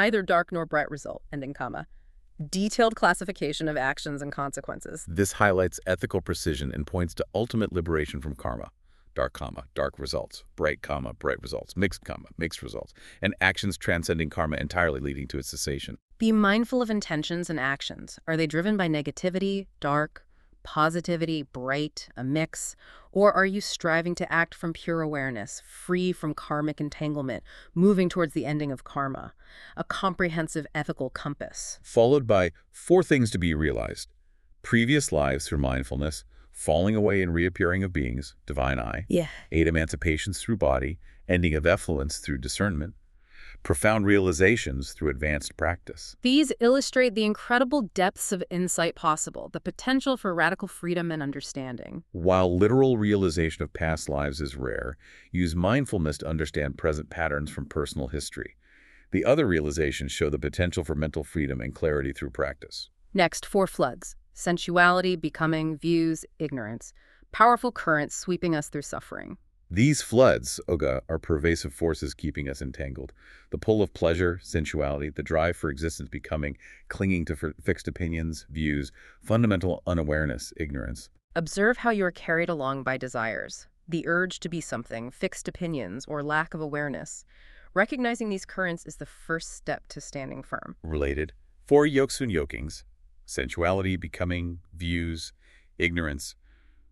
bright result, ending comma. Detailed classification of actions and consequences. This highlights ethical precision and points to ultimate liberation from karma. Dark comma, dark results, bright comma, bright results, mixed comma, mixed results, and actions transcending karma entirely leading to its cessation. Be mindful of intentions and actions. Are they driven by negativity, dark, positivity, bright, a mix? Or are you striving to act from pure awareness, free from karmic entanglement, moving towards the ending of karma? A comprehensive ethical compass. Followed by 4 things to be realized. Previous lives through mindfulness, falling away and reappearing of beings, divine eye, 8 emancipations through body, ending of effluence through discernment, profound realizations through advanced practice. These illustrate the incredible depths of insight possible, the potential for radical freedom and understanding. While literal realization of past lives is rare, use mindfulness to understand present patterns from personal history. The other realizations show the potential for mental freedom and clarity through practice. Next, 4 floods: sensuality, becoming, views, ignorance. Powerful currents sweeping us through suffering. These floods, Oga, are pervasive forces keeping us entangled. The pull of pleasure, sensuality, the drive for existence, becoming, clinging to fixed opinions, views, fundamental unawareness, ignorance. Observe how you are carried along by desires, the urge to be something, fixed opinions, or lack of awareness. Recognizing these currents is the first step to standing firm. Related, 4 yokes and yokings: sensuality, becoming, views, ignorance.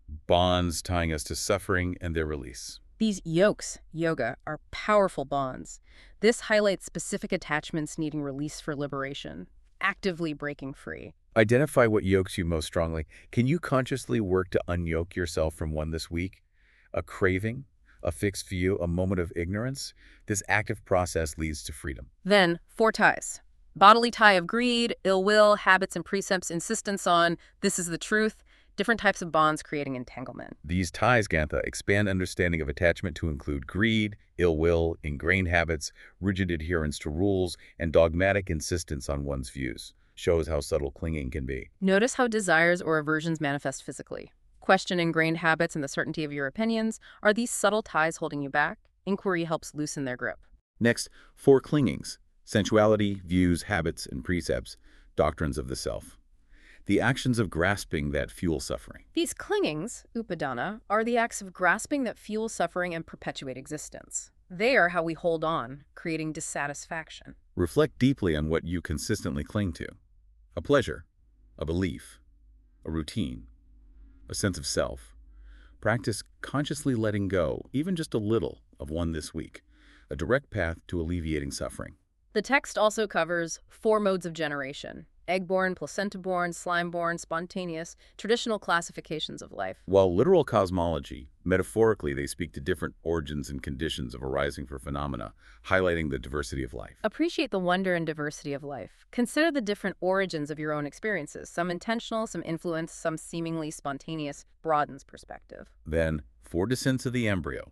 bonds tying us to suffering and their release. These yokes, yoga, are powerful bonds. This highlights specific attachments needing release for liberation, actively breaking free. Identify what yokes you most strongly. Can you consciously work to unyoke yourself from one this week? A craving, a fixed view, a moment of ignorance? This active process leads to freedom. Then, 4 ties. Bodily tie of greed, ill will, habits and precepts, insistence on this is the truth, different types of bonds creating entanglement. These ties, Gantha, expand understanding of attachment to include greed, ill will, ingrained habits, rigid adherence to rules, and dogmatic insistence on one's views. Shows how subtle clinging can be. Notice how desires or aversions manifest physically. Question ingrained habits and the certainty of your opinions. Are these subtle ties holding you back? Inquiry helps loosen their grip. Next, 4 clingings: sensuality, views, habits, and precepts, doctrines of the self. The actions of grasping that fuel suffering. These clingings, upadana, are the acts of grasping that fuel suffering and perpetuate existence. They are how we hold on, creating dissatisfaction. Reflect deeply on what you consistently cling to. A pleasure, a belief, a routine, a sense of self. Practice consciously letting go, even just a little, of one this week, a direct path to alleviating suffering. The text also covers 4 modes of generation: egg-born, placenta-born, slime-born, spontaneous, traditional classifications of life. While literal cosmology, metaphorically they speak to different origins and conditions of arising for phenomena, highlighting the diversity of life. Appreciate the wonder and diversity of life. Consider the different origins of your own experiences, some intentional, some influenced, some seemingly spontaneous, broadens perspective. Then, 4 descents of the embryo.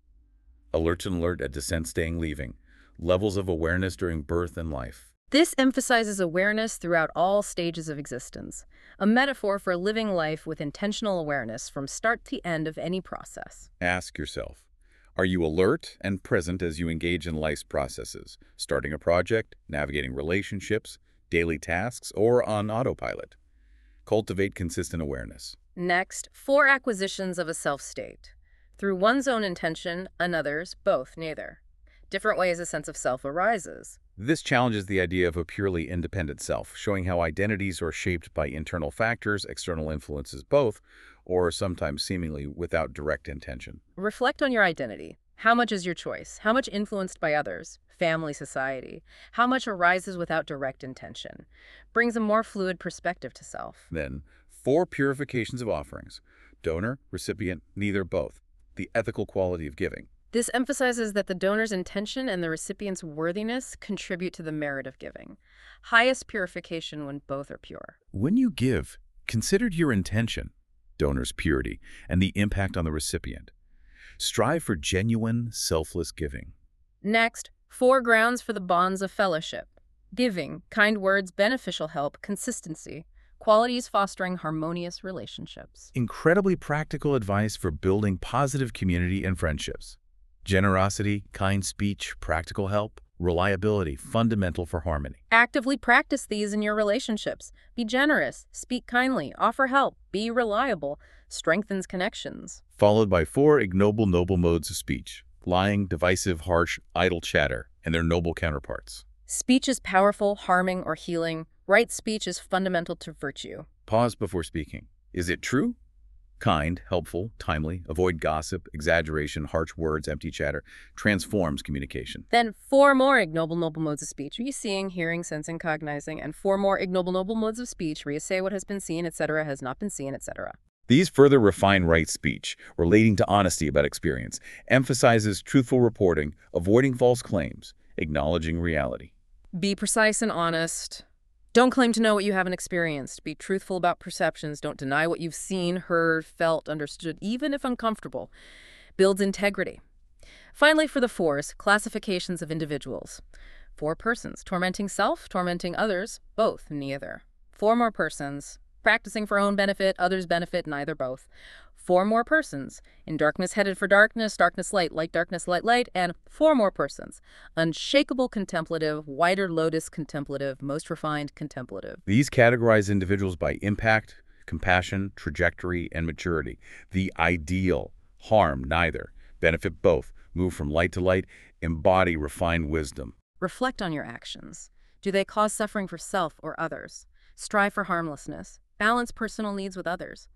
Alert and alert at descent, staying, leaving. Levels of awareness during birth and life. This emphasizes awareness throughout all stages of existence, a metaphor for living life with intentional awareness from start to end of any process. Ask yourself, are you alert and present as you engage in life's processes, starting a project, navigating relationships, daily tasks, or on autopilot? Cultivate consistent awareness. Next, 4 acquisitions of a self-state. Through one's own intention, another's, both, neither. Different ways a sense of self arises. This challenges the idea of a purely independent self, showing how identities are shaped by internal factors, external influences both, or sometimes seemingly without direct intention. Reflect on your identity. How much is your choice? How much influenced by others, family, society? How much arises without direct intention? Brings a more fluid perspective to self. Then, 4 purifications of offerings: donor, recipient, neither, both. The ethical quality of giving. This emphasizes that the donor's intention and the recipient's worthiness contribute to the merit of giving. Highest purification when both are pure. When you give, consider your intention, donor's purity, and the impact on the recipient. Strive for genuine, selfless giving. Next, 4 grounds for the bonds of fellowship. Giving, kind words, beneficial help, consistency. Qualities fostering harmonious relationships. Incredibly practical advice for building positive community and friendships. Generosity, kind speech, practical help, reliability, fundamental for harmony. Actively practice these in your relationships. Be generous, speak kindly, offer help, be reliable, strengthens connections. Followed by 4 ignoble noble modes of speech: lying, divisive, harsh, idle chatter, and their noble counterparts. Speech is powerful, harming, or healing. Right speech is fundamental to virtue. Pause before speaking. Is it true? Kind, helpful, timely, avoid gossip, exaggeration, harsh words, empty chatter, transforms communication. Then 4 more ignoble noble modes of speech: re-seeing, hearing, sensing, cognizing, and 4 more ignoble noble modes of speech: re-say what has been seen, etc., has not been seen, etc. These further refine right speech, relating to honesty about experience, emphasizes truthful reporting, avoiding false claims, acknowledging reality. Be precise and honest. Don't claim to know what you haven't experienced. Be truthful about perceptions. Don't deny what you've seen, heard, felt, understood, even if uncomfortable. Builds integrity. Finally, for the 4s, classifications of individuals. 4 persons, tormenting self, tormenting others, both, neither. 4 more persons, practicing for own benefit, others' benefit, neither, both. 4 more persons, in darkness headed for darkness, darkness, light, darkness, light, and 4 more persons, unshakable contemplative, wider lotus contemplative, most refined contemplative. These categorize individuals by impact, compassion, trajectory, and maturity. The ideal: harm neither, benefit both, move from light to light, embody refined wisdom. Reflect on your actions. Do they cause suffering for self or others? Strive for harmlessness. Balance personal needs with others.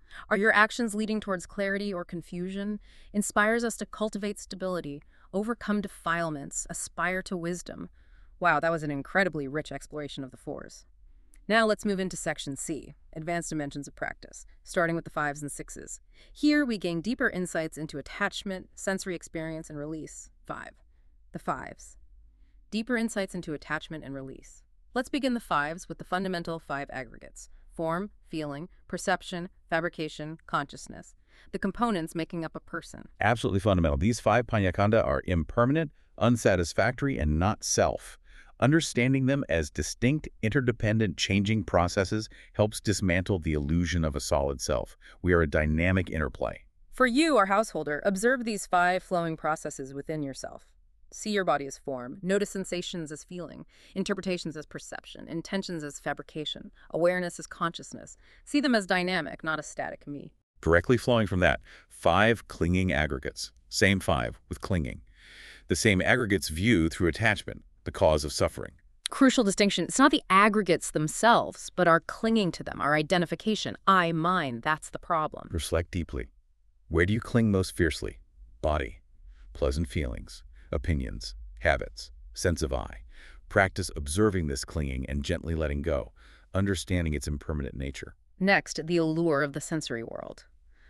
Are your actions leading towards clarity or confusion? Inspires us to cultivate stability, overcome defilements, aspire to wisdom. Wow, that was an incredibly rich exploration of the fours. Now let's move into Section C, Advanced Dimensions of Practice, starting with the fives and sixes. Here we gain deeper insights into attachment, sensory experience, and release. 5. The fives. Deeper insights into attachment and release. Let's begin the fives with the fundamental 5 aggregates: form, feeling, perception, fabrication, consciousness. The components making up a person. Absolutely fundamental. These 5 Panyakhanda are impermanent, unsatisfactory, and not self. Understanding them as distinct, interdependent, changing processes helps dismantle the illusion of a solid self. We are a dynamic interplay. For you, our householder, observe these 5 flowing processes within yourself. See your body as form, notice sensations as feeling, interpretations as perception, intentions as fabrication, awareness as consciousness. See them as dynamic, not a static me. Directly flowing from that, 5 clinging aggregates. Same 5 with clinging. The same aggregates view through attachment, the cause of suffering. Crucial distinction. It's not the aggregates themselves, but our clinging to them, our identification. I, mine, that's the problem. Reflect deeply. Where do you cling most fiercely? Body, pleasant feelings, opinions, habits, sense of I. Practice observing this clinging and gently letting go, understanding its impermanent nature. Next, the allure of the sensory world.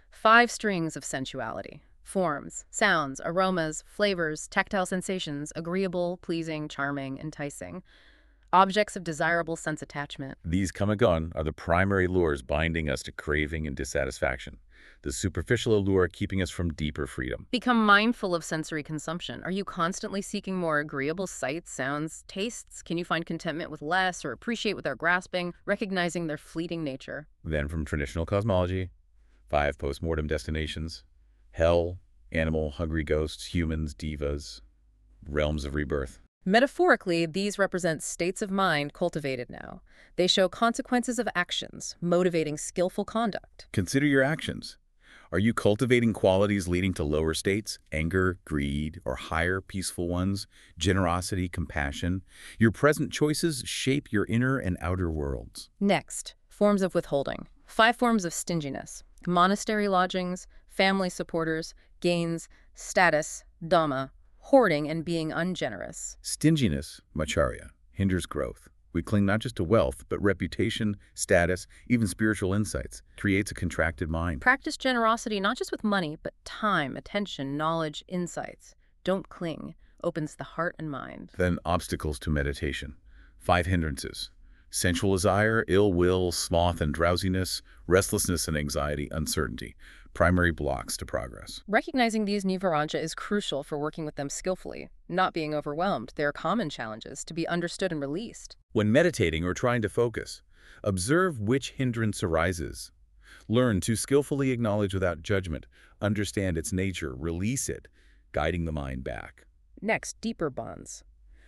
5 strings of sensuality. Forms, sounds, aromas, flavors, tactile sensations, agreeable, pleasing, charming, enticing. Objects of desirable sense attachment. These kamagon are the primary lures binding us to craving and dissatisfaction, the superficial allure keeping us from deeper freedom. Become mindful of sensory consumption. Are you constantly seeking more agreeable sights, sounds, tastes? Can you find contentment with less or appreciate without grasping, recognizing their fleeting nature? Then from traditional cosmology, 5 post-mortem destinations: hell, animal, hungry ghosts, humans, divas, realms of rebirth. Metaphorically, these represent states of mind cultivated now. They show consequences of actions, motivating skillful conduct. Consider your actions. Are you cultivating qualities leading to lower states, anger, greed, or higher, peaceful ones, generosity, compassion? Your present choices shape your inner and outer worlds. Next, forms of withholding. 5 forms of stinginess: monastery lodgings, family supporters, gains, status, dhamma, hoarding, and being ungenerous. Stinginess, Macharya, hinders growth. We cling not just to wealth, but reputation, status, even spiritual insights. Creates a contracted mind. Practice generosity not just with money, but time, attention, knowledge, insights. Don't cling. Opens the heart and mind. Then obstacles to meditation. 5 hindrances: sensual desire, ill will, sloth and drowsiness, restlessness and anxiety, uncertainty. Primary blocks to progress. Recognizing these nivaranja is crucial for working with them skillfully. Not being overwhelmed, they are common challenges to be understood and released. When meditating or trying to focus, observe which hindrance arises. Learn to skillfully acknowledge without judgment, understand its nature, release it, guiding the mind back. Next, deeper bonds.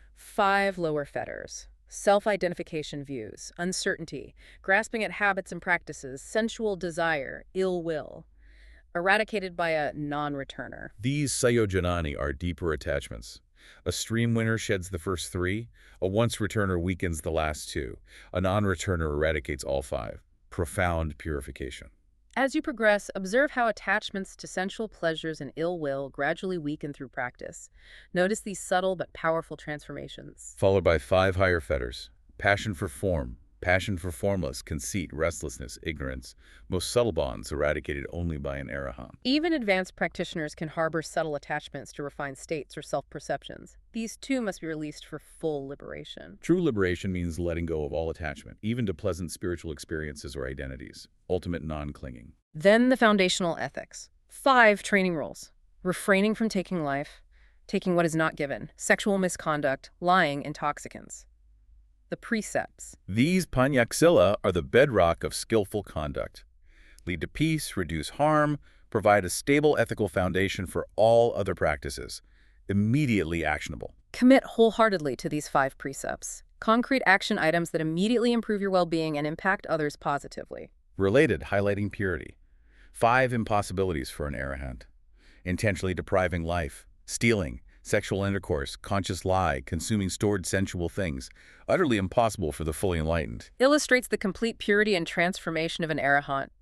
5 lower fetters. Self-identification views, uncertainty, grasping at habits and practices, sensual desire, ill will. Eradicated by a non-returner. These sayojanani are deeper attachments. A stream winner sheds the first 3, a once-returner weakens the last 2, a non-returner eradicates all 5. Profound purification. As you progress, observe how attachments to sensual pleasures and ill will gradually weaken through practice. Notice these subtle but powerful transformations. Followed by 5 higher fetters: passion for form, passion for formless, conceit, restlessness, ignorance. Most subtle bonds eradicated only by an arahant. Even advanced practitioners can harbor subtle attachments to refined states or self-perceptions. These too must be released for full liberation. True liberation means letting go of all attachment, even to pleasant spiritual experiences or identities. Ultimate non-clinging. Then the foundational ethics. 5 training rules: refraining from taking life, taking what is not given, sexual misconduct, lying, intoxicants. The precepts. These panyaksila are the bedrock of skillful conduct. Lead to peace, reduce harm, provide a stable ethical foundation for all other practices. Immediately actionable. Commit wholeheartedly to these 5 precepts. Concrete action items that immediately improve your well-being and impact others positively. Related, highlighting purity. 5 impossibilities for an arahant: intentionally depriving life, stealing, sexual intercourse, conscious lie, consuming stored sensual things. Utterly impossible for the fully enlightened. Illustrates the complete purity and transformation of an arahant.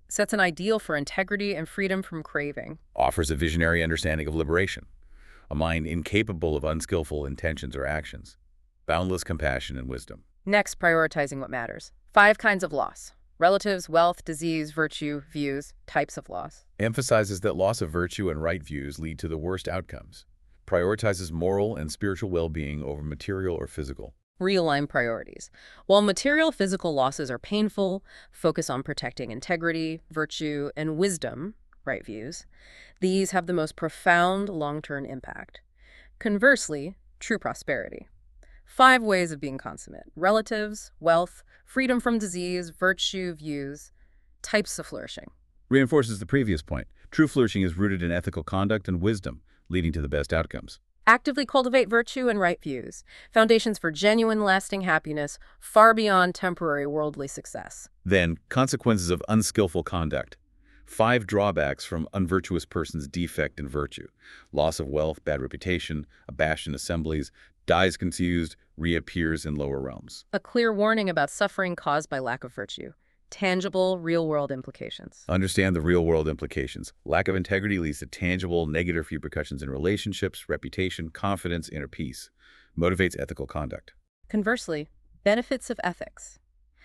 Sets an ideal for integrity and freedom from craving. Offers a visionary understanding of liberation, a mind incapable of unskillful intentions or actions. Boundless compassion and wisdom. Next, prioritizing what matters. 5 kinds of loss. Relatives, wealth, disease, virtue, views, types of loss. Emphasizes that loss of virtue and right views lead to the worst outcomes. Prioritizes moral and spiritual well-being over material or physical. Realign priorities. While material physical losses are painful, focus on protecting integrity, virtue, and wisdom, right views. These have the most profound long-term impact. Conversely, true prosperity. 5 ways of being consummate. Relatives, wealth, freedom from disease, virtue, views, types of flourishing. Reinforces the previous point. True flourishing is rooted in ethical conduct and wisdom, leading to the best outcomes. Actively cultivate virtue and right views, foundations for genuine, lasting happiness, far beyond temporary worldly success. Then, consequences of unskillful conduct. 5 drawbacks from unvirtuous person's defect in virtue. Loss of wealth, bad reputation, abashed in assemblies, dies confused, reappears in lower realms. A clear warning about suffering caused by lack of virtue. Tangible, real-world implications. Understand the real-world implications. Lack of integrity leads to tangible, negative repercussions in relationships, reputation, confidence, inner peace. Motivates ethical conduct. Conversely, benefits of ethics.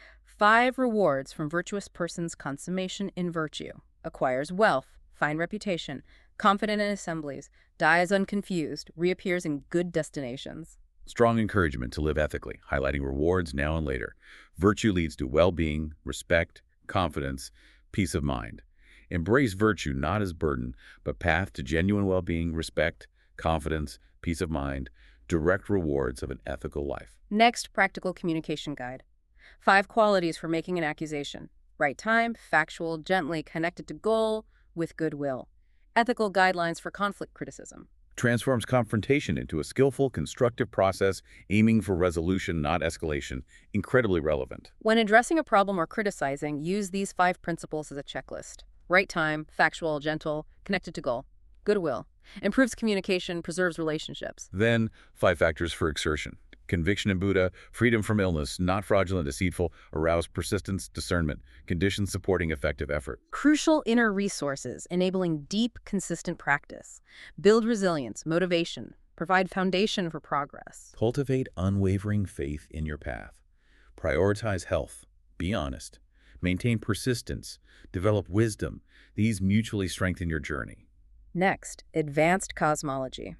5 rewards from virtuous person's consummation in virtue. Acquires wealth, fine reputation, confident in assemblies, dies unconfused, reappears in good destinations. Strong encouragement to live ethically, highlighting rewards now and later. Virtue leads to well-being, respect, confidence, peace of mind. Embrace virtue not as burden, but path to genuine well-being, respect, confidence, peace of mind, direct rewards of an ethical life. Next, practical communication guide. 5 qualities for making an accusation. Right time, factual, gently, connected to goal, with goodwill. Ethical guidelines for conflict criticism. Transforms confrontation into a skillful, constructive process, aiming for resolution, not escalation. Incredibly relevant. When addressing a problem or criticizing, use these 5 principles as a checklist. Right time, factual, gentle, connected to goal. Goodwill. Improves communication, preserves relationships. Then, 5 factors for exertion. Conviction in Buddha, freedom from illness, not fraudulent, deceitful, aroused persistence, discernment, conditions supporting effective effort. Crucial inner resources, enabling deep, consistent practice. Build resilience, motivation, provide foundation for progress. Cultivate unwavering faith in your path. Prioritize health. Be honest. Maintain persistence. Develop wisdom. These mutually strengthen your journey. Next, advanced cosmology.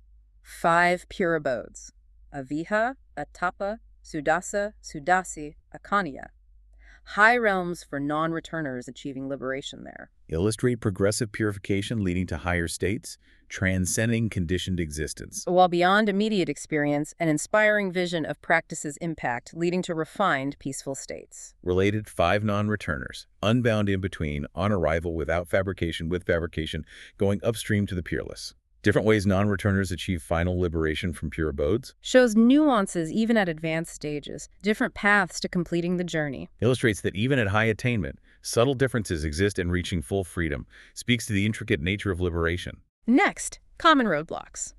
5 pure abodes. Aviha, Atapa, Sudasa, Sudasi, Akaniya. High realms for non-returners achieving liberation there. Illustrate progressive purification leading to higher states, transcending conditioned existence. While beyond immediate experience, an inspiring vision of practice's impact leading to refined, peaceful states. Related 5 non-returners, unbound in between, on arrival without fabrication, with fabrication, going upstream to the peerless. Different ways non-returners achieve final liberation from pure abodes. Shows nuances even at advanced stages, different paths to completing the journey. Illustrates that even at high attainment, subtle differences exist in reaching full freedom. Speaks to the intricate nature of liberation. Next, common roadblocks.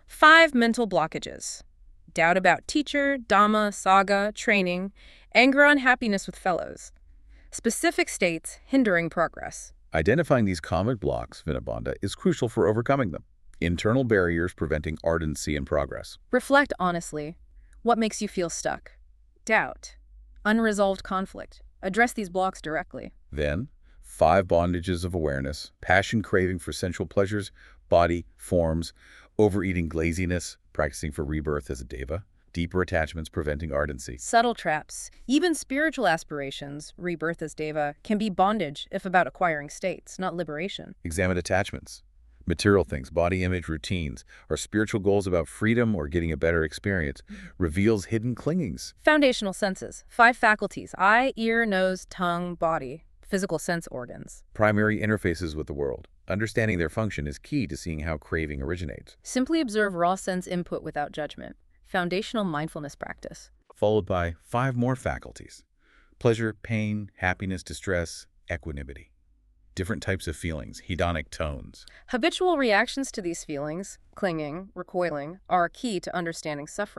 5 mental blockages. Doubt about teacher, Dhamma, Saga, training, anger, unhappiness with fellows. Specific states hindering progress. Identifying these common blocks, Vinabandha, is crucial for overcoming them. Internal barriers preventing ardency and progress. Reflect honestly. What makes you feel stuck? Doubt. Unresolved conflict. Address these blocks directly. Then, 5 bondages of awareness, passion craving for sensual pleasures, body, forms, overeating laziness, practicing for rebirth as a deva, deeper attachments preventing ardency. Subtle traps. Even spiritual aspirations, rebirth as deva, can be bondage if about acquiring states, not liberation. Examine attachments. Material things, body image, routines, are spiritual goals about freedom or getting a better experience, reveals hidden clingings. Foundational senses. 5 faculties: eye, ear, nose, tongue, body. Physical sense organs. Primary interfaces with the world. Understanding their function is key to seeing how craving originates. Simply observe raw sense input without judgment. Foundational mindfulness practice. Followed by 5 more faculties. Pleasure, pain, happiness, distress, equanimity. Different types of feelings, hedonic tones. Habitual reactions to these feelings, clinging, recoiling, are key to understanding suffering.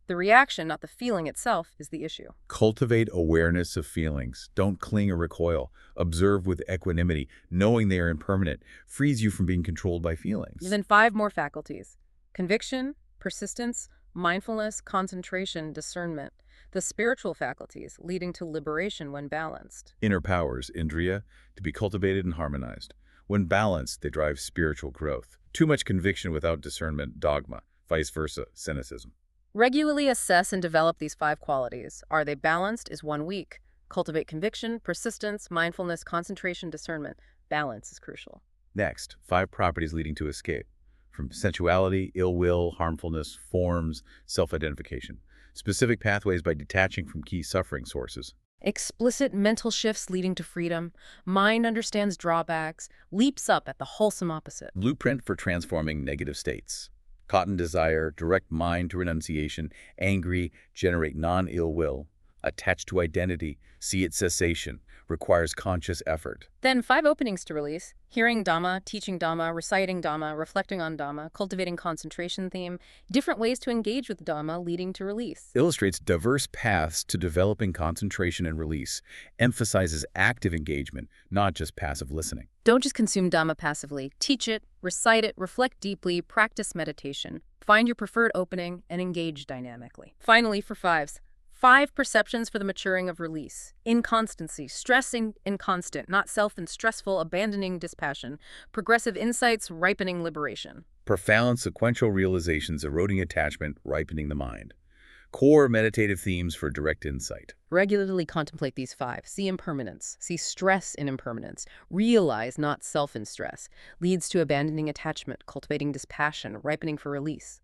The reaction, not the feeling itself, is the issue. Cultivate awareness of feelings. Don't cling or recoil. Observe with equanimity. Knowing they are impermanent frees you from being controlled by feelings. And then 5 more faculties: conviction, persistence, mindfulness, concentration, discernment. The spiritual faculties, leading to liberation when balanced. Inner powers, indriya, to be cultivated and harmonized. When balanced, they drive spiritual growth. Too much conviction without discernment, dogma. Vice versa, cynicism. Regularly assess and develop these 5 qualities. Are they balanced? Is one weak? Cultivate conviction, persistence, mindfulness, concentration, discernment. Balance is crucial. Next, 5 properties leading to escape. From sensuality, ill will, harmfulness, forms, self-identification. Specific pathways by detaching from key suffering sources. Explicit mental shifts leading to freedom. Mind understands drawbacks, leaps up at the wholesome opposite. Blueprint for transforming negative states. Cotton desire, direct mind to renunciation, angry, generate non-ill will. Attached to identity, see its cessation, requires conscious effort. Then 5 openings to release: hearing Dhamma, teaching Dhamma, reciting Dhamma, reflecting on Dhamma, cultivating concentration theme, different ways to engage with Dhamma leading to release. Illustrates diverse paths to developing concentration and release, emphasizes active engagement, not just passive listening. Don't just consume Dhamma passively. Teach it, recite it, reflect deeply, practice meditation. Find your preferred opening and engage dynamically. Finally, for 5s, 5 perceptions for the maturing of release. Inconstancy, stressing inconstant, not self and stressful, abandoning dispassion. Progressive insights, ripening liberation. Profound sequential realizations, eroding attachment, ripening the mind. Core meditative themes for direct insight. Regularly contemplate these 5. See impermanence. See stress in impermanence. Realize not self in stress. Leads to abandoning attachment, cultivating dispassion, ripening for release.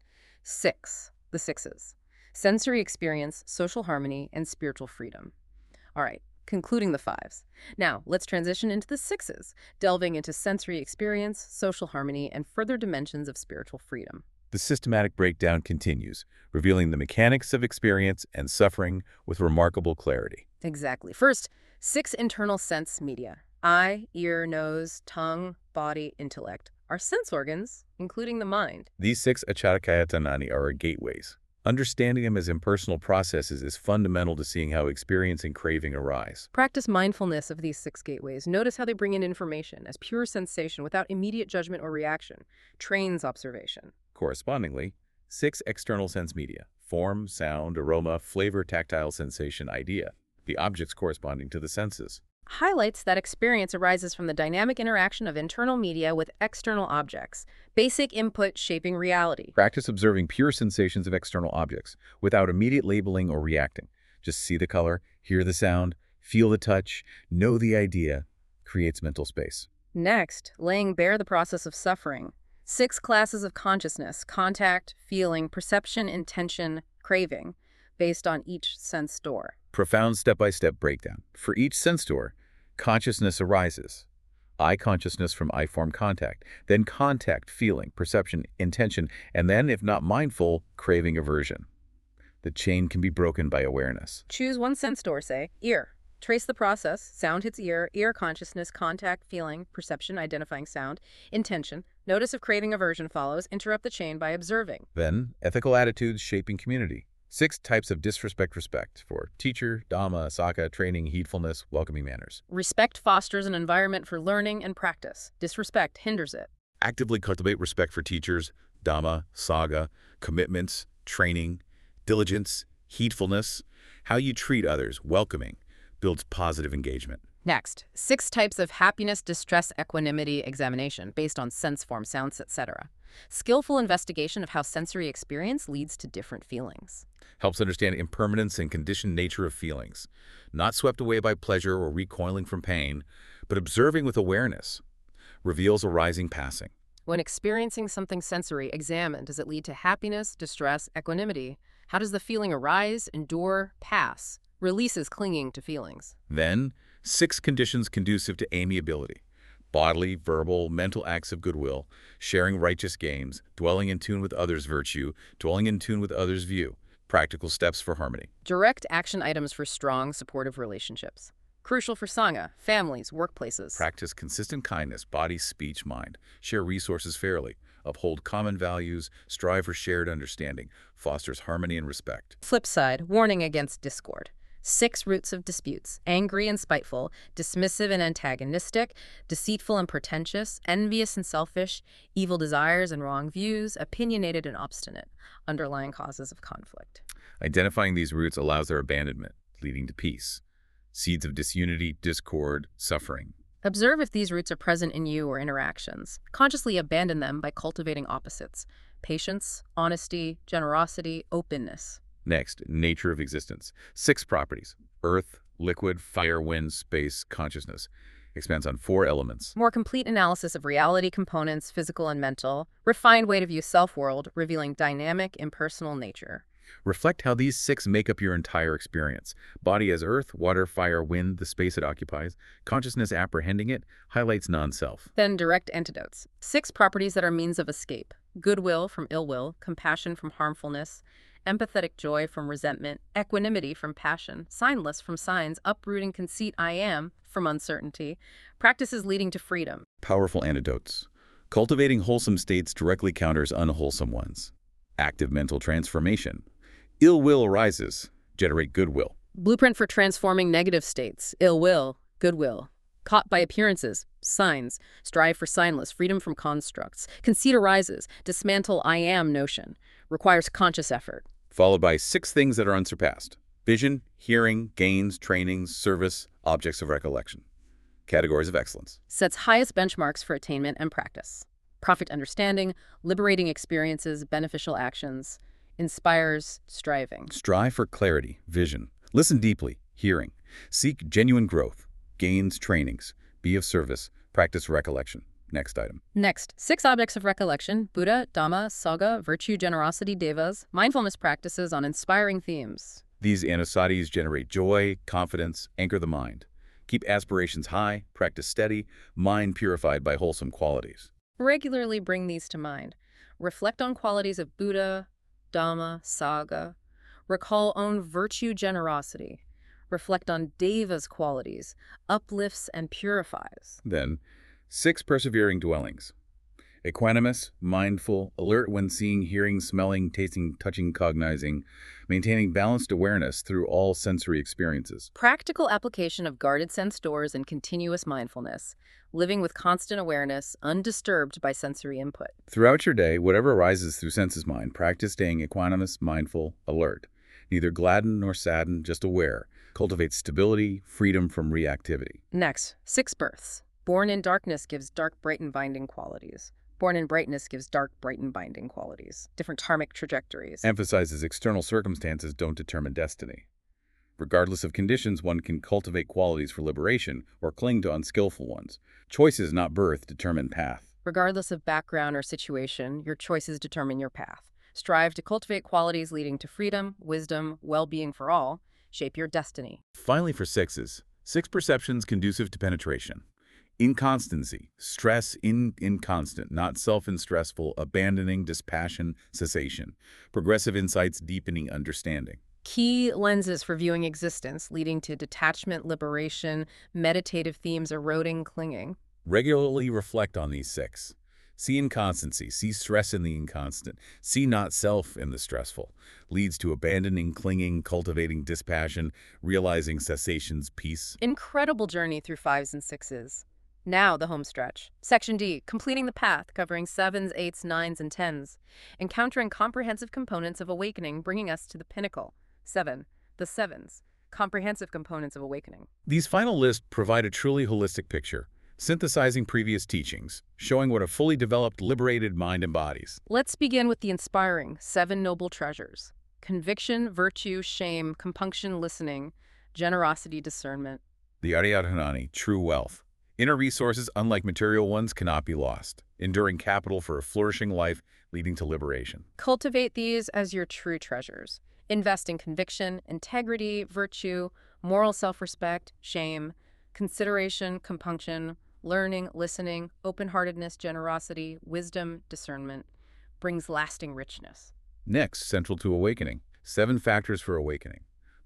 6. The 6s. Sensory experience, social harmony, and spiritual freedom. All right, concluding the 5s. Now, let's transition into the 6s, delving into sensory experience, social harmony, and further dimensions of spiritual freedom. The systematic breakdown continues, revealing the mechanics of experience and suffering with remarkable clarity. Exactly. First, 6 internal sense media: eye, ear, nose, tongue, body, intellect. Our sense organs, including the mind. These 6 acharakayatanani are our gateways. Understanding them as impersonal processes is fundamental to seeing how experience and craving arise. Practice mindfulness of these 6 gateways. Notice how they bring in information as pure sensation without immediate judgment or reaction. Trains observation. Correspondingly, 6 external sense media: form, sound, aroma, flavor, tactile sensation, idea, the objects corresponding to the senses. Highlights that experience arises from the dynamic interaction of internal media with external objects. Basic input shaping reality. Practice observing pure sensations of external objects without immediate labeling or reacting. Just see the color, hear the sound, feel the touch, know the idea. Creates mental space. Next, laying bare the process of suffering. 6 classes of consciousness: contact, feeling, perception, intention, craving, based on each sense door. Profound step-by-step breakdown. For each sense door, consciousness arises. Eye consciousness from eye-form contact, then contact, feeling, perception, intention, and then, if not mindful, craving, aversion. The chain can be broken by awareness. Choose one sense door, say, ear. Trace the process: sound hits ear, ear consciousness, contact, feeling, perception, identifying sound, intention. Notice if craving, aversion follows. Interrupt the chain by observing. Then, ethical attitudes shaping community. 6 types of disrespect respect for teacher, Dhamma, Sangha, training, heedfulness, welcoming manners. Respect fosters an environment for learning and practice. Disrespect hinders it. Actively cultivate respect for teachers, Dhamma, Sangha, commitments, training, diligence, heedfulness. How you treat others, welcoming, builds positive engagement. Next, 6 types of happiness, distress, equanimity examination based on sense form, sounds, etc. Skillful investigation of how sensory experience leads to different feelings. Helps understand impermanence and conditioned nature of feelings. Not swept away by pleasure or recoiling from pain, but observing with awareness. Reveals arising passing. When experiencing something sensory, examine: does it lead to happiness, distress, equanimity? How does the feeling arise, endure, pass? Releases clinging to feelings. Then, 6 conditions conducive to amiability. Bodily, verbal, mental acts of goodwill, sharing righteous games, dwelling in tune with others' virtue, dwelling in tune with others' view. Practical steps for harmony. Direct action items for strong, supportive relationships. Crucial for Sangha, families, workplaces. Practice consistent kindness, body, speech, mind. Share resources fairly. Uphold common values. Strive for shared understanding. Fosters harmony and respect. Flip side, warning against discord. 6 roots of disputes: angry and spiteful, dismissive and antagonistic, deceitful and pretentious, envious and selfish, evil desires and wrong views, opinionated and obstinate. Underlying causes of conflict. Identifying these roots allows their abandonment, leading to peace. Seeds of disunity, discord, suffering. Observe if these roots are present in you or interactions. Consciously abandon them by cultivating opposites: patience, honesty, generosity, openness. Next, nature of existence. 6 properties: earth, liquid, fire, wind, space, consciousness. Expands on 4 elements. More complete analysis of reality components, physical and mental. Refined way to view self-world, revealing dynamic, impersonal nature. Reflect how these 6 make up your entire experience. Body as earth, water, fire, wind, the space it occupies. Consciousness apprehending it highlights non-self. Then direct antidotes. 6 properties that are means of escape: goodwill from ill will, compassion from harmfulness, empathetic joy from resentment, equanimity from passion, signless from signs, uprooting conceit I am from uncertainty, practices leading to freedom. Powerful antidotes. Cultivating wholesome states directly counters unwholesome ones. Active mental transformation. Ill will arises. Generate goodwill. Blueprint for transforming negative states: ill will, goodwill. Caught by appearances, signs. Strive for signless, freedom from constructs. Conceit arises. Dismantle I am notion. Requires conscious effort. Followed by 6 things that are unsurpassed. Vision, hearing, gains, trainings, service, objects of recollection. Categories of excellence. Sets highest benchmarks for attainment and practice. Perfect understanding, liberating experiences, beneficial actions. Inspires striving. Strive for clarity, vision. Listen deeply, hearing. Seek genuine growth. Gains, trainings. Be of service. Practice recollection. Next item. Next, 6 objects of recollection: Buddha, Dhamma, Sangha, virtue, generosity, devas, mindfulness practices on inspiring themes. These anusatis generate joy, confidence, anchor the mind. Keep aspirations high, practice steady, mind purified by wholesome qualities. Regularly bring these to mind. Reflect on qualities of Buddha, Dhamma, Sangha. Recall own virtue, generosity. Reflect on Deva's qualities, uplifts and purifies. Then, 6 persevering dwellings. Equanimous, mindful, alert when seeing, hearing, smelling, tasting, touching, cognizing, maintaining balanced awareness through all sensory experiences. Practical application of guarded sense doors and continuous mindfulness. Living with constant awareness, undisturbed by sensory input. Throughout your day, whatever arises through senses mind, practice staying equanimous, mindful, alert. Neither gladden nor sadden, just aware. Cultivate stability, freedom from reactivity. Next, 6 births. Born in darkness gives dark, bright, and binding qualities. Born in brightness gives dark, bright, and binding qualities. Different karmic trajectories. Emphasizes external circumstances don't determine destiny. Regardless of conditions, one can cultivate qualities for liberation or cling to unskillful ones. Choices, not birth, determine path. Regardless of background or situation, your choices determine your path. Strive to cultivate qualities leading to freedom, wisdom, well-being for all. Shape your destiny. Finally, for 6s, 6 perceptions conducive to penetration. Inconstancy, stress inconstant, not self and stressful, abandoning, dispassion, cessation. Progressive insights, deepening understanding. Key lenses for viewing existence, leading to detachment, liberation, meditative themes, eroding, clinging. Regularly reflect on these 6. See inconstancy, see stress in the inconstant, see not self in the stressful. Leads to abandoning, clinging, cultivating dispassion, realizing cessation's peace. Incredible journey through 5s and 6s. Now the home stretch. Section D, completing the path, covering 7s, 8s, 9s, and 10s. Encountering comprehensive components of awakening, bringing us to the pinnacle. 7. The 7s, comprehensive components of awakening. These final lists provide a truly holistic picture, synthesizing previous teachings, showing what a fully developed, liberated mind embodies. Let's begin with the inspiring 7 noble treasures: conviction, virtue, shame, compunction, listening, generosity, discernment. The Ariadhanani, true wealth. Inner resources, unlike material ones, cannot be lost. Enduring capital for a flourishing life, leading to liberation. Cultivate these as your true treasures. Invest in conviction, integrity, virtue, moral self-respect, shame, consideration, compunction, learning, listening, open-heartedness, generosity, wisdom, discernment. Brings lasting richness. Next, central to awakening. 7 factors for awakening.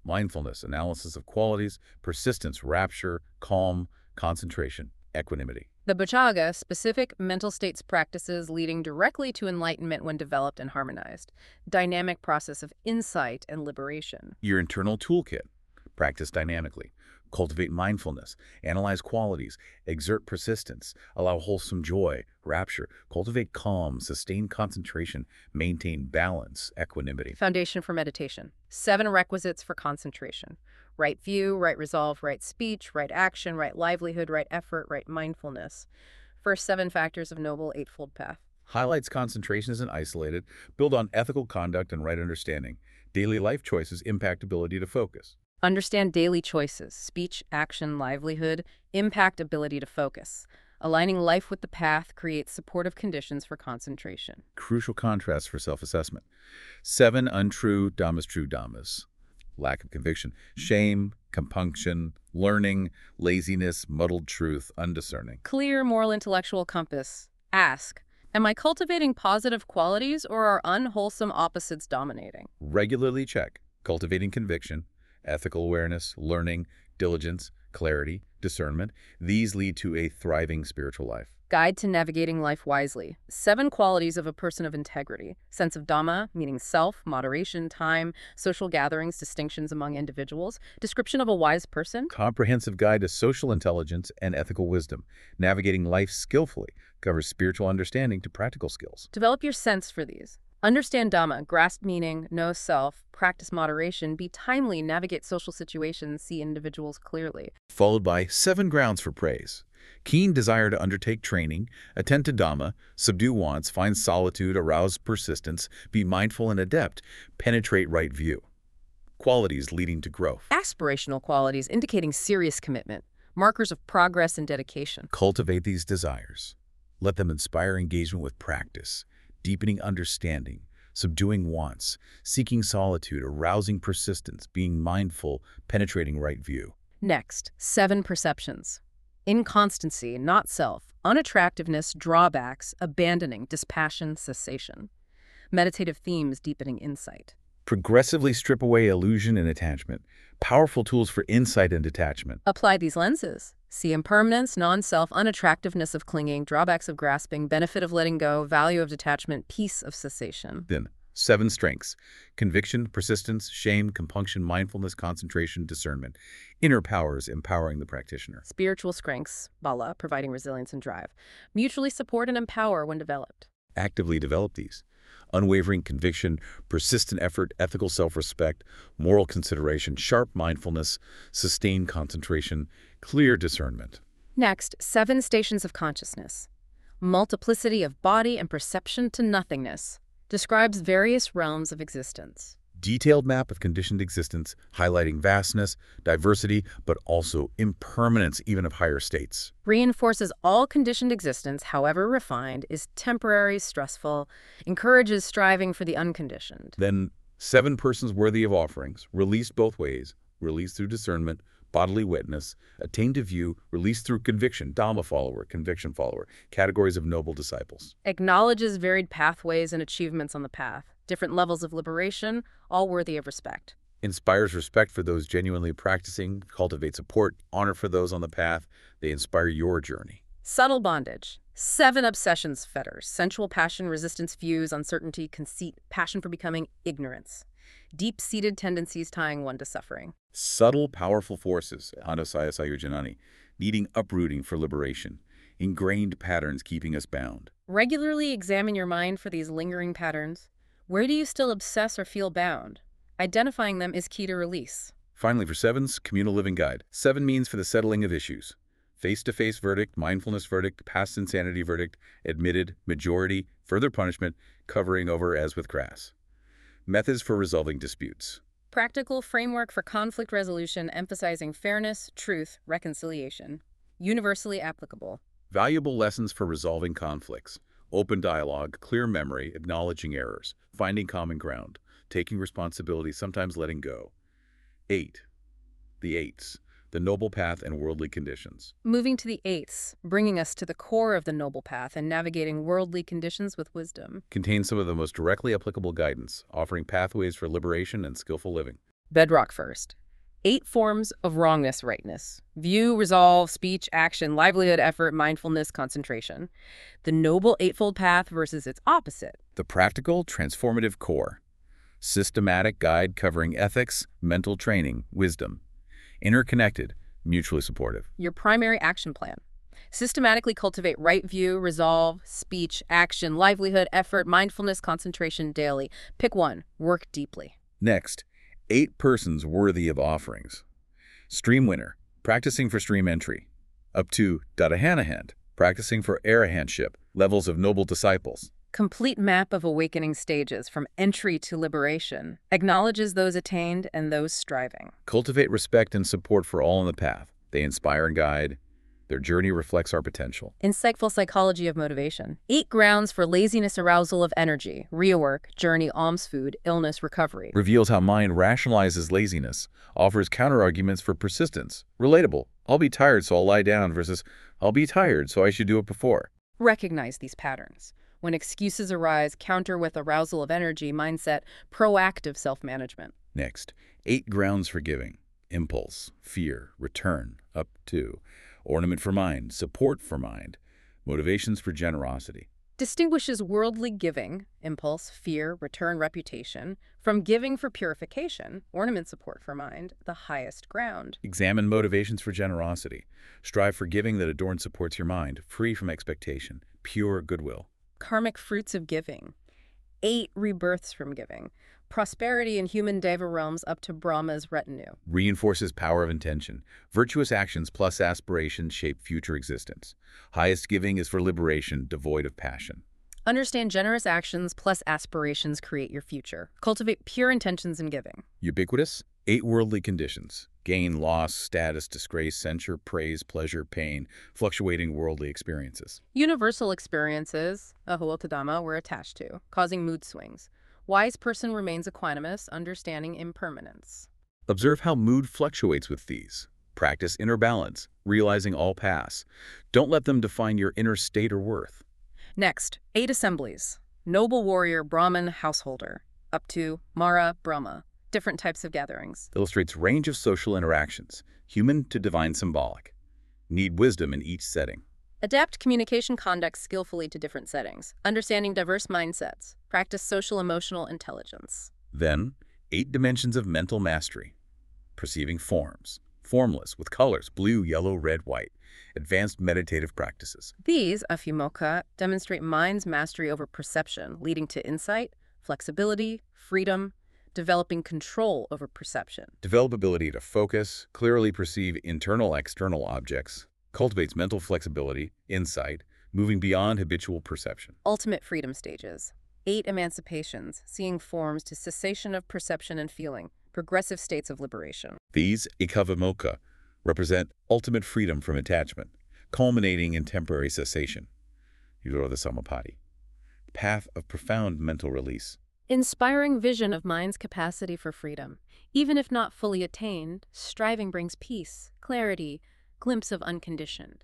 mindfulness, analysis of qualities, persistence, rapture, calm, concentration, equanimity. The Bhajaga, specific mental states practices leading directly to enlightenment when developed and harmonized. Dynamic process of insight and liberation. Your internal toolkit. Practice dynamically. Cultivate mindfulness. Analyze qualities. Exert persistence. Allow wholesome joy, rapture. Cultivate calm. Sustain concentration. Maintain balance, equanimity. Foundation for meditation. 7 requisites for concentration. Right view, right resolve, right speech, right action, right livelihood, right effort, right mindfulness. First 7 factors of Noble Eightfold Path. Highlights concentration isn't isolated. Build on ethical conduct and right understanding. Daily life choices impact ability to focus. Understand daily choices, speech, action, livelihood, impact ability to focus. Aligning life with the path creates supportive conditions for concentration. Crucial contrasts for self-assessment. 7 untrue dhammas, true dhammas. Lack of conviction, shame, compunction, learning, laziness, muddled truth, undiscerning. Clear moral intellectual compass. Ask, am I cultivating positive qualities or are unwholesome opposites dominating? Regularly check. Cultivating conviction, ethical awareness, learning, diligence, clarity, discernment. These lead to a thriving spiritual life. Guide to navigating life wisely. 7 qualities of a person of integrity. Sense of Dhamma, meaning self, moderation, time, social gatherings, distinctions among individuals. Description of a wise person. Comprehensive guide to social intelligence and ethical wisdom. Navigating life skillfully covers spiritual understanding to practical skills. Develop your sense for these. Understand Dhamma, grasp meaning, know self, practice moderation, be timely, navigate social situations, see individuals clearly. Followed by 7 grounds for praise. Keen desire to undertake training, attend to Dhamma, subdue wants, find solitude, arouse persistence, be mindful and adept, penetrate right view. Qualities leading to growth. Aspirational qualities indicating serious commitment, markers of progress and dedication. Cultivate these desires. Let them inspire engagement with practice, deepening understanding, subduing wants, seeking solitude, arousing persistence, being mindful, penetrating right view. Next, 7 perceptions. Inconstancy, not self, unattractiveness, drawbacks, abandoning, dispassion, cessation. Meditative themes deepening insight. Progressively strip away illusion and attachment. Powerful tools for insight and detachment. Apply these lenses. See impermanence, non-self, unattractiveness of clinging, drawbacks of grasping, benefit of letting go, value of detachment, peace of cessation. Then, 7 strengths: conviction, persistence, shame, compunction, mindfulness, concentration, discernment. Inner powers empowering the practitioner. Spiritual strengths, bala, providing resilience and drive. Mutually support and empower when developed. Actively develop these. Unwavering conviction, persistent effort, ethical self-respect, moral consideration, sharp mindfulness, sustained concentration, clear discernment. Next, 7 stations of consciousness. Multiplicity of body and perception to nothingness. Describes various realms of existence. Detailed map of conditioned existence, highlighting vastness, diversity, but also impermanence even of higher states. Reinforces all conditioned existence, however refined, is temporary, stressful, encourages striving for the unconditioned. Then 7 persons worthy of offerings, released both ways, released through discernment, bodily witness, attained to view, released through conviction, Dhamma follower, conviction follower, categories of noble disciples. Acknowledges varied pathways and achievements on the path, different levels of liberation, all worthy of respect. Inspires respect for those genuinely practicing, cultivate support, honor for those on the path. They inspire your journey. Subtle bondage. 7 obsessions, fetters, sensual passion, resistance, views, uncertainty, conceit, passion for becoming, ignorance. Deep-seated tendencies tying one to suffering. Subtle, powerful forces, Anusaya Sayurjanani, needing uprooting for liberation. Ingrained patterns keeping us bound. Regularly examine your mind for these lingering patterns. Where do you still obsess or feel bound? Identifying them is key to release. Finally, for 7's communal living guide. 7 means for the settling of issues. Face-to-face verdict, mindfulness verdict, past insanity verdict, admitted, majority, further punishment, covering over as with crass. Methods for resolving disputes. Practical framework for conflict resolution emphasizing fairness, truth, reconciliation. Universally applicable. Valuable lessons for resolving conflicts. Open dialogue, clear memory, acknowledging errors, finding common ground, taking responsibility, sometimes letting go. 8. The 8s. The noble path and worldly conditions. Moving to the 8s, bringing us to the core of the noble path and navigating worldly conditions with wisdom. Contains some of the most directly applicable guidance, offering pathways for liberation and skillful living. Bedrock first. 8 forms of wrongness, rightness. View, resolve, speech, action, livelihood, effort, mindfulness, concentration. The Noble Eightfold Path versus its opposite. The practical, transformative core. Systematic guide covering ethics, mental training, wisdom. Interconnected, mutually supportive. Your primary action plan. Systematically cultivate right view, resolve, speech, action, livelihood, effort, mindfulness, concentration daily. Pick one. Work deeply. Next, 8 persons worthy of offerings. Stream winner, practicing for stream entry. Up to Dadahanahand, practicing for arahantship, levels of noble disciples. Complete map of awakening stages from entry to liberation. Acknowledges those attained and those striving. Cultivate respect and support for all on the path. They inspire and guide. Their journey reflects our potential. Insightful psychology of motivation. 8 grounds for laziness, arousal of energy. Rework, journey, alms food, illness, recovery. Reveals how mind rationalizes laziness. Offers counterarguments for persistence. Relatable. I'll be tired, so I'll lie down versus I'll be tired, so I should do it before. Recognize these patterns. When excuses arise, counter with arousal of energy mindset, proactive self-management. Next, 8 grounds for giving. Impulse, fear, return, up to. Ornament for mind, support for mind. Motivations for generosity. Distinguishes worldly giving, impulse, fear, return, reputation, from giving for purification, ornament support for mind, the highest ground. Examine motivations for generosity. Strive for giving that adorns supports your mind, free from expectation, pure goodwill. Karmic fruits of giving. 8 rebirths from giving. Prosperity in human deva realms up to Brahma's retinue. Reinforces power of intention. Virtuous actions plus aspirations shape future existence. Highest giving is for liberation, devoid of passion. Understand generous actions plus aspirations create your future. Cultivate pure intentions in giving. Ubiquitous, 8 worldly conditions. Gain, loss, status, disgrace, censure, praise, pleasure, pain, fluctuating worldly experiences. Universal experiences, Ahuatadama, we're attached to, causing mood swings. Wise person remains equanimous, understanding impermanence. Observe how mood fluctuates with these. Practice inner balance, realizing all pass. Don't let them define your inner state or worth. Next, 8 assemblies. Noble warrior, Brahmin, householder. Up to Mara, Brahma. Different types of gatherings. Illustrates range of social interactions, human to divine symbolic. Need wisdom in each setting. Adapt communication conduct skillfully to different settings. Understanding diverse mindsets. Practice social emotional intelligence. Then, 8 dimensions of mental mastery. Perceiving forms. Formless, with colors, blue, yellow, red, white. Advanced meditative practices. These, Afimoka, demonstrate mind's mastery over perception, leading to insight, flexibility, freedom, developing control over perception. Develop ability to focus, clearly perceive internal, external objects. Cultivates mental flexibility, insight, moving beyond habitual perception. Ultimate freedom stages. 8 emancipations, seeing forms to cessation of perception and feeling, progressive states of liberation. These, Ikavimoka, represent ultimate freedom from attachment, culminating in temporary cessation. Nirodha Samapatti. Path of profound mental release. Inspiring vision of mind's capacity for freedom. Even if not fully attained, striving brings peace, clarity, glimpse of unconditioned.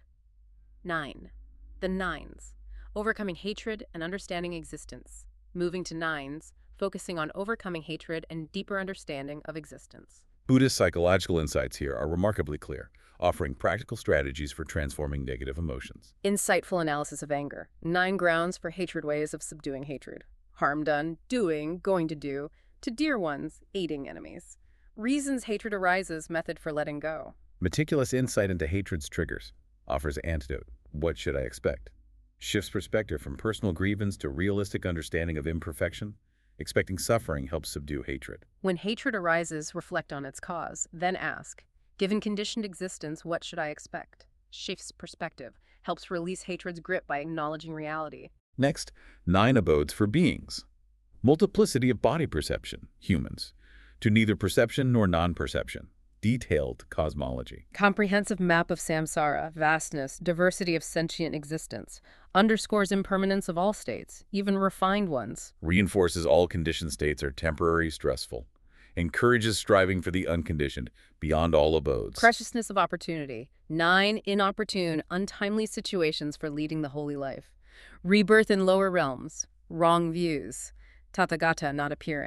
9. The Nines. Overcoming hatred and understanding existence. Moving to 9s, focusing on overcoming hatred and deeper understanding of existence. Buddhist psychological insights here are remarkably clear, offering practical strategies for transforming negative emotions. Insightful analysis of anger. 9 grounds for hatred, ways of subduing hatred. Harm done, doing, going to do, to dear ones, aiding enemies. Reasons hatred arises, method for letting go. Meticulous insight into hatred's triggers. Offers antidote. What should I expect? Shifts perspective from personal grievance to realistic understanding of imperfection. Expecting suffering helps subdue hatred. When hatred arises, reflect on its cause, then ask, given conditioned existence, what should I expect? Shifts perspective, helps release hatred's grip by acknowledging reality. Next, 9 abodes for beings. Multiplicity of body perception, humans, to neither perception nor non-perception. Detailed cosmology. Comprehensive map of samsara, vastness, diversity of sentient existence. Underscores impermanence of all states, even refined ones. Reinforces all conditioned states are temporary, stressful. Encourages striving for the unconditioned, beyond all abodes. Preciousness of opportunity. 9 inopportune, untimely situations for leading the holy life. Rebirth in lower realms. Wrong views. Tathagata not appearing.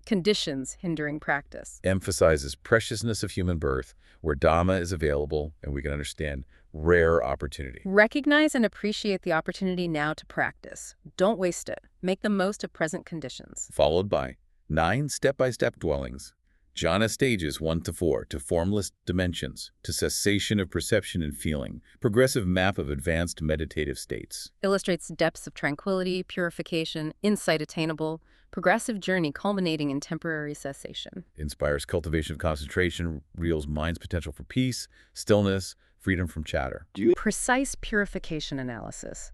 Conditions hindering practice. Emphasizes preciousness of human birth, where Dhamma is available, and we can understand rare opportunity. Recognize and appreciate the opportunity now to practice. Don't waste it. Make the most of present conditions. Followed by 9 step-by-step dwellings, jhana stages 1 to 4, to formless dimensions, to cessation of perception and feeling, progressive map of advanced meditative states. Illustrates depths of tranquility, purification, insight attainable, progressive journey culminating in temporary cessation. Inspires cultivation of concentration, reveals mind's potential for peace, stillness, freedom from chatter. Precise purification analysis.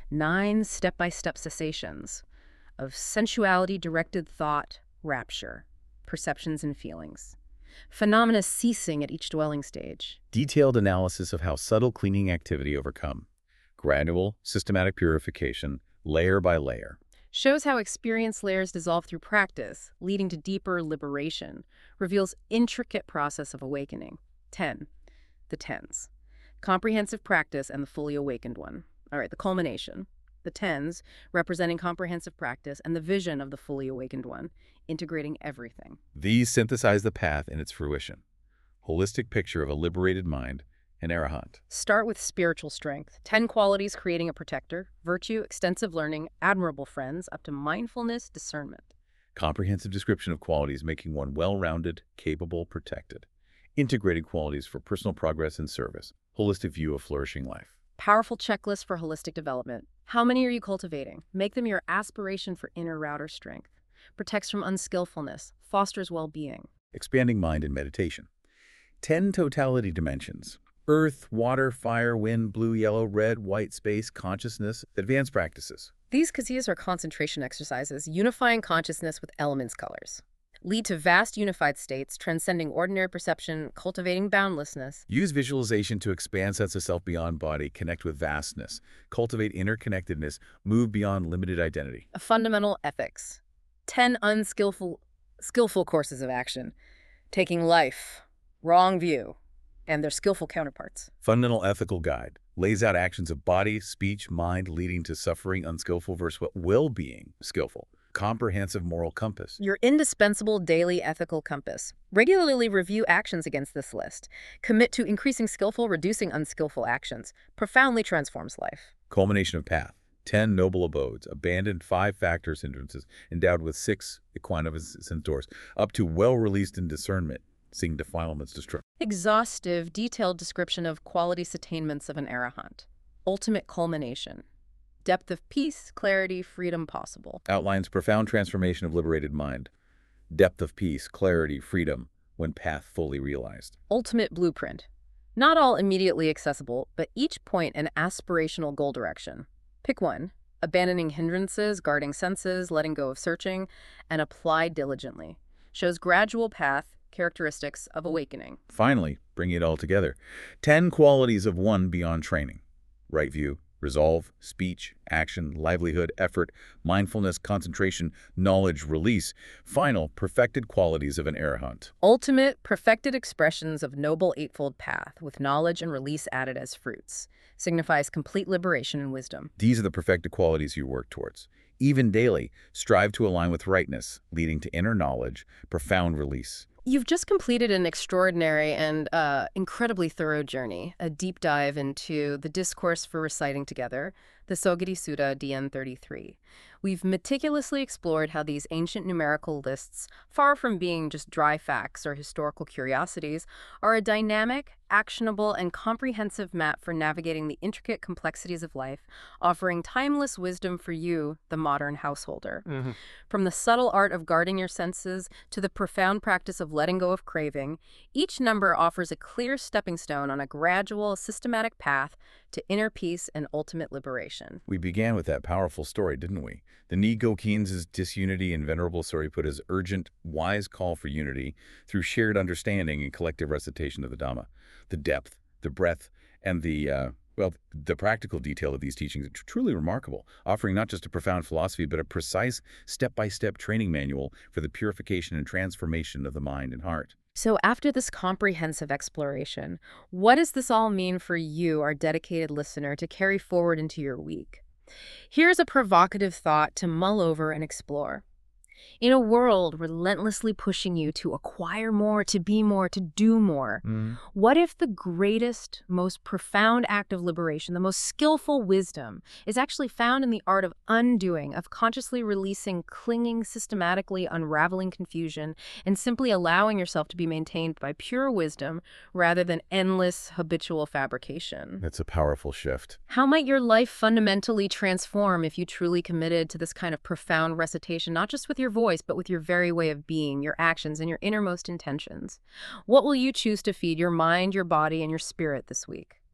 9 step-by-step cessations of sensuality-directed thought, rapture, perceptions and feelings. Phenomena ceasing at each dwelling stage. Detailed analysis of how subtle cleaning activity overcome. Gradual, systematic purification, layer by layer. Shows how experience layers dissolve through practice, leading to deeper liberation. Reveals intricate process of awakening. 10. The tens. Comprehensive practice and the fully awakened one. All right, the culmination. The tens, representing comprehensive practice and the vision of the fully awakened one, integrating everything. These synthesize the path in its fruition. Holistic picture of a liberated mind, an arahant. Start with spiritual strength. 10 qualities creating a protector, virtue, extensive learning, admirable friends, up to mindfulness, discernment. Comprehensive description of qualities making one well-rounded, capable, protected. Integrated qualities for personal progress and service. Holistic view of flourishing life. Powerful checklist for holistic development. How many are you cultivating? Make them your aspiration for inner router strength. Protects from unskillfulness. Fosters well-being. Expanding mind in meditation. 10 totality dimensions. Earth, water, fire, wind, blue, yellow, red, white, space, consciousness, advanced practices. These kaziyas are concentration exercises, unifying consciousness with elements colors. Lead to vast unified states, transcending ordinary perception, cultivating boundlessness. Use visualization to expand sense of self beyond body, connect with vastness, cultivate interconnectedness, move beyond limited identity. A fundamental ethics. 10 skillful courses of action. Taking life, wrong view, and their skillful counterparts. Fundamental ethical guide. Lays out actions of body, speech, mind, leading to suffering unskillful versus well-being skillful. Comprehensive moral compass. Your indispensable daily ethical compass. Regularly review actions against this list. Commit to increasing skillful, reducing unskillful actions. Profoundly transforms life. Culmination of path. 10 noble abodes. Abandoned 5 factors hindrances. Endowed with 6 equanimous doors. Up to well-released in discernment. Seeing defilements destroyed. Exhaustive, detailed description of qualities attainments of an arahant. Ultimate culmination. Depth of peace, clarity, freedom possible. Outlines profound transformation of liberated mind. Depth of peace, clarity, freedom, when path fully realized. Ultimate blueprint. Not all immediately accessible, but each point an aspirational goal direction. Pick one. Abandoning hindrances, guarding senses, letting go of searching, and apply diligently. Shows gradual path, characteristics of awakening. Finally, bringing it all together. 10 qualities of one beyond training. Right view, resolve, speech, action, livelihood, effort, mindfulness, concentration, knowledge, release. Final, perfected qualities of an arahant. Ultimate, perfected expressions of noble eightfold path, with knowledge and release added as fruits. Signifies complete liberation and wisdom. These are the perfected qualities you work towards. Even daily, strive to align with rightness, leading to inner knowledge, profound release. You've just completed an extraordinary and incredibly thorough journey, a deep dive into the discourse for reciting together, the Sogati Sutta DN 33. We've meticulously explored how these ancient numerical lists, far from being just dry facts or historical curiosities, are a dynamic, actionable, and comprehensive map for navigating the intricate complexities of life, offering timeless wisdom for you, the modern householder. From the subtle art of guarding your senses to the profound practice of letting go of craving, each number offers a clear stepping stone on a gradual, systematic path to inner peace and ultimate liberation. We began with that powerful story, didn't we? The Nigo-Keen's disunity and Venerable Sariputta's urgent, wise call for unity through shared understanding and collective recitation of the Dhamma. The depth, the breadth, and the practical detail of these teachings are truly remarkable, offering not just a profound philosophy, but a precise step-by-step training manual for the purification and transformation of the mind and heart. So after this comprehensive exploration, what does this all mean for you, our dedicated listener, to carry forward into your week? Here's a provocative thought to mull over and explore. In a world relentlessly pushing you to acquire more, to be more, to do more, Mm. what if the greatest, most profound act of liberation, the most skillful wisdom, is actually found in the art of undoing, of consciously releasing clinging, systematically unraveling confusion, and simply allowing yourself to be maintained by pure wisdom rather than endless habitual fabrication? It's a powerful shift. How might your life fundamentally transform if you truly committed to this kind of profound recitation, not just with your voice, but with your very way of being, your actions, and your innermost intentions? What will you choose to feed your mind, your body, and your spirit this week?